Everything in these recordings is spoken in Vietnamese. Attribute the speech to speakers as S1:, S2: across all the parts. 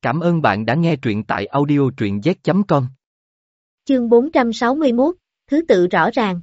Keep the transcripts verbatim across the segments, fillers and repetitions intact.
S1: Cảm ơn bạn đã nghe truyện tại audio truyện z chấm com.
S2: Chương bốn trăm sáu mươi mốt, thứ tự rõ ràng.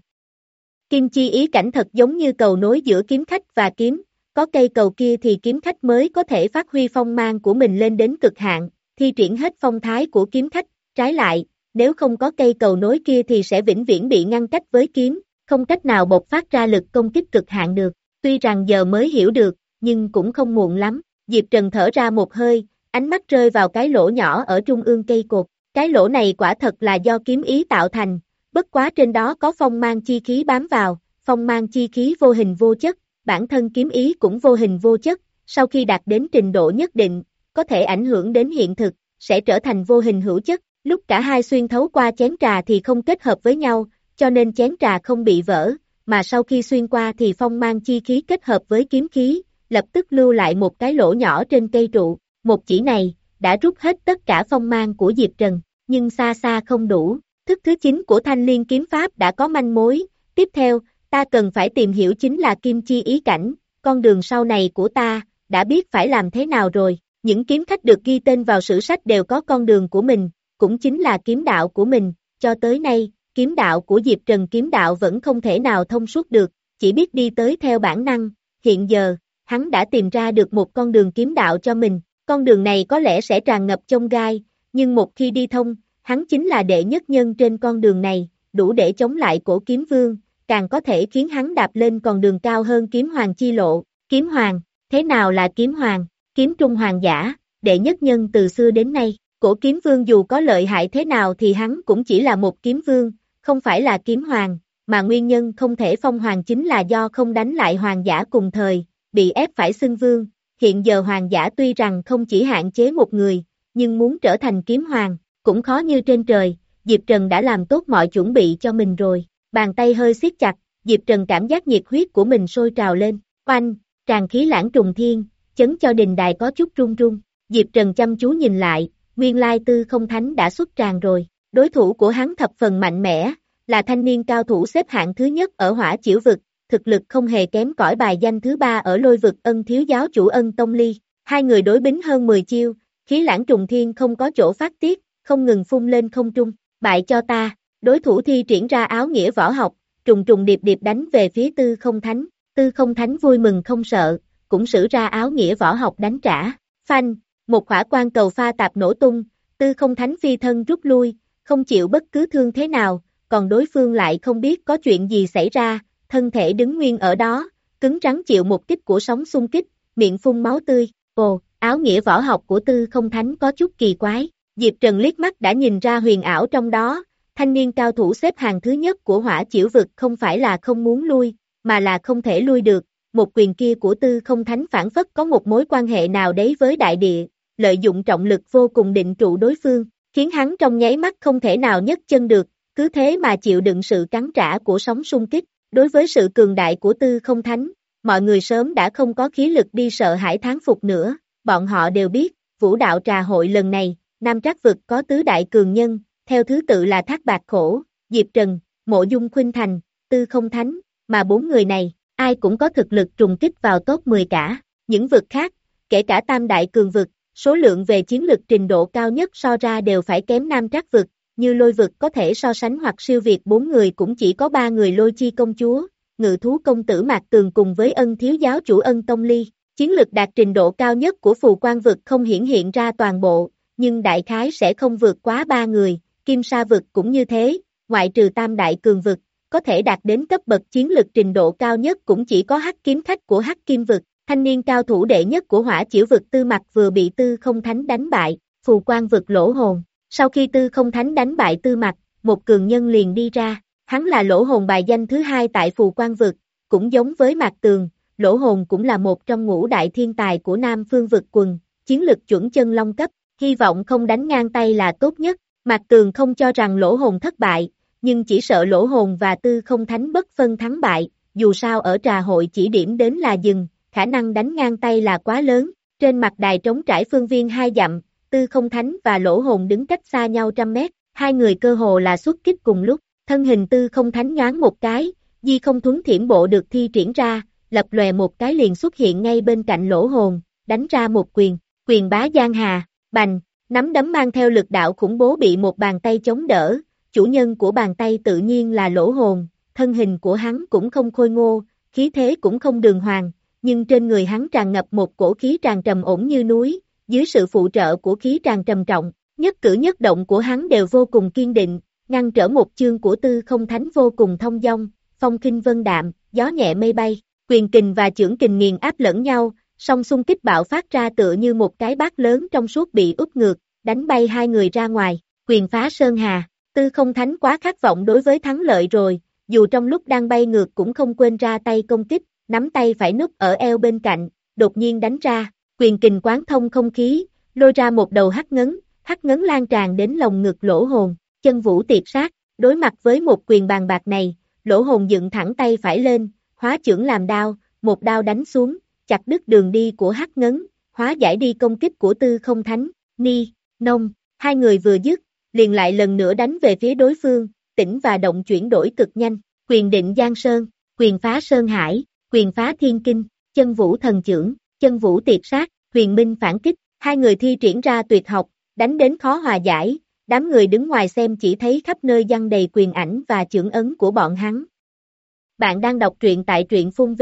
S2: Kim chi ý cảnh thật giống như cầu nối giữa kiếm khách và kiếm, có cây cầu kia thì kiếm khách mới có thể phát huy phong mang của mình lên đến cực hạn, thi triển hết phong thái của kiếm khách, trái lại, nếu không có cây cầu nối kia thì sẽ vĩnh viễn bị ngăn cách với kiếm, không cách nào bộc phát ra lực công kích cực hạn được. Tuy rằng giờ mới hiểu được, nhưng cũng không muộn lắm. Diệp Trần thở ra một hơi, ánh mắt rơi vào cái lỗ nhỏ ở trung ương cây cột. Cái lỗ này quả thật là do kiếm ý tạo thành, bất quá trên đó có phong mang chi khí bám vào, phong mang chi khí vô hình vô chất, bản thân kiếm ý cũng vô hình vô chất, sau khi đạt đến trình độ nhất định, có thể ảnh hưởng đến hiện thực, sẽ trở thành vô hình hữu chất. Lúc cả hai xuyên thấu qua chén trà thì không kết hợp với nhau, cho nên chén trà không bị vỡ, mà sau khi xuyên qua thì phong mang chi khí kết hợp với kiếm khí, lập tức lưu lại một cái lỗ nhỏ trên cây trụ. Một chỉ này, đã rút hết tất cả phong mang của Diệp Trần, nhưng xa xa không đủ. Thức thứ chín của Thanh Liên kiếm pháp đã có manh mối, tiếp theo, ta cần phải tìm hiểu chính là kim chi ý cảnh, con đường sau này của ta, đã biết phải làm thế nào rồi. Những kiếm khách được ghi tên vào sử sách đều có con đường của mình, cũng chính là kiếm đạo của mình, cho tới nay, kiếm đạo của Diệp Trần kiếm đạo vẫn không thể nào thông suốt được, chỉ biết đi tới theo bản năng. Hiện giờ, hắn đã tìm ra được một con đường kiếm đạo cho mình. Con đường này có lẽ sẽ tràn ngập chông gai, nhưng một khi đi thông, hắn chính là đệ nhất nhân trên con đường này, đủ để chống lại cổ kiếm vương, càng có thể khiến hắn đạp lên con đường cao hơn kiếm hoàng chi lộ. Kiếm hoàng, thế nào là kiếm hoàng? Kiếm trung hoàng giả, đệ nhất nhân từ xưa đến nay, cổ kiếm vương dù có lợi hại thế nào thì hắn cũng chỉ là một kiếm vương, không phải là kiếm hoàng, mà nguyên nhân không thể phong hoàng chính là do không đánh lại hoàng giả cùng thời, bị ép phải xưng vương. Hiện giờ hoàng giả tuy rằng không chỉ hạn chế một người, nhưng muốn trở thành kiếm hoàng, cũng khó như trên trời. Diệp Trần đã làm tốt mọi chuẩn bị cho mình rồi. Bàn tay hơi siết chặt, Diệp Trần cảm giác nhiệt huyết của mình sôi trào lên. Oanh, tràn khí lãng trùng thiên, chấn cho đình đài có chút rung rung. Diệp Trần chăm chú nhìn lại, nguyên lai Tư Không Thánh đã xuất tràn rồi. Đối thủ của hắn thập phần mạnh mẽ, là thanh niên cao thủ xếp hạng thứ nhất ở Hỏa Chiểu vực, thực lực không hề kém cỏi bài danh thứ ba ở Lôi vực Ân thiếu giáo chủ Ân Tông Ly. Hai người đối bính hơn mười chiêu, khí lãng trùng thiên không có chỗ phát tiết, không ngừng phun lên không trung. Bại cho ta, đối thủ thi triển ra áo nghĩa võ học, trùng trùng điệp điệp đánh về phía Tư Không Thánh. Tư Không Thánh vui mừng không sợ, cũng sử ra áo nghĩa võ học đánh trả. Phanh, một hỏa quang cầu pha tạp nổ tung, Tư Không Thánh phi thân rút lui, không chịu bất cứ thương thế nào, còn đối phương lại không biết có chuyện gì xảy ra, thân thể đứng nguyên ở đó, cứng rắn chịu một kích của sóng xung kích, miệng phun máu tươi. Ồ, áo nghĩa võ học của Tư Không Thánh có chút kỳ quái. Diệp Trần liếc mắt đã nhìn ra huyền ảo trong đó, thanh niên cao thủ xếp hàng thứ nhất của Hỏa Chiểu vực không phải là không muốn lui, mà là không thể lui được. Một quyền kia của Tư Không Thánh phản phất có một mối quan hệ nào đấy với đại địa, lợi dụng trọng lực vô cùng định trụ đối phương, khiến hắn trong nháy mắt không thể nào nhấc chân được, cứ thế mà chịu đựng sự cắn trả của sóng xung kích. Đối với sự cường đại của Tư Không Thánh, mọi người sớm đã không có khí lực đi sợ hãi thán phục nữa, bọn họ đều biết, vũ đạo trà hội lần này, Nam Trác vực có tứ đại cường nhân, theo thứ tự là Thác Bạt Khổ, Diệp Trần, Mộ Dung Khuynh Thành, Tư Không Thánh, mà bốn người này, ai cũng có thực lực trùng kích vào top mười cả. Những vực khác, kể cả tam đại cường vực, số lượng về chiến lực trình độ cao nhất so ra đều phải kém Nam Trác vực, như Lôi vực có thể so sánh hoặc siêu việt bốn người cũng chỉ có ba người Lôi Chi công chúa, Ngự thú công tử Mạc Tường cùng với Ân thiếu giáo chủ Ân Tông Ly. Chiến lực đạt trình độ cao nhất của Phù Quang vực không hiển hiện ra toàn bộ, nhưng đại khái sẽ không vượt quá ba người. Kim Sa vực cũng như thế, ngoại trừ tam đại cường vực, có thể đạt đến cấp bậc chiến lực trình độ cao nhất cũng chỉ có Hắc kiếm khách của Hắc Kim vực. Thanh niên cao thủ đệ nhất của Hỏa Chiểu vực Tư Mặc vừa bị Tư Không Thánh đánh bại, Phù Quang vực lỗ hồn. Sau khi Tư Không Thánh đánh bại Tư Mặc, một cường nhân liền đi ra, hắn là lỗ hồn bài danh thứ hai tại Phù Quang vực, cũng giống với Mạc Tường, lỗ hồn cũng là một trong ngũ đại thiên tài của Nam Phương vực quần, chiến lực chuẩn chân long cấp, hy vọng không đánh ngang tay là tốt nhất. Mạc Tường không cho rằng lỗ hồn thất bại, nhưng chỉ sợ lỗ hồn và Tư Không Thánh bất phân thắng bại, dù sao ở trà hội chỉ điểm đến là dừng, khả năng đánh ngang tay là quá lớn. Trên mặt đài trống trải phương viên hai dặm, Tư Không Thánh và lỗ hồn đứng cách xa nhau trăm mét, hai người cơ hồ là xuất kích cùng lúc, thân hình Tư Không Thánh nhoáng một cái, di không thuấn thiểm bộ được thi triển ra, lập lòe một cái liền xuất hiện ngay bên cạnh lỗ hồn, đánh ra một quyền, quyền bá giang hà, bành, Nắm đấm mang theo lực đạo khủng bố bị một bàn tay chống đỡ, chủ nhân của bàn tay tự nhiên là Lỗ Hồn, thân hình của hắn cũng không khôi ngô, khí thế cũng không đường hoàng, nhưng trên người hắn tràn ngập một cổ khí tràn trầm ổn như núi, dưới sự phụ trợ của khí tràn trầm trọng, nhất cử nhất động của hắn đều vô cùng kiên định, ngăn trở một chương của Tư Không Thánh vô cùng thông dong, phong khinh vân đạm, gió nhẹ mây bay, quyền kình và chưởng kình nghiền áp lẫn nhau, song xung kích bạo phát ra tựa như một cái bát lớn trong suốt bị úp ngược, đánh bay hai người ra ngoài, quyền phá sơn hà, Tư Không Thánh quá khát vọng đối với thắng lợi rồi, dù trong lúc đang bay ngược cũng không quên ra tay công kích, nắm tay phải núp ở eo bên cạnh, đột nhiên đánh ra, quyền kình quán thông không khí, lôi ra một đầu hắc ngấn, hắc ngấn lan tràn đến lồng ngực Lỗ Hồn, chân vũ tiệt sát, đối mặt với một quyền bàn bạc này, Lỗ Hồn dựng thẳng tay phải lên, hóa chưởng làm đao, một đao đánh xuống, chặt đứt đường đi của hắc ngấn, hóa giải đi công kích của Tư Không Thánh, ni, nông, hai người vừa dứt, liền lại lần nữa đánh về phía đối phương, tĩnh và động chuyển đổi cực nhanh, quyền định Giang Sơn, quyền phá Sơn Hải, quyền phá Thiên Kinh, chân vũ thần chưởng, chân vũ tiệt sát, huyền minh phản kích, hai người thi triển ra tuyệt học, đánh đến khó hòa giải, đám người đứng ngoài xem chỉ thấy khắp nơi giăng đầy quyền ảnh và chưởng ấn của bọn hắn. Bạn đang đọc truyện tại truyện phun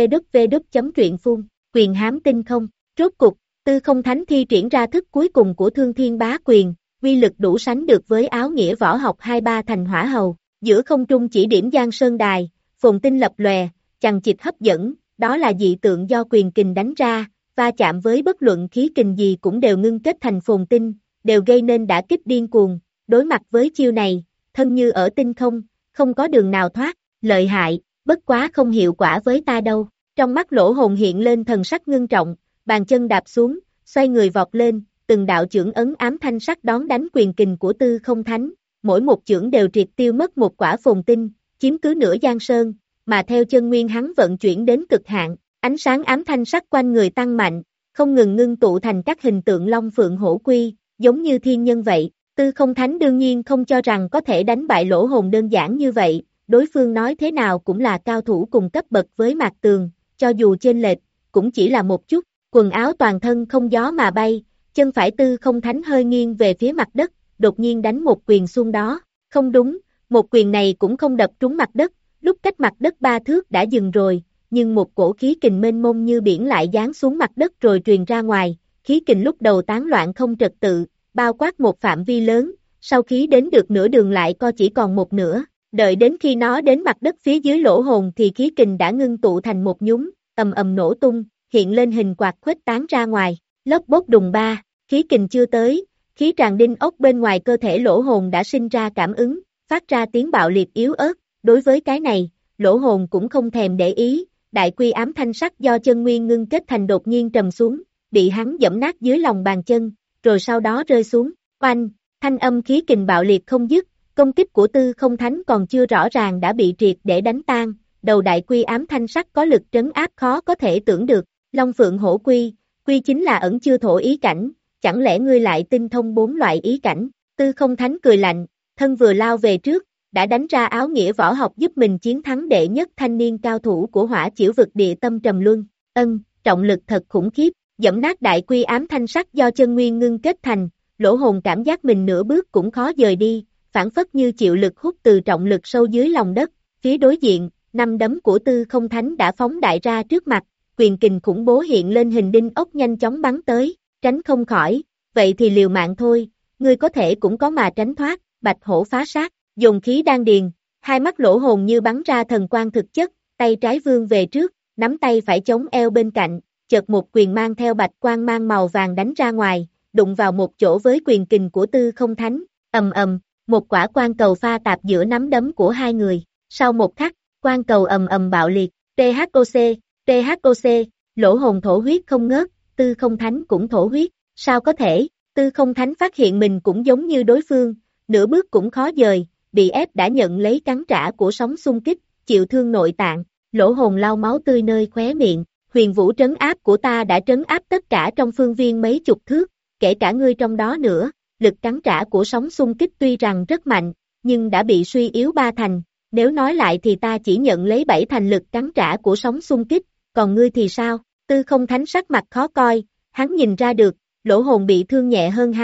S2: www chấm truyện phun, quyền hám tinh không, rốt cục, Tư Không Thánh thi triển ra thức cuối cùng của Thương Thiên Bá Quyền, uy lực đủ sánh được với áo nghĩa võ học hai ba thành hỏa hầu, giữa không trung chỉ điểm Giang Sơn Đài, phồn tinh lập lòe, chằng chịt hấp dẫn, đó là dị tượng do quyền kình đánh ra, va chạm với bất luận khí kình gì cũng đều ngưng kết thành phồn tinh, đều gây nên đả kích điên cuồng, đối mặt với chiêu này, thân như ở tinh không, không có đường nào thoát, lợi hại, bất quá không hiệu quả với ta đâu, trong mắt Lỗ Hồn hiện lên thần sắc ngưng trọng, bàn chân đạp xuống, xoay người vọt lên, từng đạo chưởng ấn ám thanh sắc đón đánh quyền kình của Tư Không Thánh, mỗi một chưởng đều triệt tiêu mất một quả phồn tinh, chiếm cứ nửa Giang Sơn, mà theo chân nguyên hắn vận chuyển đến cực hạn, ánh sáng ám thanh sắc quanh người tăng mạnh, không ngừng ngưng tụ thành các hình tượng long phượng hổ quy, giống như thiên nhân vậy. Tư Không Thánh đương nhiên không cho rằng có thể đánh bại Lỗ Hồn đơn giản như vậy, đối phương nói thế nào cũng là cao thủ cùng cấp bậc với Mạc Tường, cho dù chênh lệch, cũng chỉ là một chút, quần áo toàn thân không gió mà bay, chân phải Tư Không Thánh hơi nghiêng về phía mặt đất, đột nhiên đánh một quyền xuống đó, không đúng, một quyền này cũng không đập trúng mặt đất, lúc cách mặt đất ba thước đã dừng rồi, nhưng một cổ khí kình mênh mông như biển lại giáng xuống mặt đất rồi truyền ra ngoài, khí kình lúc đầu tán loạn không trật tự, bao quát một phạm vi lớn, sau khi đến được nửa đường lại co chỉ còn một nửa, đợi đến khi nó đến mặt đất phía dưới Lỗ Hồn thì khí kình đã ngưng tụ thành một nhúm, ầm ầm nổ tung, hiện lên hình quạt khuếch tán ra ngoài, lốc bốc đùng ba, khí kình chưa tới, khí tràn đinh ốc bên ngoài cơ thể Lỗ Hồn đã sinh ra cảm ứng, phát ra tiếng bạo liệt yếu ớt, đối với cái này, Lỗ Hồn cũng không thèm để ý, đại quy ám thanh sắc do chân nguyên ngưng kết thành đột nhiên trầm xuống, bị hắn dẫm nát dưới lòng bàn chân, rồi sau đó rơi xuống, oanh, thanh âm khí kình bạo liệt không dứt, công kích của Tư Không Thánh còn chưa rõ ràng đã bị triệt để đánh tan, đầu đại quy ám thanh sắc có lực trấn áp khó có thể tưởng được, Long Phượng Hổ Quy, quy chính là ẩn chưa thổ ý cảnh, chẳng lẽ ngươi lại tinh thông bốn loại ý cảnh, Tư Không Thánh cười lạnh, thân vừa lao về trước, đã đánh ra áo nghĩa võ học giúp mình chiến thắng đệ nhất thanh niên cao thủ của Hỏa Chiểu vực địa tâm trầm luân, ân, trọng lực thật khủng khiếp, dẫm nát đại quy ám thanh sắc do chân nguyên ngưng kết thành, Lỗ Hồn cảm giác mình nửa bước cũng khó dời đi, phản phất như chịu lực hút từ trọng lực sâu dưới lòng đất, phía đối diện, năm đấm của Tư Không Thánh đã phóng đại ra trước mặt, quyền kình khủng bố hiện lên hình đinh ốc nhanh chóng bắn tới, tránh không khỏi, vậy thì liều mạng thôi, ngươi có thể cũng có mà tránh thoát, bạch hổ phá sát, dồn khí đan điền, hai mắt Lỗ Hồn như bắn ra thần quang thực chất, tay trái vươn về trước, nắm tay phải chống eo bên cạnh, chợt một quyền mang theo bạch quang mang màu vàng đánh ra ngoài, đụng vào một chỗ với quyền kình của Tư Không Thánh, ầm ầm, một quả quang cầu pha tạp giữa nắm đấm của hai người, sau một khắc, quang cầu ầm ầm bạo liệt, tê hát ô xê, tê hát ô xê, Lỗ Hồn thổ huyết không ngớt, Tư Không Thánh cũng thổ huyết, sao có thể, Tư Không Thánh phát hiện mình cũng giống như đối phương, nửa bước cũng khó dời, bị ép đã nhận lấy cắn trả của sóng xung kích, chịu thương nội tạng, Lỗ Hồn lau máu tươi nơi khóe miệng, huyền vũ trấn áp của ta đã trấn áp tất cả trong phương viên mấy chục thước, kể cả ngươi trong đó nữa, lực cắn trả của sóng xung kích tuy rằng rất mạnh, nhưng đã bị suy yếu ba thành, nếu nói lại thì ta chỉ nhận lấy bảy thành lực cắn trả của sóng xung kích, còn ngươi thì sao? Tư Không Thánh sắc mặt khó coi, hắn nhìn ra được, Lỗ Hồn bị thương nhẹ hơn hắn,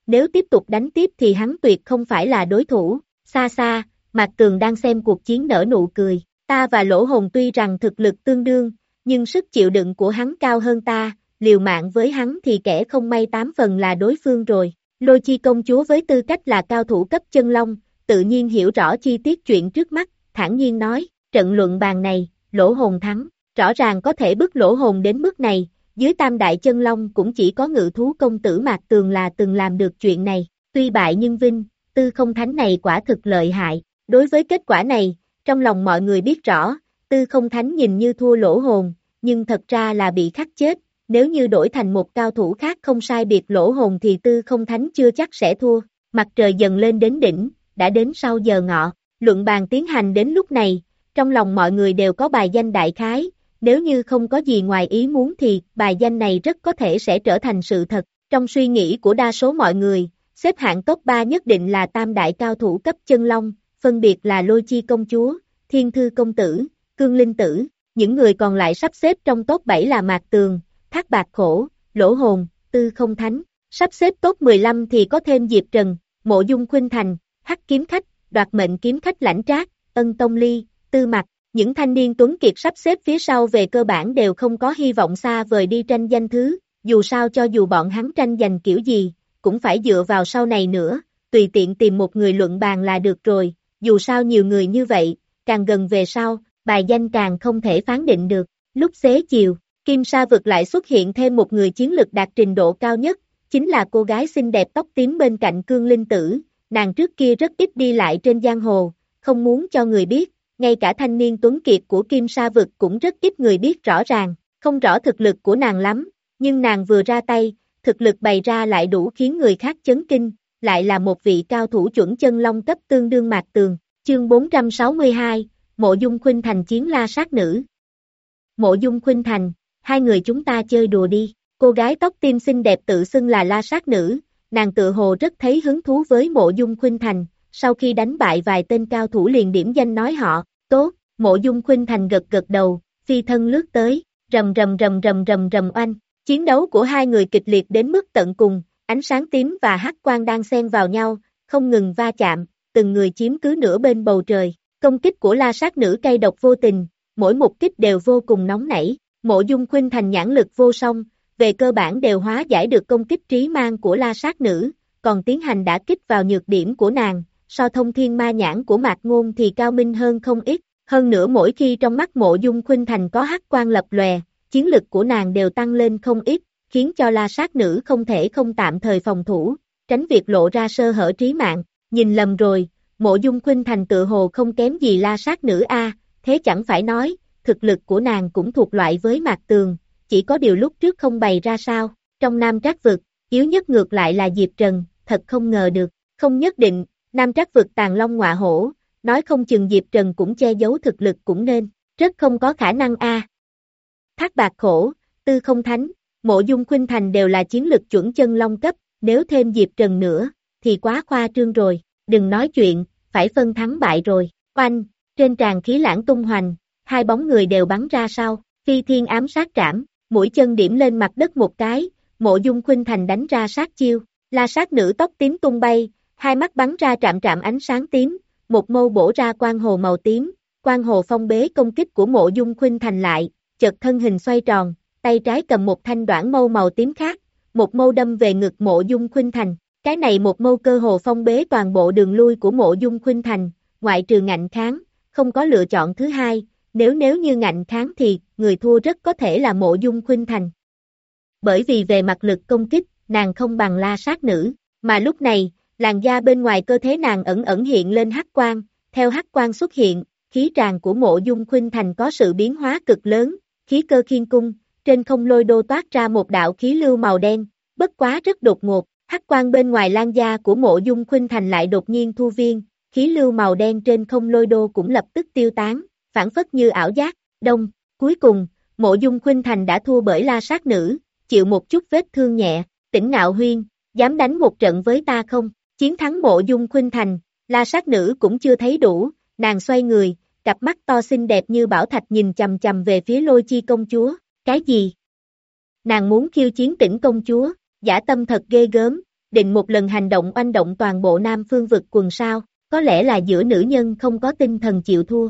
S2: nếu tiếp tục đánh tiếp thì hắn tuyệt không phải là đối thủ. Xa xa, Mạc Tường đang xem cuộc chiến nở nụ cười, ta và Lỗ Hồn tuy rằng thực lực tương đương, nhưng sức chịu đựng của hắn cao hơn ta, liều mạng với hắn thì kẻ không may tám phần là đối phương rồi. Lôi Chi công chúa với tư cách là cao thủ cấp chân long, tự nhiên hiểu rõ chi tiết chuyện trước mắt, thản nhiên nói, trận luận bàn này, Lỗ Hồn thắng, rõ ràng có thể bức Lỗ Hồn đến mức này, dưới tam đại chân long cũng chỉ có Ngự thú công tử Mạc Tường là từng làm được chuyện này, tuy bại nhưng vinh, Tư Không Thánh này quả thực lợi hại. Đối với kết quả này, trong lòng mọi người biết rõ, Tư Không Thánh nhìn như thua Lỗ Hồn, nhưng thật ra là bị khắc chết, nếu như đổi thành một cao thủ khác không sai biệt Lỗ Hồn thì Tư Không Thánh chưa chắc sẽ thua. Mặt trời dần lên đến đỉnh, đã đến sau giờ ngọ, luận bàn tiến hành đến lúc này, trong lòng mọi người đều có bài danh đại khái, nếu như không có gì ngoài ý muốn thì bài danh này rất có thể sẽ trở thành sự thật. Trong suy nghĩ của đa số mọi người, xếp hạng top ba nhất định là tam đại cao thủ cấp chân long, phân biệt là Lôi Chi công chúa, Thiên Thư công tử, Cương Linh tử, những người còn lại sắp xếp trong top bảy là Mạc Tường, Thác Bạt Khổ, Lỗ Hồn, Tư Không Thánh, sắp xếp top mười lăm thì có thêm Diệp Trần, Mộ Dung Khuynh Thành, Hắc Kiếm Khách, Đoạt Mệnh Kiếm Khách Lãnh Trác, Ân Tông Ly, Tư Mặc. Những thanh niên tuấn kiệt sắp xếp phía sau về cơ bản đều không có hy vọng xa vời đi tranh danh thứ, dù sao cho dù bọn hắn tranh giành kiểu gì, cũng phải dựa vào sau này nữa, tùy tiện tìm một người luận bàn là được rồi, dù sao nhiều người như vậy, càng gần về sau, bài danh càng không thể phán định được. Lúc xế chiều, Kim Sa vực lại xuất hiện thêm một người chiến lực đạt trình độ cao nhất, chính là cô gái xinh đẹp tóc tím bên cạnh Cương Linh tử, nàng trước kia rất ít đi lại trên giang hồ, không muốn cho người biết. Ngay cả thanh niên tuấn kiệt của Kim Sa vực cũng rất ít người biết rõ ràng, không rõ thực lực của nàng lắm, nhưng nàng vừa ra tay, thực lực bày ra lại đủ khiến người khác chấn kinh, lại là một vị cao thủ chuẩn chân long cấp tương đương Mạc Tường. Chương bốn trăm sáu mươi hai, Mộ Dung Khuynh Thành chiến La Sát Nữ. Mộ Dung Khuynh Thành, hai người chúng ta chơi đùa đi, cô gái tóc tim xinh đẹp tự xưng là La Sát Nữ, nàng tự hồ rất thấy hứng thú với Mộ Dung Khuynh Thành, sau khi đánh bại vài tên cao thủ liền điểm danh nói họ. Tốt, Mộ Dung Khuynh Thành gật gật đầu, phi thân lướt tới, rầm rầm rầm rầm rầm rầm oanh. Chiến đấu của hai người kịch liệt đến mức tận cùng, ánh sáng tím và hắc quang đang xen vào nhau, không ngừng va chạm, từng người chiếm cứ nửa bên bầu trời. Công kích của La Sát Nữ cay độc vô tình, mỗi một kích đều vô cùng nóng nảy. Mộ Dung Khuynh Thành nhãn lực vô song, về cơ bản đều hóa giải được công kích trí mang của La Sát Nữ, còn tiến hành đả kích vào nhược điểm của nàng. So thông thiên ma nhãn của Mạc Ngôn thì cao minh hơn không ít, hơn nữa mỗi khi trong mắt Mộ Dung Khuynh Thành có hắc quang lập lòe, chiến lực của nàng đều tăng lên không ít, khiến cho La Sát Nữ không thể không tạm thời phòng thủ, tránh việc lộ ra sơ hở trí mạng. Nhìn lầm rồi, Mộ Dung Khuynh Thành tự hồ không kém gì La Sát Nữ a, thế chẳng phải nói, thực lực của nàng cũng thuộc loại với Mạc Tường, chỉ có điều lúc trước không bày ra sao. Trong Nam Trác vực, yếu nhất ngược lại là Diệp Trần, thật không ngờ được, không nhất định. Nam Trác vực tàn long ngọa hổ, nói không chừng Diệp Trần cũng che giấu thực lực cũng nên, rất không có khả năng a. Thác Bạt Khổ, Tư Không Thánh, Mộ Dung Khuynh Thành đều là chiến lực chuẩn chân long cấp, nếu thêm Diệp Trần nữa, thì quá khoa trương rồi, đừng nói chuyện, phải phân thắng bại rồi. Oanh, trên tràn khí lãng tung hoành, hai bóng người đều bắn ra sau, phi thiên ám sát trảm, mũi chân điểm lên mặt đất một cái, Mộ Dung Khuynh Thành đánh ra sát chiêu, La Sát Nữ tóc tím tung bay. Hai mắt bắn ra trạm trạm ánh sáng tím, một mâu bổ ra quang hồ màu tím, quang hồ phong bế công kích của Mộ Dung Khuynh Thành lại, chợt thân hình xoay tròn, tay trái cầm một thanh đoản mâu màu tím khác, một mâu đâm về ngực Mộ Dung Khuynh Thành, cái này một mâu cơ hồ phong bế toàn bộ đường lui của Mộ Dung Khuynh Thành, ngoại trừ ngạnh kháng, không có lựa chọn thứ hai, nếu nếu như ngạnh kháng thì, người thua rất có thể là Mộ Dung Khuynh Thành. Bởi vì về mặt lực công kích, nàng không bằng La Sát Nữ, mà lúc này, làn da bên ngoài cơ thể nàng ẩn ẩn hiện lên hắc quang, theo hắc quang xuất hiện, khí tràng của Mộ Dung Khuynh Thành có sự biến hóa cực lớn, khí cơ khiên cung, trên không lôi đô toát ra một đạo khí lưu màu đen, bất quá rất đột ngột, hắc quang bên ngoài lan da của Mộ Dung Khuynh Thành lại đột nhiên thu viên, khí lưu màu đen trên không lôi đô cũng lập tức tiêu tán, phản phất như ảo giác. Đông, cuối cùng, Mộ Dung Khuynh Thành đã thua bởi La Sát Nữ, chịu một chút vết thương nhẹ. Tỉnh Ngạo Huyên, dám đánh một trận với ta không? Chiến thắng Mộ Dung Khuynh Thành, La Sát Nữ cũng chưa thấy đủ, nàng xoay người, cặp mắt to xinh đẹp như bảo thạch nhìn chằm chằm về phía Lôi Chi công chúa. Cái gì? Nàng muốn khiêu chiến Tỉnh công chúa, dã tâm thật ghê gớm. định một lần hành động oanh động toàn bộ Nam Phương vực quần sao, có lẽ là giữa nữ nhân không có tinh thần chịu thua.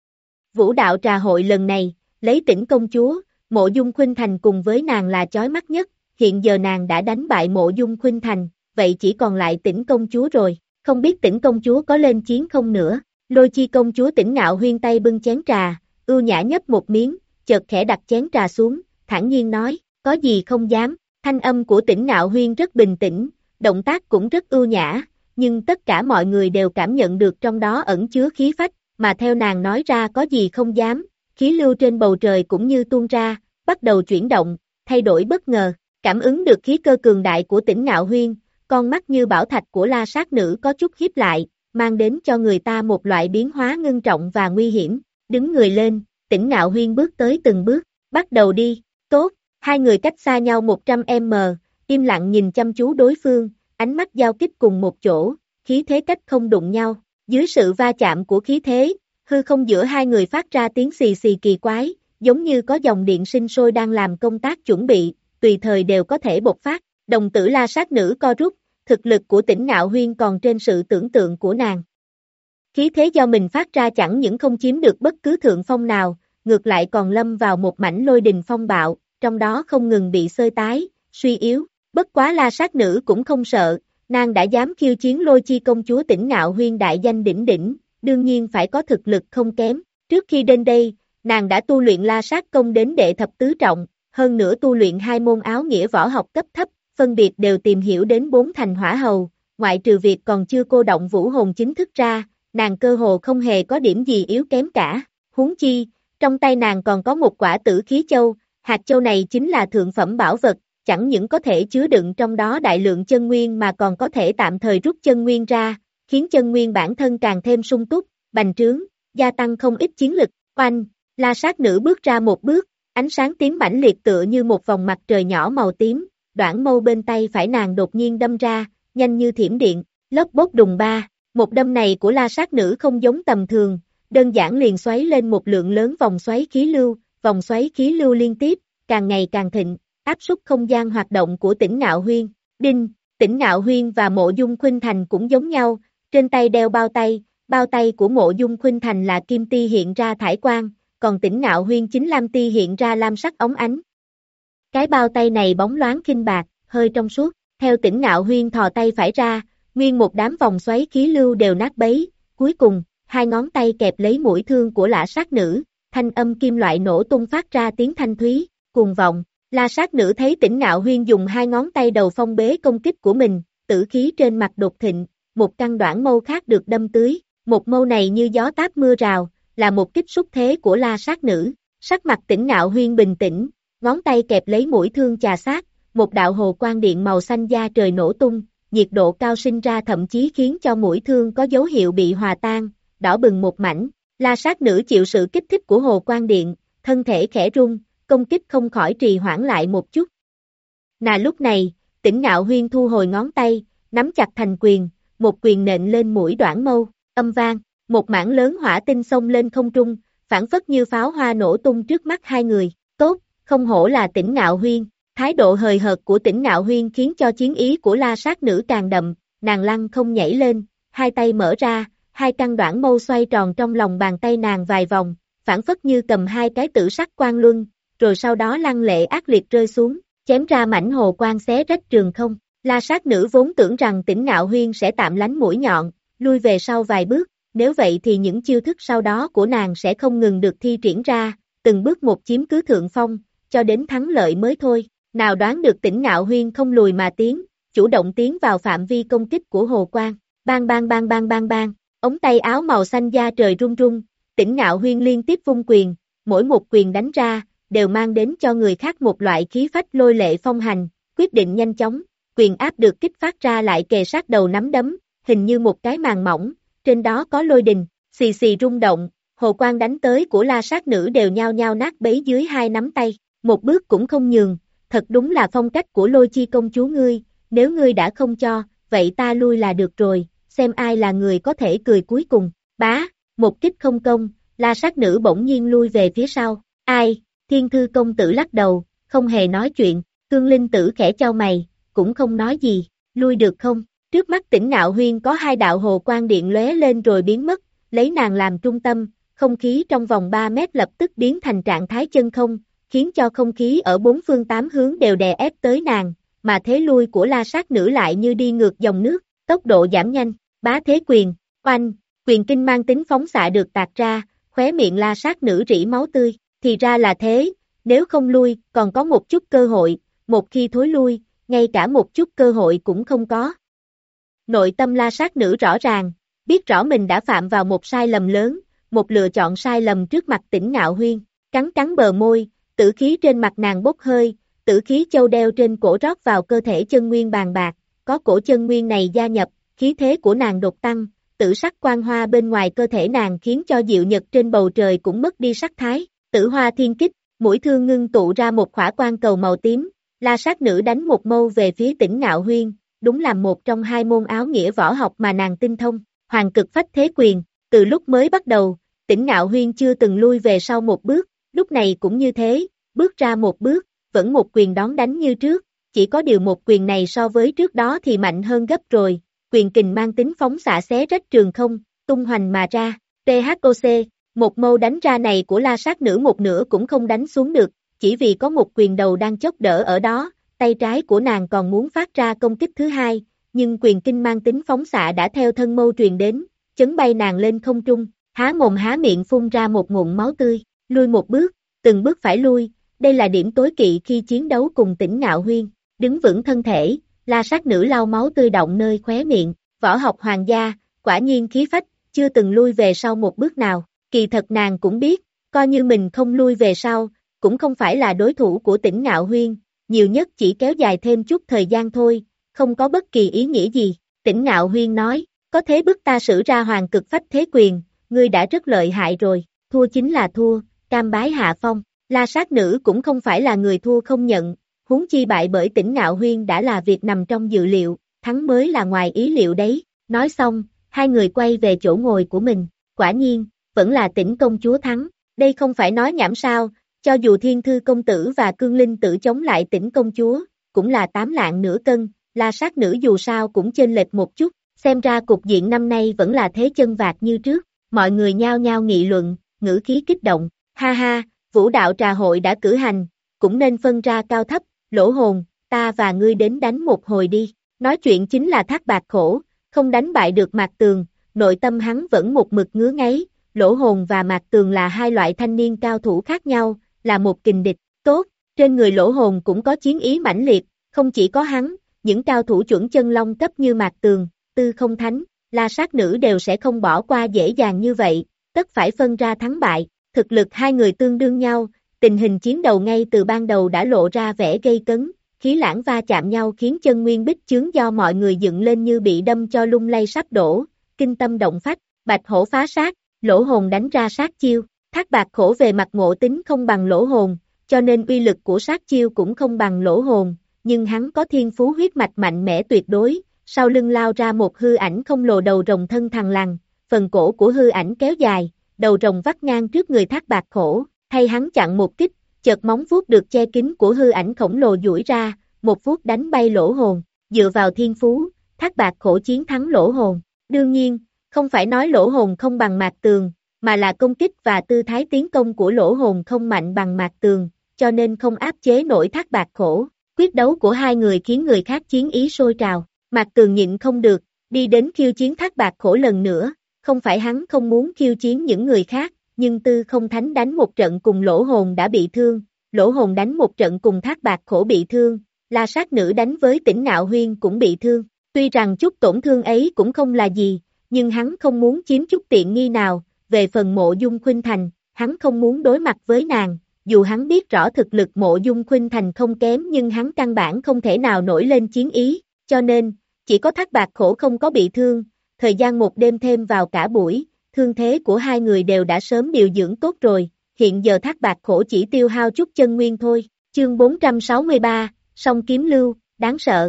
S2: Vũ đạo trà hội lần này, lấy Tĩnh công chúa, Mộ Dung Khuynh Thành cùng với nàng là chói mắt nhất, hiện giờ nàng đã đánh bại Mộ Dung Khuynh Thành, vậy chỉ còn lại Tĩnh công chúa rồi, không biết Tĩnh công chúa có lên chiến không nữa. Lôi Chi công chúa Tĩnh Ngạo Huyên tay bưng chén trà, ưu nhã nhấp một miếng, chợt khẽ đặt chén trà xuống, thản nhiên nói, có gì không dám. Thanh âm của Tĩnh Ngạo Huyên rất bình tĩnh, động tác cũng rất ưu nhã, nhưng tất cả mọi người đều cảm nhận được trong đó ẩn chứa khí phách, mà theo nàng nói ra có gì không dám, khí lưu trên bầu trời cũng như tuôn ra, bắt đầu chuyển động, thay đổi bất ngờ, cảm ứng được khí cơ cường đại của Tĩnh Ngạo Huyên, con mắt như bảo thạch của La Sát Nữ có chút híp lại, mang đến cho người ta một loại biến hóa ngưng trọng và nguy hiểm, đứng người lên, Tĩnh Ngạo Huyên bước tới từng bước, bắt đầu đi, tốt, hai người cách xa nhau một trăm mét, im lặng nhìn chăm chú đối phương, ánh mắt giao kích cùng một chỗ, khí thế cách không đụng nhau, dưới sự va chạm của khí thế, hư không giữa hai người phát ra tiếng xì xì kỳ quái, giống như có dòng điện sinh sôi đang làm công tác chuẩn bị, tùy thời đều có thể bộc phát, đồng tử La Sát Nữ co rút, thực lực của Tĩnh Ngạo Huyên còn trên sự tưởng tượng của nàng. Khí thế do mình phát ra chẳng những không chiếm được bất cứ thượng phong nào, ngược lại còn lâm vào một mảnh lôi đình phong bạo, trong đó không ngừng bị xơi tái, suy yếu, bất quá La Sát Nữ cũng không sợ, nàng đã dám khiêu chiến Lôi Chi công chúa Tĩnh Ngạo Huyên đại danh đỉnh đỉnh, đương nhiên phải có thực lực không kém, trước khi đến đây, nàng đã tu luyện La Sát công đến đệ thập tứ trọng, hơn nữa tu luyện hai môn áo nghĩa võ học cấp thấp, phân biệt đều tìm hiểu đến bốn thành hỏa hầu, ngoại trừ việc còn chưa cô động vũ hồn chính thức ra, nàng cơ hồ không hề có điểm gì yếu kém cả, huống chi, trong tay nàng còn có một quả tử khí châu, hạt châu này chính là thượng phẩm bảo vật, chẳng những có thể chứa đựng trong đó đại lượng chân nguyên mà còn có thể tạm thời rút chân nguyên ra, khiến chân nguyên bản thân càng thêm sung túc, bành trướng, gia tăng không ít chiến lực, oanh, La Sát Nữ bước ra một bước, ánh sáng tím mãnh liệt tựa như một vòng mặt trời nhỏ màu tím, đoạn mâu bên tay phải nàng đột nhiên đâm ra, nhanh như thiểm điện, lốp bốt đùng ba, một đâm này của La Sát Nữ không giống tầm thường, đơn giản liền xoáy lên một lượng lớn vòng xoáy khí lưu, vòng xoáy khí lưu liên tiếp, càng ngày càng thịnh, áp suất không gian hoạt động của Tĩnh Ngạo Huyên, đinh, Tĩnh Ngạo Huyên và Mộ Dung Khuynh Thành cũng giống nhau, trên tay đeo bao tay, bao tay của Mộ Dung Khuynh Thành là kim ti hiện ra thải quang, còn Tĩnh Ngạo Huyên chính lam ti hiện ra lam sắc óng ánh. Cái bao tay này bóng loáng khinh bạc, hơi trong suốt, theo Tĩnh Ngạo Huyên thò tay phải ra, nguyên một đám vòng xoáy khí lưu đều nát bấy, cuối cùng, hai ngón tay kẹp lấy mũi thương của La Sát Nữ, thanh âm kim loại nổ tung phát ra tiếng thanh thúy, cuồng vọng. La Sát Nữ thấy Tĩnh Ngạo Huyên dùng hai ngón tay đầu phong bế công kích của mình, tử khí trên mặt đột thịnh, một căn đoạn mâu khác được đâm tưới, một mâu này như gió táp mưa rào, là một kích xúc thế của La Sát Nữ, sắc mặt Tĩnh Ngạo Huyên bình tĩnh, ngón tay kẹp lấy mũi thương chà sát, một đạo hồ quang điện màu xanh da trời nổ tung, nhiệt độ cao sinh ra thậm chí khiến cho mũi thương có dấu hiệu bị hòa tan, đỏ bừng một mảnh, La Sát Nữ chịu sự kích thích của hồ quang điện, thân thể khẽ rung, công kích không khỏi trì hoãn lại một chút. Nà lúc này, Tĩnh Ngạo Huyên thu hồi ngón tay, nắm chặt thành quyền, một quyền nện lên mũi đoạn mâu, âm vang, một mảng lớn hỏa tinh xông lên không trung, phảng phất như pháo hoa nổ tung trước mắt hai người, tốt, không hổ là Tĩnh Ngạo Huyên, thái độ hời hợt của Tĩnh Ngạo Huyên khiến cho chiến ý của La Sát Nữ càng đậm, nàng lăng không nhảy lên, hai tay mở ra, hai căn đoạn mâu xoay tròn trong lòng bàn tay nàng vài vòng, phảng phất như cầm hai cái tử sắc quang luân, rồi sau đó lăng lệ ác liệt rơi xuống, chém ra mảnh hồ quang xé rách trường không. La Sát Nữ vốn tưởng rằng Tĩnh Ngạo Huyên sẽ tạm lánh mũi nhọn, lui về sau vài bước, nếu vậy thì những chiêu thức sau đó của nàng sẽ không ngừng được thi triển ra, từng bước một chiếm cứ thượng phong, cho đến thắng lợi mới thôi. Nào đoán được Tĩnh Ngạo Huyên không lùi mà tiến, chủ động tiến vào phạm vi công kích của hồ quang, bang bang bang bang bang bang, ống tay áo màu xanh da trời rung rung, Tĩnh Ngạo Huyên liên tiếp vung quyền, mỗi một quyền đánh ra, đều mang đến cho người khác một loại khí phách lôi lệ phong hành, quyết định nhanh chóng, quyền áp được kích phát ra lại kề sát đầu nắm đấm, hình như một cái màn mỏng, trên đó có lôi đình, xì xì rung động, hồ quang đánh tới của La Sát Nữ đều nhao nhao nát bấy dưới hai nắm tay, một bước cũng không nhường, thật đúng là phong cách của Lôi Chi công chúa ngươi, nếu ngươi đã không cho, vậy ta lui là được rồi, xem ai là người có thể cười cuối cùng, bá, một kích không công, La Sát Nữ bỗng nhiên lui về phía sau, ai, Thiên Thư công tử lắc đầu, không hề nói chuyện, Cương Linh tử khẽ chau mày, cũng không nói gì, lui được không? Trước mắt Tỉnh Ngạo Huyên có hai đạo hồ quang điện lóe lên rồi biến mất, lấy nàng làm trung tâm, không khí trong vòng ba mét lập tức biến thành trạng thái chân không, khiến cho không khí ở bốn phương tám hướng đều đè ép tới nàng, mà thế lui của La Sát Nữ lại như đi ngược dòng nước, tốc độ giảm nhanh, bá thế quyền, oanh, quyền kinh mang tính phóng xạ được tạc ra, khóe miệng La Sát Nữ rỉ máu tươi, thì ra là thế, nếu không lui, còn có một chút cơ hội, một khi thối lui, ngay cả một chút cơ hội cũng không có. Nội tâm La Sát Nữ rõ ràng, biết rõ mình đã phạm vào một sai lầm lớn, một lựa chọn sai lầm trước mặt Tỉnh Ngạo Huyên, cắn cắn bờ môi, tử khí trên mặt nàng bốc hơi, tử khí châu đeo trên cổ rót vào cơ thể chân nguyên bàn bạc, có cổ chân nguyên này gia nhập, khí thế của nàng đột tăng, tử sắc quang hoa bên ngoài cơ thể nàng khiến cho diệu nhật trên bầu trời cũng mất đi sắc thái, tử hoa thiên kích, mũi thương ngưng tụ ra một khỏa quang cầu màu tím, La Sát Nữ đánh một mâu về phía Tỉnh Ngạo Huyên, đúng là một trong hai môn áo nghĩa võ học mà nàng tinh thông, Hoàng Cực Phách Thế Quyền, từ lúc mới bắt đầu, Tỉnh Ngạo Huyên chưa từng lui về sau một bước, lúc này cũng như thế, bước ra một bước, vẫn một quyền đón đánh như trước, chỉ có điều một quyền này so với trước đó thì mạnh hơn gấp rồi, quyền kình mang tính phóng xạ xé rách trường không, tung hoành mà ra, tê hát o xê, một mâu đánh ra này của La Sát Nữ một nửa cũng không đánh xuống được, chỉ vì có một quyền đầu đang chốc đỡ ở đó, tay trái của nàng còn muốn phát ra công kích thứ hai, nhưng quyền kinh mang tính phóng xạ đã theo thân mâu truyền đến, chấn bay nàng lên không trung, há mồm há miệng phun ra một ngụm máu tươi, lui một bước, từng bước phải lui, đây là điểm tối kỵ khi chiến đấu cùng Tỉnh Ngạo Huyên, đứng vững thân thể, La Sát Nữ lau máu tươi động nơi khóe miệng, võ học hoàng gia, quả nhiên khí phách, chưa từng lui về sau một bước nào, kỳ thật nàng cũng biết, coi như mình không lui về sau, cũng không phải là đối thủ của Tỉnh Ngạo Huyên, nhiều nhất chỉ kéo dài thêm chút thời gian thôi, không có bất kỳ ý nghĩa gì, Tỉnh Ngạo Huyên nói, có thế bức ta sử ra Hoàng Cực Phách Thế Quyền, ngươi đã rất lợi hại rồi, thua chính là thua, cam bái hạ phong, La Sát Nữ cũng không phải là người thua không nhận, huống chi bại bởi Tỉnh Ngạo Huyên đã là việc nằm trong dự liệu, thắng mới là ngoài ý liệu đấy, nói xong, hai người quay về chỗ ngồi của mình, quả nhiên, vẫn là Tỉnh công chúa thắng, đây không phải nói nhảm sao, cho dù Thiên Thư công tử và Cương Linh tử chống lại Tỉnh công chúa, cũng là tám lạng nửa cân, La Sát Nữ dù sao cũng chênh lệch một chút, xem ra cục diện năm nay vẫn là thế chân vạc như trước, mọi người nhao nhao nghị luận, ngữ khí kích động, ha ha, vũ đạo trà hội đã cử hành, cũng nên phân ra cao thấp, Lỗ Hồn, ta và ngươi đến đánh một hồi đi, nói chuyện chính là Thác Bạt Khổ, không đánh bại được Mạc Tường, nội tâm hắn vẫn một mực ngứa ngáy, Lỗ Hồn và Mạc Tường là hai loại thanh niên cao thủ khác nhau, là một kình địch, tốt, trên người Lỗ Hồn cũng có chiến ý mãnh liệt, không chỉ có hắn, những cao thủ chuẩn chân long cấp như Mạc Tường, Tư Không Thánh, La Sát Nữ đều sẽ không bỏ qua dễ dàng như vậy, tất phải phân ra thắng bại, thực lực hai người tương đương nhau, tình hình chiến đầu ngay từ ban đầu đã lộ ra vẻ gây cấn, khí lãng va chạm nhau khiến chân nguyên bích chướng do mọi người dựng lên như bị đâm cho lung lay sắp đổ, kinh tâm động phách, Bạch Hổ phá sát, Lỗ Hồn đánh ra sát chiêu, Thác Bạt Khổ về mặt ngộ tính không bằng Lỗ Hồn, cho nên uy lực của sát chiêu cũng không bằng Lỗ Hồn, nhưng hắn có thiên phú huyết mạch mạnh mẽ tuyệt đối, sau lưng lao ra một hư ảnh không lồ đầu rồng thân thằng lằn, phần cổ của hư ảnh kéo dài, đầu rồng vắt ngang trước người Thác Bạt Khổ, hay hắn chặn một kích, chợt móng vuốt được che kín của hư ảnh khổng lồ duỗi ra, một vuốt đánh bay Lỗ Hồn, dựa vào thiên phú, Thác Bạt Khổ chiến thắng Lỗ Hồn, đương nhiên, không phải nói Lỗ Hồn không bằng Mạc Tường, mà là công kích và tư thái tiến công của Lỗ Hồn không mạnh bằng Mạc Tường, cho nên không áp chế nổi Thác Bạt Khổ, quyết đấu của hai người khiến người khác chiến ý sôi trào, Mạc Tường nhịn không được, đi đến khiêu chiến Thác Bạt Khổ lần nữa, không phải hắn không muốn khiêu chiến những người khác, nhưng Tư Không Thánh đánh một trận cùng Lỗ Hồn đã bị thương, Lỗ Hồn đánh một trận cùng Thác Bạt Khổ bị thương, La Sát Nữ đánh với Tỉnh Ngạo Huyên cũng bị thương, tuy rằng chút tổn thương ấy cũng không là gì, nhưng hắn không muốn chiếm chút tiện nghi nào, về phần Mộ Dung Khuynh Thành, hắn không muốn đối mặt với nàng, dù hắn biết rõ thực lực Mộ Dung Khuynh Thành không kém nhưng hắn căn bản không thể nào nổi lên chiến ý, cho nên, chỉ có Thác Bạt Khổ không có bị thương, thời gian một đêm thêm vào cả buổi, thương thế của hai người đều đã sớm điều dưỡng tốt rồi, hiện giờ Thác Bạt Khổ chỉ tiêu hao chút chân nguyên thôi, chương bốn trăm sáu mươi ba, song kiếm lưu, đáng sợ.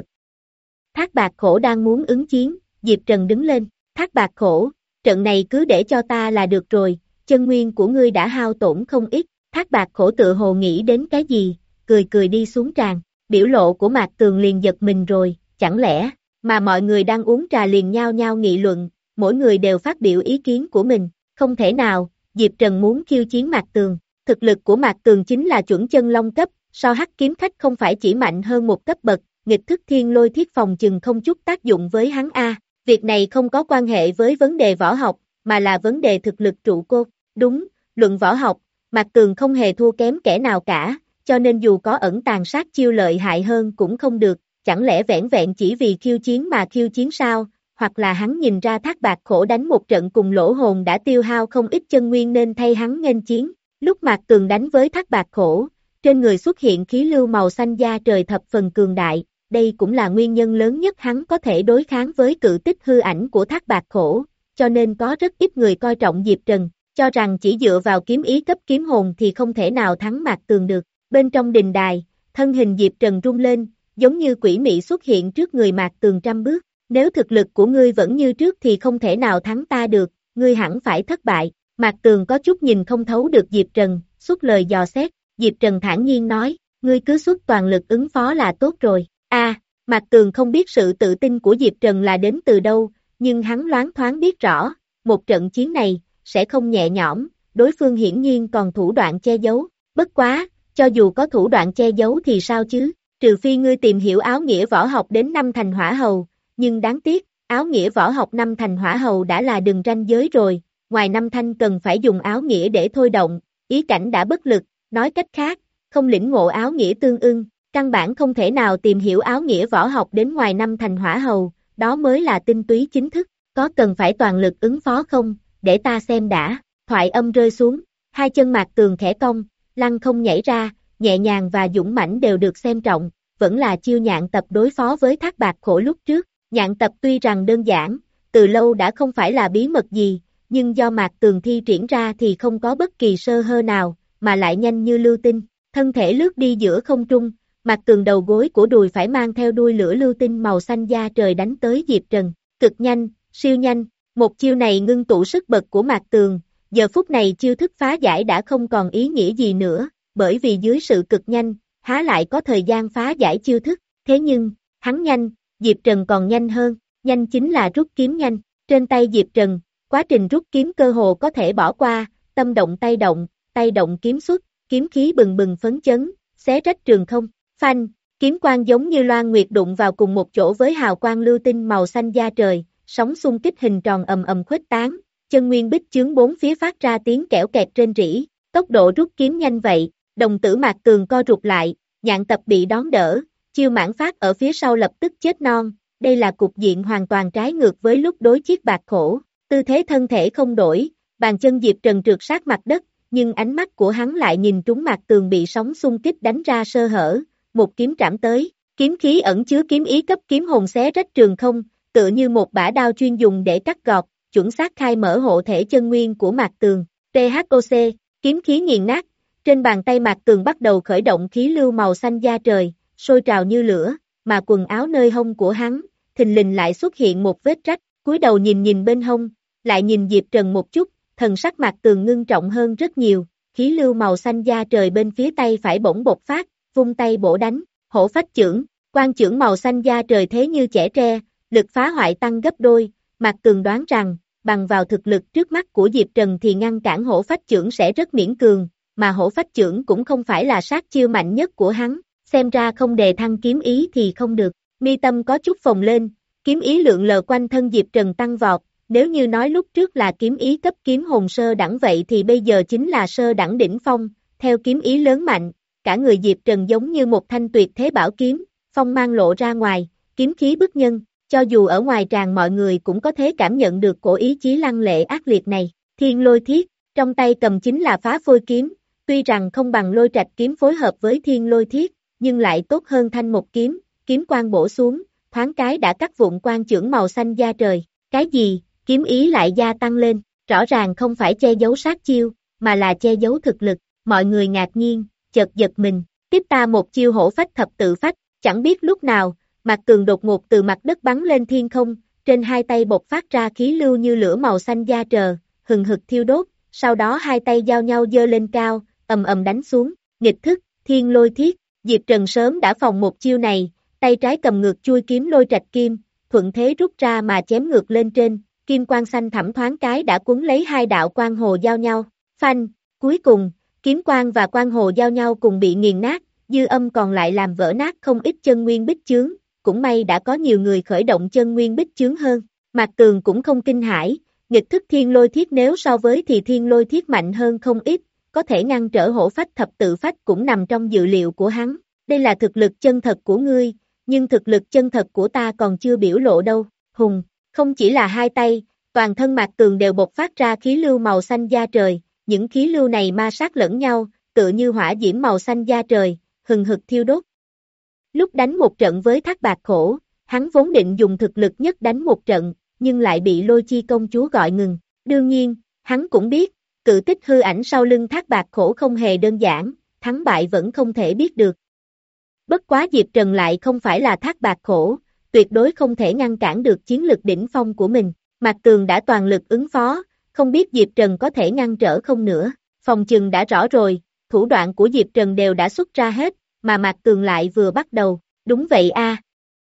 S2: Thác Bạt Khổ đang muốn ứng chiến, Diệp Trần đứng lên, Thác Bạt Khổ, trận này cứ để cho ta là được rồi, chân nguyên của ngươi đã hao tổn không ít, Thác Bạt Khổ tự hồ nghĩ đến cái gì, cười cười đi xuống tràng, biểu lộ của Mạc Tường liền giật mình rồi, chẳng lẽ, mà mọi người đang uống trà liền nhao nhao nghị luận, mỗi người đều phát biểu ý kiến của mình, không thể nào, Diệp Trần muốn khiêu chiến Mạc Tường, thực lực của Mạc Tường chính là chuẩn chân long cấp, so hắc kiếm khách không phải chỉ mạnh hơn một cấp bậc, nghịch thức thiên lôi thiết phòng chừng không chút tác dụng với hắn a. Việc này không có quan hệ với vấn đề võ học, mà là vấn đề thực lực trụ cột. Đúng, luận võ học, Mạc Tường không hề thua kém kẻ nào cả, cho nên dù có ẩn tàng sát chiêu lợi hại hơn cũng không được, chẳng lẽ vẻn vẹn chỉ vì khiêu chiến mà khiêu chiến sao, hoặc là hắn nhìn ra Thác Bạt Khổ đánh một trận cùng Lỗ Hồn đã tiêu hao không ít chân nguyên nên thay hắn nghênh chiến. Lúc Mạc Tường đánh với Thác Bạt Khổ, trên người xuất hiện khí lưu màu xanh da trời thập phần cường đại, đây cũng là nguyên nhân lớn nhất hắn có thể đối kháng với cự tích hư ảnh của Thác Bạt Khổ, cho nên có rất ít người coi trọng Diệp Trần, cho rằng chỉ dựa vào kiếm ý cấp kiếm hồn thì không thể nào thắng Mạc Tường được. Bên trong đình đài, thân hình Diệp Trần rung lên, giống như quỷ mị xuất hiện trước người Mạc Tường trăm bước, nếu thực lực của ngươi vẫn như trước thì không thể nào thắng ta được, ngươi hẳn phải thất bại. Mạc Tường có chút nhìn không thấu được Diệp Trần, xuất lời dò xét, Diệp Trần thản nhiên nói, ngươi cứ xuất toàn lực ứng phó là tốt rồi. A, à, Mạc Tường không biết sự tự tin của Diệp Trần là đến từ đâu, nhưng hắn loáng thoáng biết rõ, một trận chiến này, sẽ không nhẹ nhõm, đối phương hiển nhiên còn thủ đoạn che giấu, bất quá, cho dù có thủ đoạn che giấu thì sao chứ, trừ phi ngươi tìm hiểu áo nghĩa võ học đến năm thành hỏa hầu, nhưng đáng tiếc, áo nghĩa võ học năm thành hỏa hầu đã là đường ranh giới rồi, ngoài năm thanh cần phải dùng áo nghĩa để thôi động, ý cảnh đã bất lực, nói cách khác, không lĩnh ngộ áo nghĩa tương ưng, căn bản không thể nào tìm hiểu áo nghĩa võ học đến ngoài năm thành hỏa hầu, đó mới là tinh túy chính thức, có cần phải toàn lực ứng phó không, để ta xem đã, thoại âm rơi xuống, hai chân Mạc Tường khẽ cong, lăng không nhảy ra, nhẹ nhàng và dũng mãnh đều được xem trọng, vẫn là chiêu nhạn tập đối phó với Thác Bạt Khổ lúc trước, nhạn tập tuy rằng đơn giản, từ lâu đã không phải là bí mật gì, nhưng do Mạc Tường thi triển ra thì không có bất kỳ sơ hơ nào, mà lại nhanh như lưu tinh, thân thể lướt đi giữa không trung, Mạc Tường đầu gối của đùi phải mang theo đuôi lửa lưu tinh màu xanh da trời đánh tới Diệp Trần, cực nhanh, siêu nhanh, một chiêu này ngưng tụ sức bật của Mạc Tường, giờ phút này chiêu thức phá giải đã không còn ý nghĩa gì nữa, bởi vì dưới sự cực nhanh, há lại có thời gian phá giải chiêu thức, thế nhưng, hắn nhanh, Diệp Trần còn nhanh hơn, nhanh chính là rút kiếm nhanh, trên tay Diệp Trần, quá trình rút kiếm cơ hồ có thể bỏ qua, tâm động tay động, tay động kiếm xuất, kiếm khí bừng bừng phấn chấn, xé rách trường không, phanh, kiếm quang giống như loan nguyệt đụng vào cùng một chỗ với hào quang lưu tinh màu xanh da trời, sóng xung kích hình tròn ầm ầm khuếch tán, chân nguyên bích chướng bốn phía phát ra tiếng kẽo kẹt trên rỉ, tốc độ rút kiếm nhanh vậy, đồng tử Mạc Tường co rụt lại, nhạn tập bị đón đỡ, chiêu mãn phát ở phía sau lập tức chết non, đây là cục diện hoàn toàn trái ngược với lúc đối chiết Bạt Khổ, tư thế thân thể không đổi, bàn chân Diệp Trần trượt sát mặt đất, nhưng ánh mắt của hắn lại nhìn trúng Mạc Tường bị sóng xung kích đánh ra sơ hở, một kiếm trảm tới, kiếm khí ẩn chứa kiếm ý cấp kiếm hồn xé rách trường không, tựa như một bả đao chuyên dùng để cắt gọt, chuẩn xác khai mở hộ thể chân nguyên của Mạc Tường, tê hát o xê, kiếm khí nghiền nát, trên bàn tay Mạc Tường bắt đầu khởi động khí lưu màu xanh da trời, sôi trào như lửa, mà quần áo nơi hông của hắn, thình lình lại xuất hiện một vết rách, cúi đầu nhìn nhìn bên hông, lại nhìn Diệp Trần một chút, thần sắc Mạc Tường ngưng trọng hơn rất nhiều, khí lưu màu xanh da trời bên phía tay phải bỗng bộc phát, vung tay bổ đánh, hổ phách chưởng, quan chưởng màu xanh da trời thế như chẻ tre, lực phá hoại tăng gấp đôi, Mạc Tường đoán rằng, bằng vào thực lực trước mắt của Diệp Trần thì ngăn cản hổ phách chưởng sẽ rất miễn cường, mà hổ phách chưởng cũng không phải là sát chiêu mạnh nhất của hắn, xem ra không đề thăng kiếm ý thì không được, mi tâm có chút phồng lên, kiếm ý lượn lờ quanh thân Diệp Trần tăng vọt, nếu như nói lúc trước là kiếm ý cấp kiếm hồn sơ đẳng vậy thì bây giờ chính là sơ đẳng đỉnh phong, theo kiếm ý lớn mạnh, cả người Diệp Trần giống như một thanh tuyệt thế bảo kiếm, phong mang lộ ra ngoài, kiếm khí bức nhân, cho dù ở ngoài tràng mọi người cũng có thể cảm nhận được cổ ý chí lăng lệ ác liệt này, thiên lôi thiết, trong tay cầm chính là phá phôi kiếm, tuy rằng không bằng lôi trạch kiếm phối hợp với thiên lôi thiết, nhưng lại tốt hơn thanh một kiếm, kiếm quang bổ xuống, thoáng cái đã cắt vụn quan chưởng màu xanh da trời, cái gì, kiếm ý lại gia tăng lên, rõ ràng không phải che giấu sát chiêu, mà là che giấu thực lực, mọi người ngạc nhiên, chợt giật mình, tiếp ta một chiêu hổ phách thập tự phách, chẳng biết lúc nào, Mạc Tường đột ngột từ mặt đất bắn lên thiên không, trên hai tay bộc phát ra khí lưu như lửa màu xanh da trời, hừng hực thiêu đốt, sau đó hai tay giao nhau giơ lên cao, ầm ầm đánh xuống, nghịch thức, thiên lôi thiết, Diệp Trần sớm đã phòng một chiêu này, tay trái cầm ngược chui kiếm lôi trạch kim, thuận thế rút ra mà chém ngược lên trên, kim quang xanh thẳm thoáng cái đã cuốn lấy hai đạo quang hồ giao nhau, phanh, cuối cùng, kiếm quang và quang hồ giao nhau cùng bị nghiền nát, dư âm còn lại làm vỡ nát không ít chân nguyên bích chướng, cũng may đã có nhiều người khởi động chân nguyên bích chướng hơn, Mạc Tường cũng không kinh hãi, nghịch thức thiên lôi thiết nếu so với thì thiên lôi thiết mạnh hơn không ít, có thể ngăn trở hổ phách thập tự phách cũng nằm trong dự liệu của hắn, đây là thực lực chân thật của ngươi, nhưng thực lực chân thật của ta còn chưa biểu lộ đâu, hùng, không chỉ là hai tay, toàn thân Mạc Tường đều bộc phát ra khí lưu màu xanh da trời, những khí lưu này ma sát lẫn nhau, tựa như hỏa diễm màu xanh da trời, hừng hực thiêu đốt. Lúc đánh một trận với Thác Bạt Khổ, hắn vốn định dùng thực lực nhất đánh một trận, nhưng lại bị Lôi Chi công chúa gọi ngừng. Đương nhiên, hắn cũng biết, cự tích hư ảnh sau lưng Thác Bạt Khổ không hề đơn giản, thắng bại vẫn không thể biết được. Bất quá Diệp Trần lại không phải là Thác Bạt Khổ, tuyệt đối không thể ngăn cản được chiến lực đỉnh phong của mình. Mạc Tường đã toàn lực ứng phó, không biết Diệp Trần có thể ngăn trở không nữa. Phòng chừng đã rõ rồi, thủ đoạn của Diệp Trần đều đã xuất ra hết, mà Mạc Tường lại vừa bắt đầu. Đúng vậy a.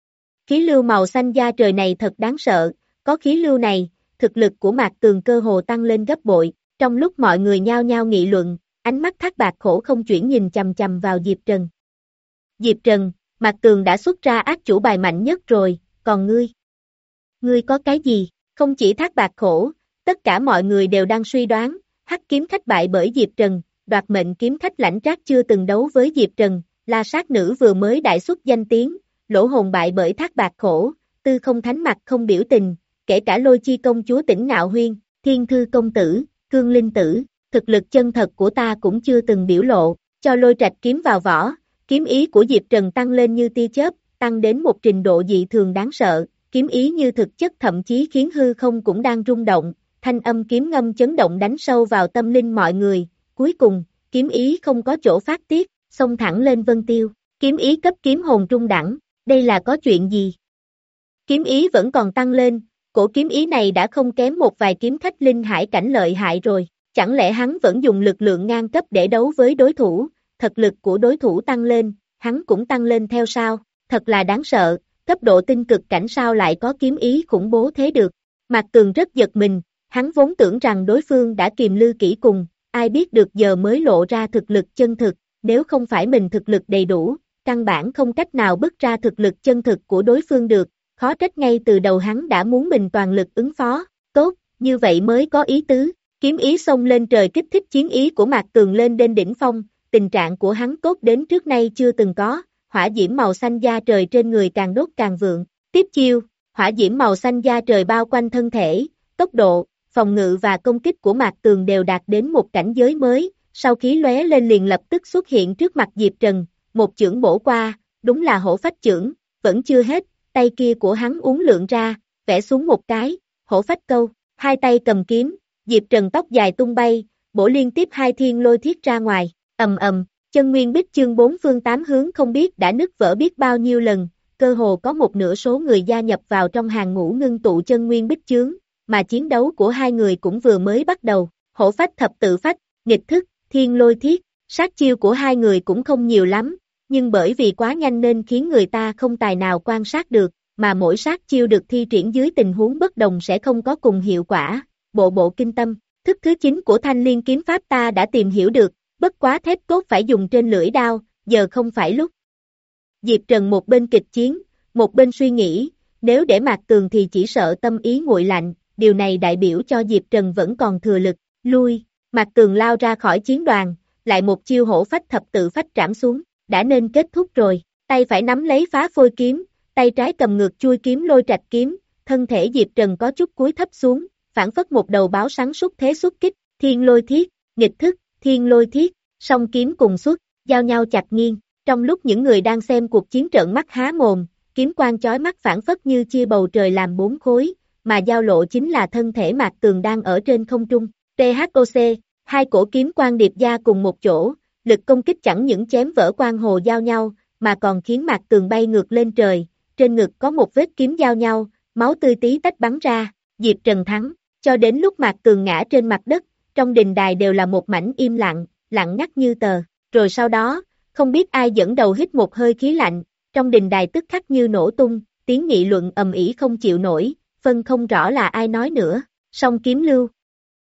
S2: Khí lưu màu xanh da trời này thật đáng sợ, có khí lưu này, thực lực của Mạc Tường cơ hồ tăng lên gấp bội. Trong lúc mọi người nhao nhao nghị luận, ánh mắt Thác Bạt Khổ không chuyển nhìn chằm chằm vào Diệp Trần. Diệp Trần, Mạc Tường đã xuất ra ác chủ bài mạnh nhất rồi, còn ngươi? Ngươi có cái gì? Không chỉ Thác Bạt Khổ, tất cả mọi người đều đang suy đoán, Hắc kiếm khách bại bởi Diệp Trần, đoạt mệnh kiếm khách Lãnh Trác chưa từng đấu với Diệp Trần, La Sát Nữ vừa mới đại xuất danh tiếng, Lỗ Hồn bại bởi Thác Bạt Khổ, Tư Không Thánh mặt không biểu tình, kể cả Lôi Chi công chúa Tỉnh Ngạo Huyên, Thiên Thư công tử, Cương Linh tử, thực lực chân thật của ta cũng chưa từng biểu lộ, cho Lôi Trạch kiếm vào vỏ, kiếm ý của Diệp Trần tăng lên như tia chớp, tăng đến một trình độ dị thường đáng sợ, kiếm ý như thực chất thậm chí khiến hư không cũng đang rung động, thanh âm kiếm ngâm chấn động đánh sâu vào tâm linh mọi người, cuối cùng, kiếm ý không có chỗ phát tiết, xông thẳng lên Vân Tiêu, kiếm ý cấp kiếm hồn trung đẳng, đây là có chuyện gì? Kiếm ý vẫn còn tăng lên, cổ kiếm ý này đã không kém một vài kiếm khách linh hải cảnh lợi hại rồi, chẳng lẽ hắn vẫn dùng lực lượng ngang cấp để đấu với đối thủ, thực lực của đối thủ tăng lên, hắn cũng tăng lên theo sao, thật là đáng sợ, cấp độ tinh cực cảnh sao lại có kiếm ý khủng bố thế được, Mạc Tường rất giật mình, hắn vốn tưởng rằng đối phương đã kiềm lư kỹ cùng, ai biết được giờ mới lộ ra thực lực chân thực, nếu không phải mình thực lực đầy đủ, căn bản không cách nào bứt ra thực lực chân thực của đối phương được, khó trách ngay từ đầu hắn đã muốn mình toàn lực ứng phó, tốt, như vậy mới có ý tứ, kiếm ý xông lên trời kích thích chiến ý của Mạc Tường lên đến đỉnh phong, tình trạng của hắn tốt đến trước nay chưa từng có, hỏa diễm màu xanh da trời trên người càng đốt càng vượng, tiếp chiêu, hỏa diễm màu xanh da trời bao quanh thân thể, tốc độ, phòng ngự và công kích của Mạc Tường đều đạt đến một cảnh giới mới, sau khí lóe lên liền lập tức xuất hiện trước mặt Diệp Trần, một chưởng bổ qua, đúng là hổ phách chưởng, vẫn chưa hết, tay kia của hắn uốn lượn ra, vẽ xuống một cái, hổ phách câu, hai tay cầm kiếm, Diệp Trần tóc dài tung bay, bổ liên tiếp hai thiên lôi thiết ra ngoài, ầm ầm, chân nguyên bích chương bốn phương tám hướng không biết đã nứt vỡ biết bao nhiêu lần, cơ hồ có một nửa số người gia nhập vào trong hàng ngũ ngưng tụ chân nguyên bích chướng, mà chiến đấu của hai người cũng vừa mới bắt đầu, hổ phách thập tự phách, nghịch thức, thiên lôi thiết, sát chiêu của hai người cũng không nhiều lắm, nhưng bởi vì quá nhanh nên khiến người ta không tài nào quan sát được, mà mỗi sát chiêu được thi triển dưới tình huống bất đồng sẽ không có cùng hiệu quả, bộ bộ kinh tâm, thức thứ chín của thanh liên kiếm pháp ta đã tìm hiểu được, bất quá thép cốt phải dùng trên lưỡi đao, giờ không phải lúc. Diệp Trần một bên kịch chiến, một bên suy nghĩ, nếu để Mạc Tường thì chỉ sợ tâm ý nguội lạnh, điều này đại biểu cho Diệp Trần vẫn còn thừa lực, lui, Mạc Tường lao ra khỏi chiến đoàn, lại một chiêu hổ phách thập tự phách trảm xuống, đã nên kết thúc rồi, tay phải nắm lấy phá phôi kiếm, tay trái cầm ngược chui kiếm lôi trạch kiếm, thân thể Diệp Trần có chút cúi thấp xuống, phản phất một đầu báo sắn sút thế xuất kích, thiên lôi thiết, nghịch thức, thiên lôi thiết, song kiếm cùng xuất, giao nhau chặt nghiêng, trong lúc những người đang xem cuộc chiến trợn mắt há mồm, kiếm quang chói mắt phản phất như chia bầu trời làm bốn khối, mà giao lộ chính là thân thể Mạc Tường đang ở trên không trung, tê hát o xê, hai cổ kiếm quang điệp gia cùng một chỗ, lực công kích chẳng những chém vỡ quang hồ giao nhau, mà còn khiến Mạc Tường bay ngược lên trời, trên ngực có một vết kiếm giao nhau, máu tươi tí tách bắn ra, Diệp Trần thắng, cho đến lúc Mạc Tường ngã trên mặt đất, trong đình đài đều là một mảnh im lặng, lặng ngắt như tờ, rồi sau đó, không biết ai dẫn đầu hít một hơi khí lạnh, trong đình đài tức khắc như nổ tung, tiếng nghị luận ầm ĩ không chịu nổi, phân không rõ là ai nói nữa, song kiếm lưu.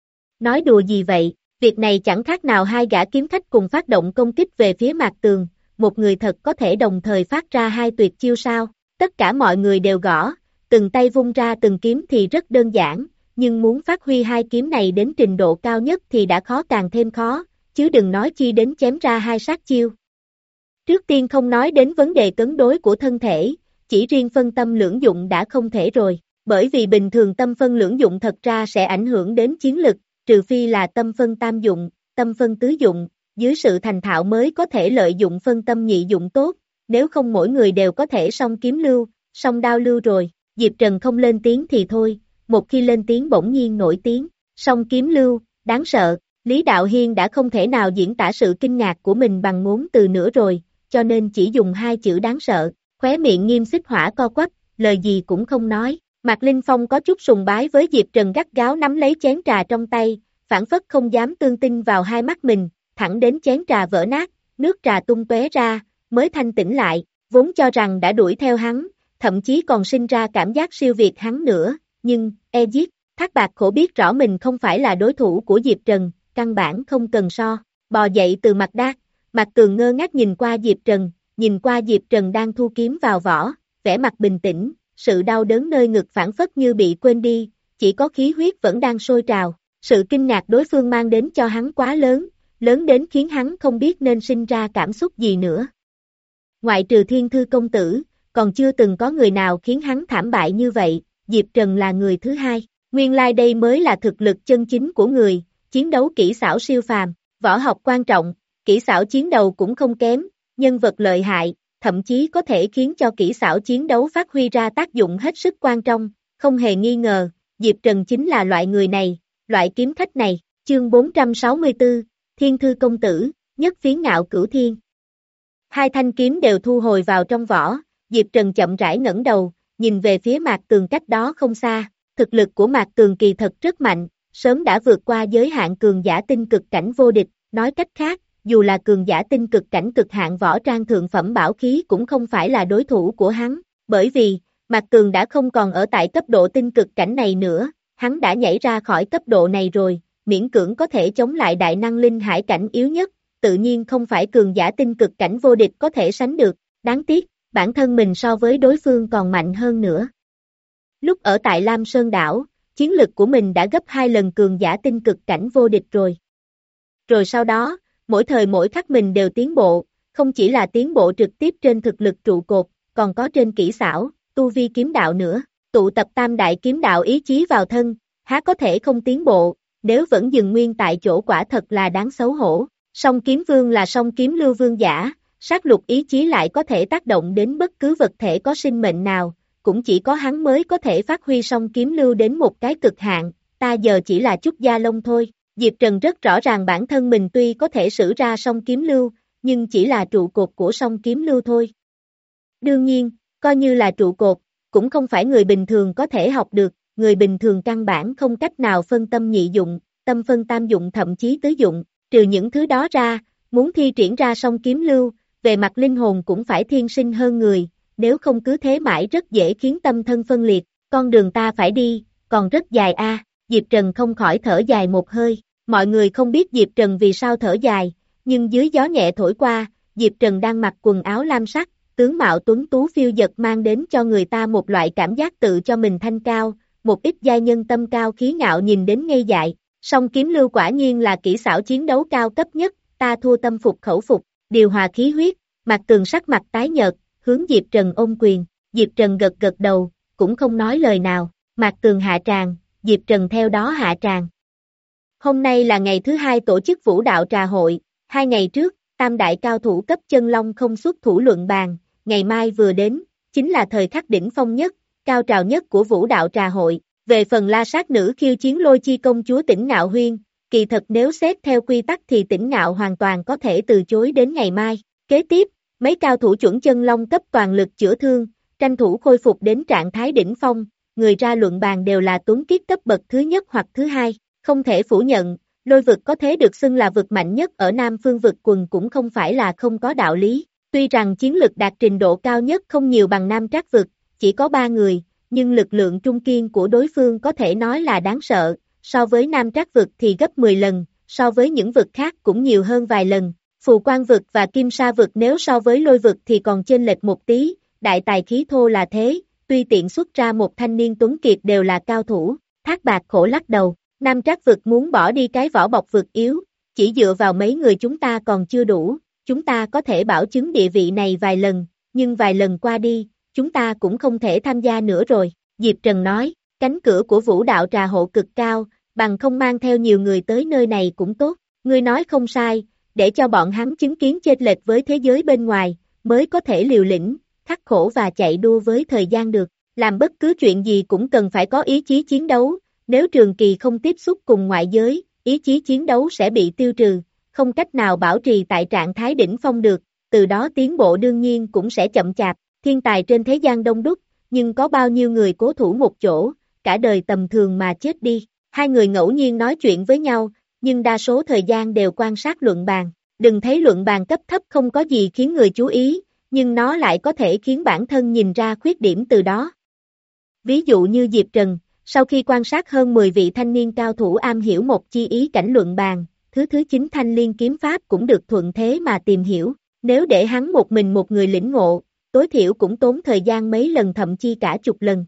S2: Nói đùa gì vậy, việc này chẳng khác nào hai gã kiếm khách cùng phát động công kích về phía Mạc Tường, một người thật có thể đồng thời phát ra hai tuyệt chiêu sao, tất cả mọi người đều gõ, từng tay vung ra từng kiếm thì rất đơn giản, nhưng muốn phát huy hai kiếm này đến trình độ cao nhất thì đã khó càng thêm khó, chứ đừng nói chi đến chém ra hai sát chiêu. Trước tiên không nói đến vấn đề cân đối của thân thể, chỉ riêng phân tâm lưỡng dụng đã không thể rồi, bởi vì bình thường tâm phân lưỡng dụng thật ra sẽ ảnh hưởng đến chiến lực, trừ phi là tâm phân tam dụng, tâm phân tứ dụng, dưới sự thành thạo mới có thể lợi dụng phân tâm nhị dụng tốt, nếu không mỗi người đều có thể song kiếm lưu, song đao lưu rồi, Diệp Trần không lên tiếng thì thôi, một khi lên tiếng bỗng nhiên nổi tiếng, song kiếm lưu, đáng sợ, Lý Đạo Hiên đã không thể nào diễn tả sự kinh ngạc của mình bằng ngôn từ nữa rồi, cho nên chỉ dùng hai chữ đáng sợ, khóe miệng Nghiêm Xích Hỏa co quắp, lời gì cũng không nói, Mạc Linh Phong có chút sùng bái với Diệp Trần gắt gáo nắm lấy chén trà trong tay, phản phất không dám tương tin vào hai mắt mình, thẳng đến chén trà vỡ nát, nước trà tung tóe ra, mới thanh tỉnh lại, vốn cho rằng đã đuổi theo hắn, thậm chí còn sinh ra cảm giác siêu việt hắn nữa, nhưng, e giết, Thác Bạt Khổ biết rõ mình không phải là đối thủ của Diệp Trần, căn bản không cần so, bò dậy từ mặt đát, Mạc Tường ngơ ngác nhìn qua Diệp Trần, nhìn qua Diệp Trần đang thu kiếm vào vỏ, vẻ mặt bình tĩnh, sự đau đớn nơi ngực phản phất như bị quên đi, chỉ có khí huyết vẫn đang sôi trào, sự kinh ngạc đối phương mang đến cho hắn quá lớn, lớn đến khiến hắn không biết nên sinh ra cảm xúc gì nữa. Ngoại trừ Thiên Thư công tử, còn chưa từng có người nào khiến hắn thảm bại như vậy, Diệp Trần là người thứ hai, nguyên lai đây mới là thực lực chân chính của người, chiến đấu kỹ xảo siêu phàm, võ học quan trọng, kỹ xảo chiến đấu cũng không kém, nhân vật lợi hại, thậm chí có thể khiến cho kỹ xảo chiến đấu phát huy ra tác dụng hết sức quan trọng, không hề nghi ngờ, Diệp Trần chính là loại người này, loại kiếm khách này, chương bốn trăm sáu mươi tư, Thiên Thư công tử, nhất phiến ngạo cửu thiên. Hai thanh kiếm đều thu hồi vào trong vỏ, Diệp Trần chậm rãi ngẩng đầu, nhìn về phía Mạc Tường cách đó không xa, thực lực của Mạc Tường kỳ thật rất mạnh, sớm đã vượt qua giới hạn cường giả tinh cực cảnh vô địch, nói cách khác, dù là cường giả tinh cực cảnh cực hạn võ trang thượng phẩm bảo khí cũng không phải là đối thủ của hắn, bởi vì, Mạc Tường đã không còn ở tại cấp độ tinh cực cảnh này nữa, hắn đã nhảy ra khỏi cấp độ này rồi, miễn cưỡng có thể chống lại đại năng linh hải cảnh yếu nhất, tự nhiên không phải cường giả tinh cực cảnh vô địch có thể sánh được, đáng tiếc, bản thân mình so với đối phương còn mạnh hơn nữa. Lúc ở tại Lam Sơn đảo, chiến lực của mình đã gấp hai lần cường giả tinh cực cảnh vô địch rồi. Rồi sau đó, mỗi thời mỗi khắc mình đều tiến bộ, không chỉ là tiến bộ trực tiếp trên thực lực trụ cột, còn có trên kỹ xảo, tu vi kiếm đạo nữa, tụ tập tam đại kiếm đạo ý chí vào thân, há có thể không tiến bộ, nếu vẫn dừng nguyên tại chỗ quả thật là đáng xấu hổ. Song kiếm vương là song kiếm lưu vương giả, sát lục ý chí lại có thể tác động đến bất cứ vật thể có sinh mệnh nào, cũng chỉ có hắn mới có thể phát huy song kiếm lưu đến một cái cực hạn, ta giờ chỉ là chút da lông thôi. Diệp Trần rất rõ ràng bản thân mình tuy có thể sử ra song kiếm lưu, nhưng chỉ là trụ cột của song kiếm lưu thôi. Đương nhiên, coi như là trụ cột, cũng không phải người bình thường có thể học được, người bình thường căn bản không cách nào phân tâm nhị dụng, tâm phân tam dụng thậm chí tứ dụng, trừ những thứ đó ra, muốn thi triển ra song kiếm lưu, về mặt linh hồn cũng phải thiên sinh hơn người, nếu không cứ thế mãi rất dễ khiến tâm thân phân liệt, con đường ta phải đi, còn rất dài a. Diệp Trần không khỏi thở dài một hơi, mọi người không biết Diệp Trần vì sao thở dài, nhưng dưới gió nhẹ thổi qua, Diệp Trần đang mặc quần áo lam sắc, tướng mạo tuấn tú phiêu dật mang đến cho người ta một loại cảm giác tự cho mình thanh cao, một ít giai nhân tâm cao khí ngạo nhìn đến ngây dại, song kiếm lưu quả nhiên là kỹ xảo chiến đấu cao cấp nhất, ta thua tâm phục khẩu phục, điều hòa khí huyết, Mạc Tường sắc mặt tái nhợt, hướng Diệp Trần ôm quyền, Diệp Trần gật gật đầu, cũng không nói lời nào, Mạc Tường hạ tràng, Diệp Trần theo đó hạ tràng. Hôm nay là ngày thứ hai tổ chức vũ đạo trà hội, hai ngày trước, tam đại cao thủ cấp chân long không xuất thủ luận bàn, ngày mai vừa đến, chính là thời khắc đỉnh phong nhất, cao trào nhất của vũ đạo trà hội. Về phần la sát nữ khiêu chiến Lôi Chi công chúa Tỉnh Ngạo Huyên, kỳ thật nếu xét theo quy tắc thì Tỉnh Ngạo hoàn toàn có thể từ chối đến ngày mai. Kế tiếp, mấy cao thủ chuẩn chân long cấp toàn lực chữa thương, tranh thủ khôi phục đến trạng thái đỉnh phong, người ra luận bàn đều là tuấn kiết cấp bậc thứ nhất hoặc thứ hai. Không thể phủ nhận, lôi vực có thế được xưng là vực mạnh nhất ở Nam Phương vực quần cũng không phải là không có đạo lý. Tuy rằng chiến lực đạt trình độ cao nhất không nhiều bằng Nam Trác vực, chỉ có ba người, nhưng lực lượng trung kiên của đối phương có thể nói là đáng sợ, so với Nam Trác vực thì gấp mười lần, so với những vực khác cũng nhiều hơn vài lần. Phù Quang vực và Kim Sa vực nếu so với Lôi vực thì còn chênh lệch một tí, đại tài khí thô là thế, tuy tiện xuất ra một thanh niên tuấn kiệt đều là cao thủ. Thác Bạt khổ lắc đầu, Nam Trác vực muốn bỏ đi cái vỏ bọc vực yếu, chỉ dựa vào mấy người chúng ta còn chưa đủ, chúng ta có thể bảo chứng địa vị này vài lần, nhưng vài lần qua đi, chúng ta cũng không thể tham gia nữa rồi. Diệp Trần nói, cánh cửa của vũ đạo trà hộ cực cao, bằng không mang theo nhiều người tới nơi này cũng tốt, ngươi nói không sai, để cho bọn hắn chứng kiến chênh lệch với thế giới bên ngoài, mới có thể liều lĩnh, khắc khổ và chạy đua với thời gian được, làm bất cứ chuyện gì cũng cần phải có ý chí chiến đấu, nếu trường kỳ không tiếp xúc cùng ngoại giới, ý chí chiến đấu sẽ bị tiêu trừ, không cách nào bảo trì tại trạng thái đỉnh phong được, từ đó tiến bộ đương nhiên cũng sẽ chậm chạp, thiên tài trên thế gian đông đúc, nhưng có bao nhiêu người cố thủ một chỗ, cả đời tầm thường mà chết đi. Hai người ngẫu nhiên nói chuyện với nhau, nhưng đa số thời gian đều quan sát luận bàn. Đừng thấy luận bàn cấp thấp không có gì khiến người chú ý, nhưng nó lại có thể khiến bản thân nhìn ra khuyết điểm từ đó. Ví dụ như Diệp Trần, sau khi quan sát hơn mười vị thanh niên cao thủ am hiểu một chi ý cảnh luận bàn, thứ thứ chín thanh liên kiếm pháp cũng được thuận thế mà tìm hiểu. Nếu để hắn một mình một người lĩnh ngộ, tối thiểu cũng tốn thời gian mấy lần thậm chí cả chục lần.